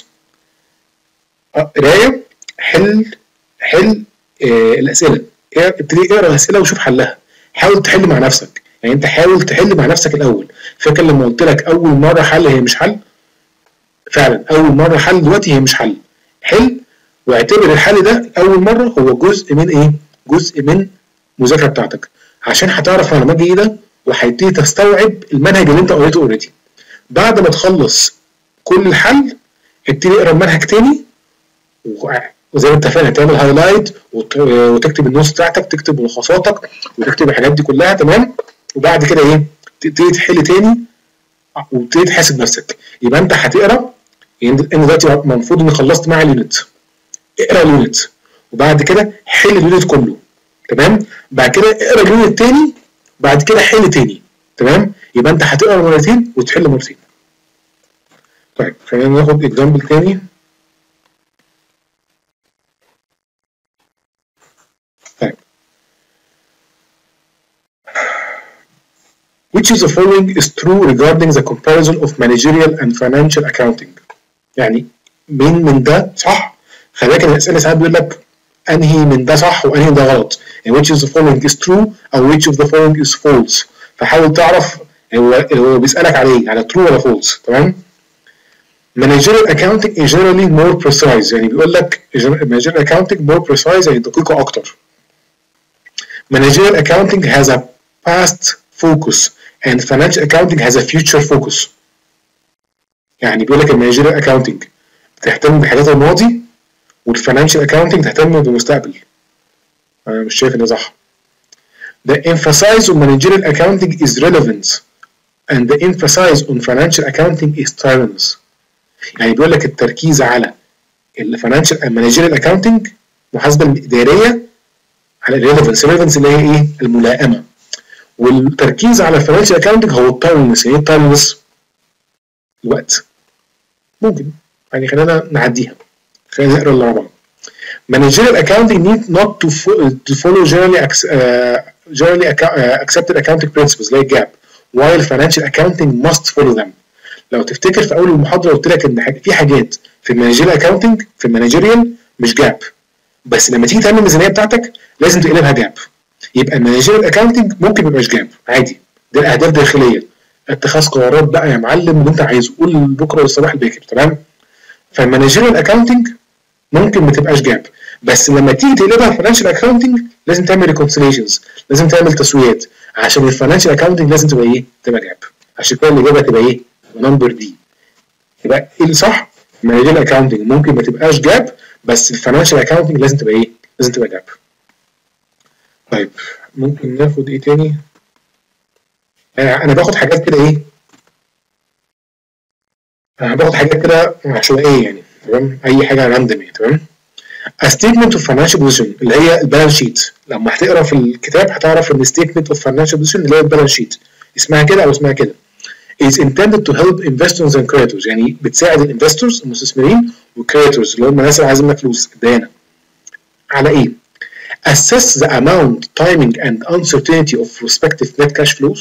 قرايه حل حل آه الاسئله. ابتدي اقرا الاسئله وشوف حلها. حاول تحل مع نفسك. يعني انت حاول تحل مع نفسك الاول. فاكر لما قلت لك اول مره حل هي مش حل؟ فعلا اول مره حل دلوقتي هي مش حل. حل واعتبر الحل ده اول مره هو جزء من ايه؟ جزء من المذاكره بتاعتك عشان هتعرف معلومات جديده وهتبتدي تستوعب المنهج اللي انت قريته اوريدي. بعد ما تخلص كل الحل ابتدي اقرا المنهج تاني وزي ما اتفقنا تعمل هايلايت وتكتب النوتس بتاعتك، تكتب ملخصاتك وتكتب الحاجات دي كلها. تمام؟ وبعد كده ايه؟ تبتدي تحل تاني وتبتدي تحاسب نفسك. يبقى انت هتقرا يعني انت دلوقتي المفروض اني خلصت مع اليونت. اقرا اليونت وبعد كده حل اليونت كله. تمام؟ بعد كده اقرا اليونت تاني بعد كده حل تاني. تمام؟ يبقى انت هتقرا مرتين وتحل مرتين. طيب خلينا ناخد اكزامبل تاني. طيب which of the following is true regarding the comparison of managerial and financial accounting؟ يعني مين من ده صح؟ خلي بالك الاسئله ساعات بيقول لك انهي من ده صح وانهي ده غلط. يعني which of the following is true او which of the following is false. فحاول تعرف هو هو بيسالك عليه على true ولا false. تمام؟ managerial accounting is generally more precise. يعني بيقول لك managerial accounting more precise يعني دقيقه اكتر. managerial accounting has a past focus and financial accounting has a future focus. يعني بيقول لك المانجيريال اكاونتنج بتهتم بحاجات الماضي والفاينانشال اكاونتنج تهتم بالمستقبل. انا مش شايف ان ده صح. The emphasis on managerial accounting is relevant and the emphasis on financial accounting is tyrannous. يعني بيقول لك التركيز على الفاينانشال مانجيريال اكاونتنج المحاسبه الاداريه على الريليفنس، الريليفنس اللي هي ايه؟ الملائمه. والتركيز على الفاينانشال اكاونتنج هو التايملس. يعني ايه التايملس؟ الوقت. ممكن يعني خلينا نعديها، خلينا نقرا الاربعه. Managerial accounting need not to, to follow generally, uh, generally uh, accepted accounting principles like جاب while financial accounting must follow them. لو تفتكر في اول المحاضره قلت لك ان في حاجات في المانجيريال اكاونتنج في المانجيريال مش جاب، بس لما تيجي تعمل الميزانيه بتاعتك لازم تقلبها جاب. يبقى المانجيريال اكاونتنج ممكن ما يبقاش جاب عادي، دي الاهداف داخليه، اتخاذ قرارات بقى يا معلم اللي انت عايزه، قول بكره والصباح الباكر، تمام؟ فالمانجيريال اكاونتنج ممكن ما تبقاش جاب، بس لما تيجي تقلبها فاينانشال اكاونتنج لازم تعمل ريكونسيليشنز، لازم تعمل تسويات، عشان الفاينانشال اكاونتنج لازم تبقى ايه؟ تبقى جاب. عشان كده الاجابه تبقى ايه؟ نمبر دي. يبقى ايه الصح؟ المانجيريال اكاونتنج ممكن ما تبقاش جاب، بس الفاينانشال اكاونتنج لازم تبقى ايه؟ لازم تبقى جاب. طيب ممكن ناخد ايه تاني؟ انا باخد حاجات كده ايه؟ انا باخد حاجات كده عشوائيه يعني، تمام؟ اي حاجه راندم يعني، تمام؟ A statement of financial position اللي هي البالانس شيت، لما هتقرا في الكتاب هتعرف ان statement of financial position اللي هي البالانس شيت اسمها كده او اسمها كده. is intended to help investors and creditors، يعني بتساعد الانفستورز المستثمرين والكريتورز اللي هم الناس اللي عايزين منك فلوس الديانه. على ايه؟ assess the amount, timing and uncertainty of respective net cash flows.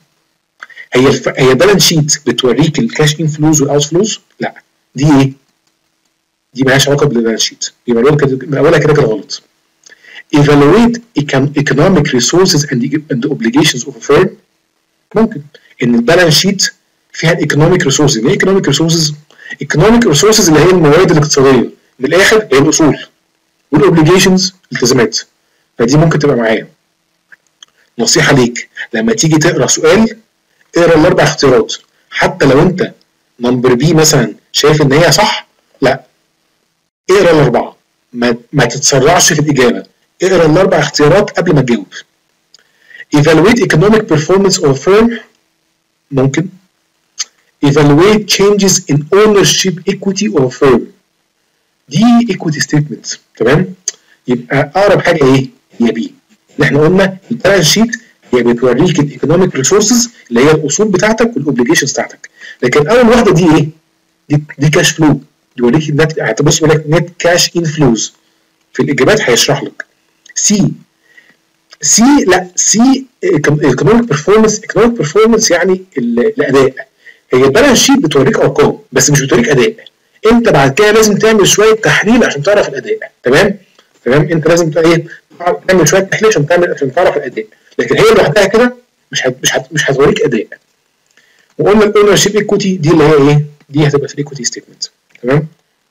هي الف... هي بالانس شيت بتوريك الكاش ان فلوز والاوت فلوز؟ لا، دي ايه؟ دي مالهاش علاقه بالبالانس شيت، يبقى من اولها كده كده غلط. evaluate economic resources and the obligations of a firm. ممكن ان البالانس شيت فيها الايكونوميك ريسورسز. يعني ايه ايكونوميك ريسورسز؟ ايكونوميك ريسورسز اللي هي الموارد الاقتصاديه، من الاخر هي الاصول، والاوبليجيشنز الالتزامات. فدي ممكن تبقى معايا. نصيحه ليك لما تيجي تقرا سؤال اقرا الاربع اختيارات، حتى لو انت نمبر بي مثلا شايف ان هي صح، لا اقرا الاربعه، ما, ما تتسرعش في الاجابه، اقرا الاربع اختيارات قبل ما تجاوب. evaluate economic performance of a firm ممكن. evaluate changes in ownership equity of a firm، دي equity statement، تمام؟ يبقى اقرب حاجه ايه؟ هي بي. اللي احنا قلنا البالانس شيت هي بتوريك الايكونوميك ريسورسز اللي هي الاصول بتاعتك والاوبليجيشنز بتاعتك، لكن اول واحده دي ايه؟ دي, دي كاش فلو، يوريك النت، هتبص يقول لك نت كاش ان فلوز، في الاجابات هيشرح لك. سي سي لا سي ايكونوميك بيرفورمانس، ايكونوميك بيرفورمانس يعني الاداء. هي البالانس شيت بتوريك ارقام بس مش بتوريك اداء، انت بعد كده لازم تعمل شويه تحليل عشان تعرف الاداء، تمام؟ تمام؟ انت لازم ايه؟ تعمل شويه تحليل عشان تعمل عشان تعرف الاداء، لكن هي لوحدها كده مش هت مش هت مش هتوريك اداء. وقلنا الاونر شيب ايكوتي دي اللي هي ايه؟ دي هتبقى في الايكوتي ستيتمنت، تمام؟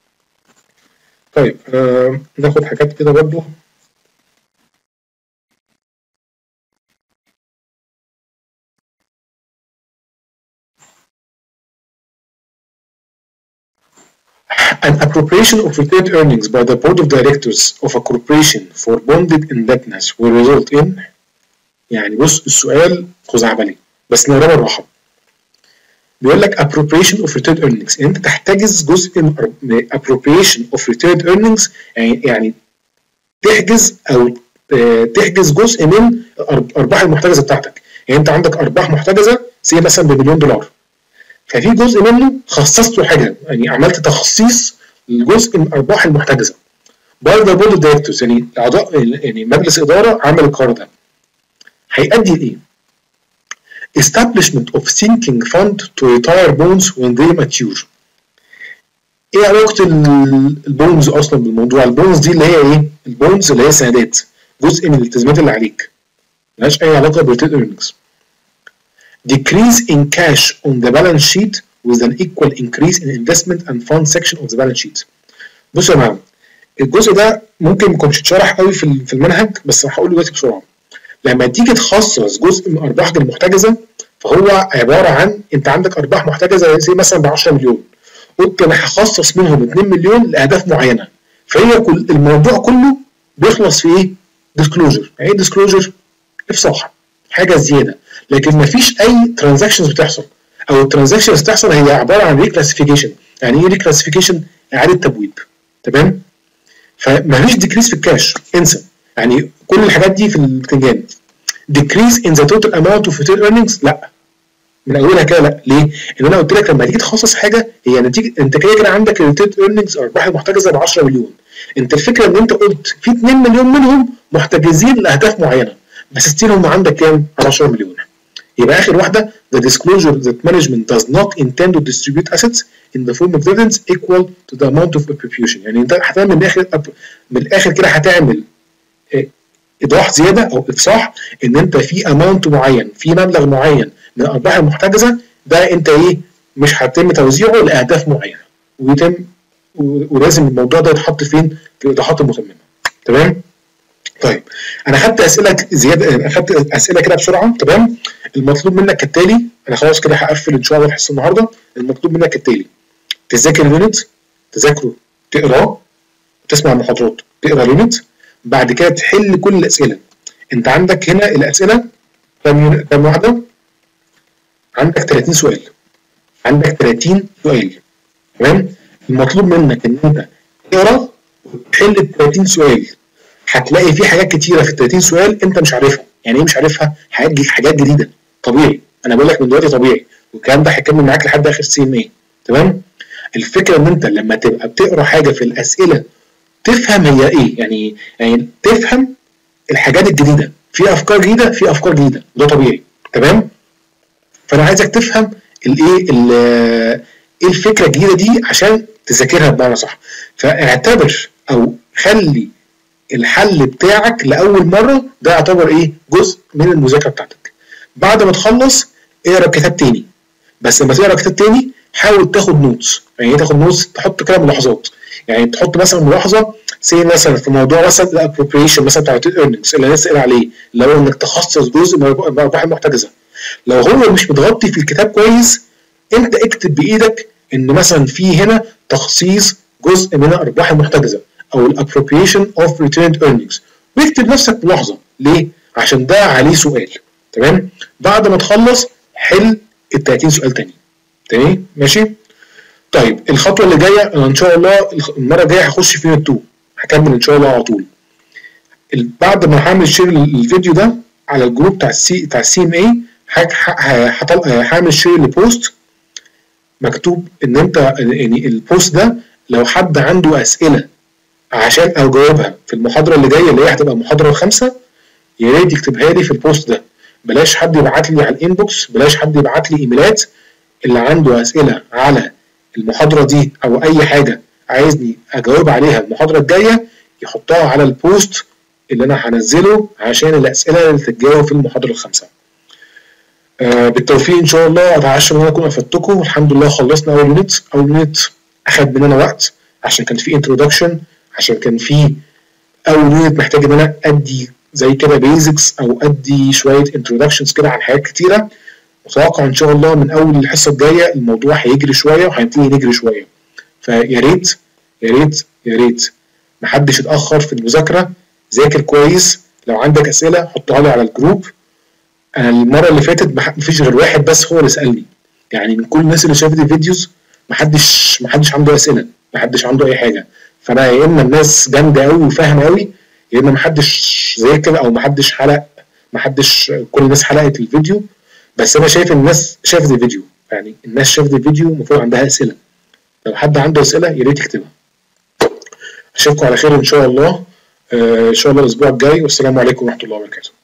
طيب آه ناخد حاجات كده برضو. An appropriation of retained earnings by the board of directors of a corporation for bonded indebtedness will result in. يعني بص السؤال خزعبلي بس نقراه بالراحه. بيقول لك appropriation of retained earnings، انت تحتجز جزء من appropriation of retained earnings، يعني يعني تحجز او تحجز جزء من الارباح المحتجزه بتاعتك. يعني انت عندك ارباح محتجزه سي مثلا بمليون دولار، ففي جزء منه خصصته حاجه، يعني عملت تخصيص لجزء من الارباح المحتجزه. باي ذا بورد اوف دايركتورز، يعني الاعضاء يعني مجلس اداره عمل القرار ده، هيؤدي لايه؟ establishment of sinking fund to retire bonds when they mature. ايه علاقه البونز اصلا بالموضوع؟ البونز دي اللي هي ايه؟ البونز اللي هي سندات، جزء من الالتزامات اللي عليك، ملهاش اي علاقه بالريتيرن ايرنينجز. decrease in cash on the balance sheet with an equal increase in investment and fund section of the balance sheet. بصوا يا جماعه الجزء ده ممكن ما يكونش اتشرح قوي في في المنهج، بس هقوله دلوقتي بسرعه. لما تيجي تخصص جزء من ارباحك المحتجزه فهو عباره عن انت عندك ارباح محتجزه زي مثلا ب عشرة مليون، قلت انا هخصص منهم اتنين مليون لاهداف معينه، فهي كل الموضوع كله بيخلص في ايه؟ ديسكلوجر. يعني ايه ديسكلوجر؟ افصاح. حاجه زياده، لكن مفيش اي ترانزاكشنز بتحصل، او الترانزاكشنز بتحصل هي عباره عن ريكلاسيفيكيشن. يعني ايه ريكلاسيفيكيشن؟ اعاده تبويب. تمام؟ فمفيش ديكريس في الكاش، انسى. يعني كل الحاجات دي في البتنجان. decrease in the total amount of retained earnings، لا من اولها كده لا. ليه؟ ان انا قلت لك لما تيجي تخصص حاجه هي نتيجه انت كده كده عندك الريتيند ايرنينجز ارباح المحتجزه ب عشرة مليون. انت الفكره ان انت قلت في اتنين مليون منهم محتجزين لاهداف معينه، بس ستيل هم عندك كام؟ عشرة مليون. يبقى اخر واحده the disclosure that management does not intend to distribute assets in the form of dividends equal to the amount of appropriation. يعني انت هتعمل من الاخر من الاخر كده هتعمل ايضاح زياده او افصاح ان انت في اماونت معين، في مبلغ معين من الارباح المحتجزه ده انت ايه مش هيتم توزيعه لاهداف معينه، ويتم ولازم الموضوع ده يتحط فين؟ في الايضاحات المتممه. تمام؟ طيب انا خدت اسئله زياده، اخدت اسئله كده بسرعه. تمام؟ المطلوب منك كالتالي، انا خلاص كده هقفل ان شاء الله الحصه النهارده. المطلوب منك كالتالي: تذاكر اليونت، تذاكره تقراه، تسمع المحاضرات، تقرا اليونت، بعد كده تحل كل الاسئله. انت عندك هنا الاسئله كام كام واحده؟ عندك تلاتين سؤال، عندك تلاتين سؤال. تمام؟ المطلوب منك ان انت تقرا وتحل ال تلاتين سؤال. هتلاقي في حاجات كتيره في ال تلاتين سؤال انت مش عارفها. يعني ايه مش عارفها؟ حاجات حاجات جديده، طبيعي. انا بقول لك من دلوقتي طبيعي، والكلام ده هيكمل معاك لحد اخر سي ام اي. تمام؟ الفكره ان انت لما تبقى بتقرا حاجه في الاسئله تفهم هي ايه، يعني يعني تفهم الحاجات الجديده، في افكار جديده، في افكار جديده، ده طبيعي. تمام؟ فانا عايزك تفهم الايه ايه الفكره الجديده دي عشان تذاكرها بمعنى صح. فاعتبر او خلي الحل بتاعك لاول مره ده يعتبر ايه جزء من المذاكره بتاعتك. بعد ما تخلص اقرا كتاب تاني، بس لما تقرا كتاب تاني حاول تاخد نوتس. يعني ايه تاخد نوتس؟ تحط كده ملاحظات. يعني تحط مثلا ملاحظه سي مثلا في موضوع مثلا الابروبريشن مثلا بتاع الايرننجز اللي لسه قايل عليه، اللي هو انك تخصص جزء من الارباح المحتجزه. لو هو مش متغطي في الكتاب كويس انت اكتب بايدك ان مثلا في هنا تخصيص جزء من الارباح المحتجزه او الابروبريشن اوف ريتيرند ايرنينجز، واكتب نفسك ملاحظه. ليه؟ عشان ده عليه سؤال. تمام؟ بعد ما تخلص حل ال تلاتين سؤال تاني. تمام؟ ماشي؟ طيب الخطوه اللي جايه انا ان شاء الله المره الجايه هخش في يونت اتنين، هكمل ان شاء الله على طول. بعد ما هعمل شير الفيديو ده على الجروب بتاع السي بتاع السي ام اي هعمل شير لبوست مكتوب ان انت يعني البوست ده لو حد عنده اسئله عشان اجاوبها في المحاضره اللي جايه اللي هي هتبقى المحاضره الخامسه، يا ريت يكتبها لي في البوست ده. بلاش حد يبعت لي على الانبوكس، بلاش حد يبعت لي ايميلات. اللي عنده اسئله على المحاضره دي او اي حاجه عايزني اجاوب عليها المحاضره الجايه يحطها على البوست اللي انا هنزله عشان الاسئله اللي تتجاوب في المحاضره الخامسه. آه بالتوفيق ان شاء الله. اتعشى ان انا اكون افدتكم. والحمد لله خلصنا اول يونت. اول يونت اخد مننا وقت عشان كان في انترودكشن، عشان كان في اول يونت محتاج ان انا ادي زي كده بيزكس او ادي شويه انترودكشنز كده عن حاجات كتيره. متوقع ان شاء الله من اول الحصه الجايه الموضوع هيجري شويه وهيبتدي نجري شويه. فيا ريت يا ريت يا ريت محدش يتاخر في المذاكره. ذاكر كويس. لو عندك اسئله حطها لي على الجروب. انا المره اللي فاتت مفيش غير واحد بس هو اللي سالني، يعني من كل الناس اللي شافت الفيديوز محدش محدش عنده اسئله، محدش عنده اي حاجه. فانا يا اما الناس جامده قوي وفاهمه قوي، يا اما محدش ذاكر او محدش حلق، محدش كل الناس حلقت الفيديو. بس انا شايف الناس شافت الفيديو، يعني الناس شافت الفيديو المفروض عندها اسئله. لو حد عنده اسئله يا ريت يكتبها. اشوفكم على خير ان شاء الله. آه ان شاء الله الاسبوع الجاي، والسلام عليكم ورحمه الله وبركاته.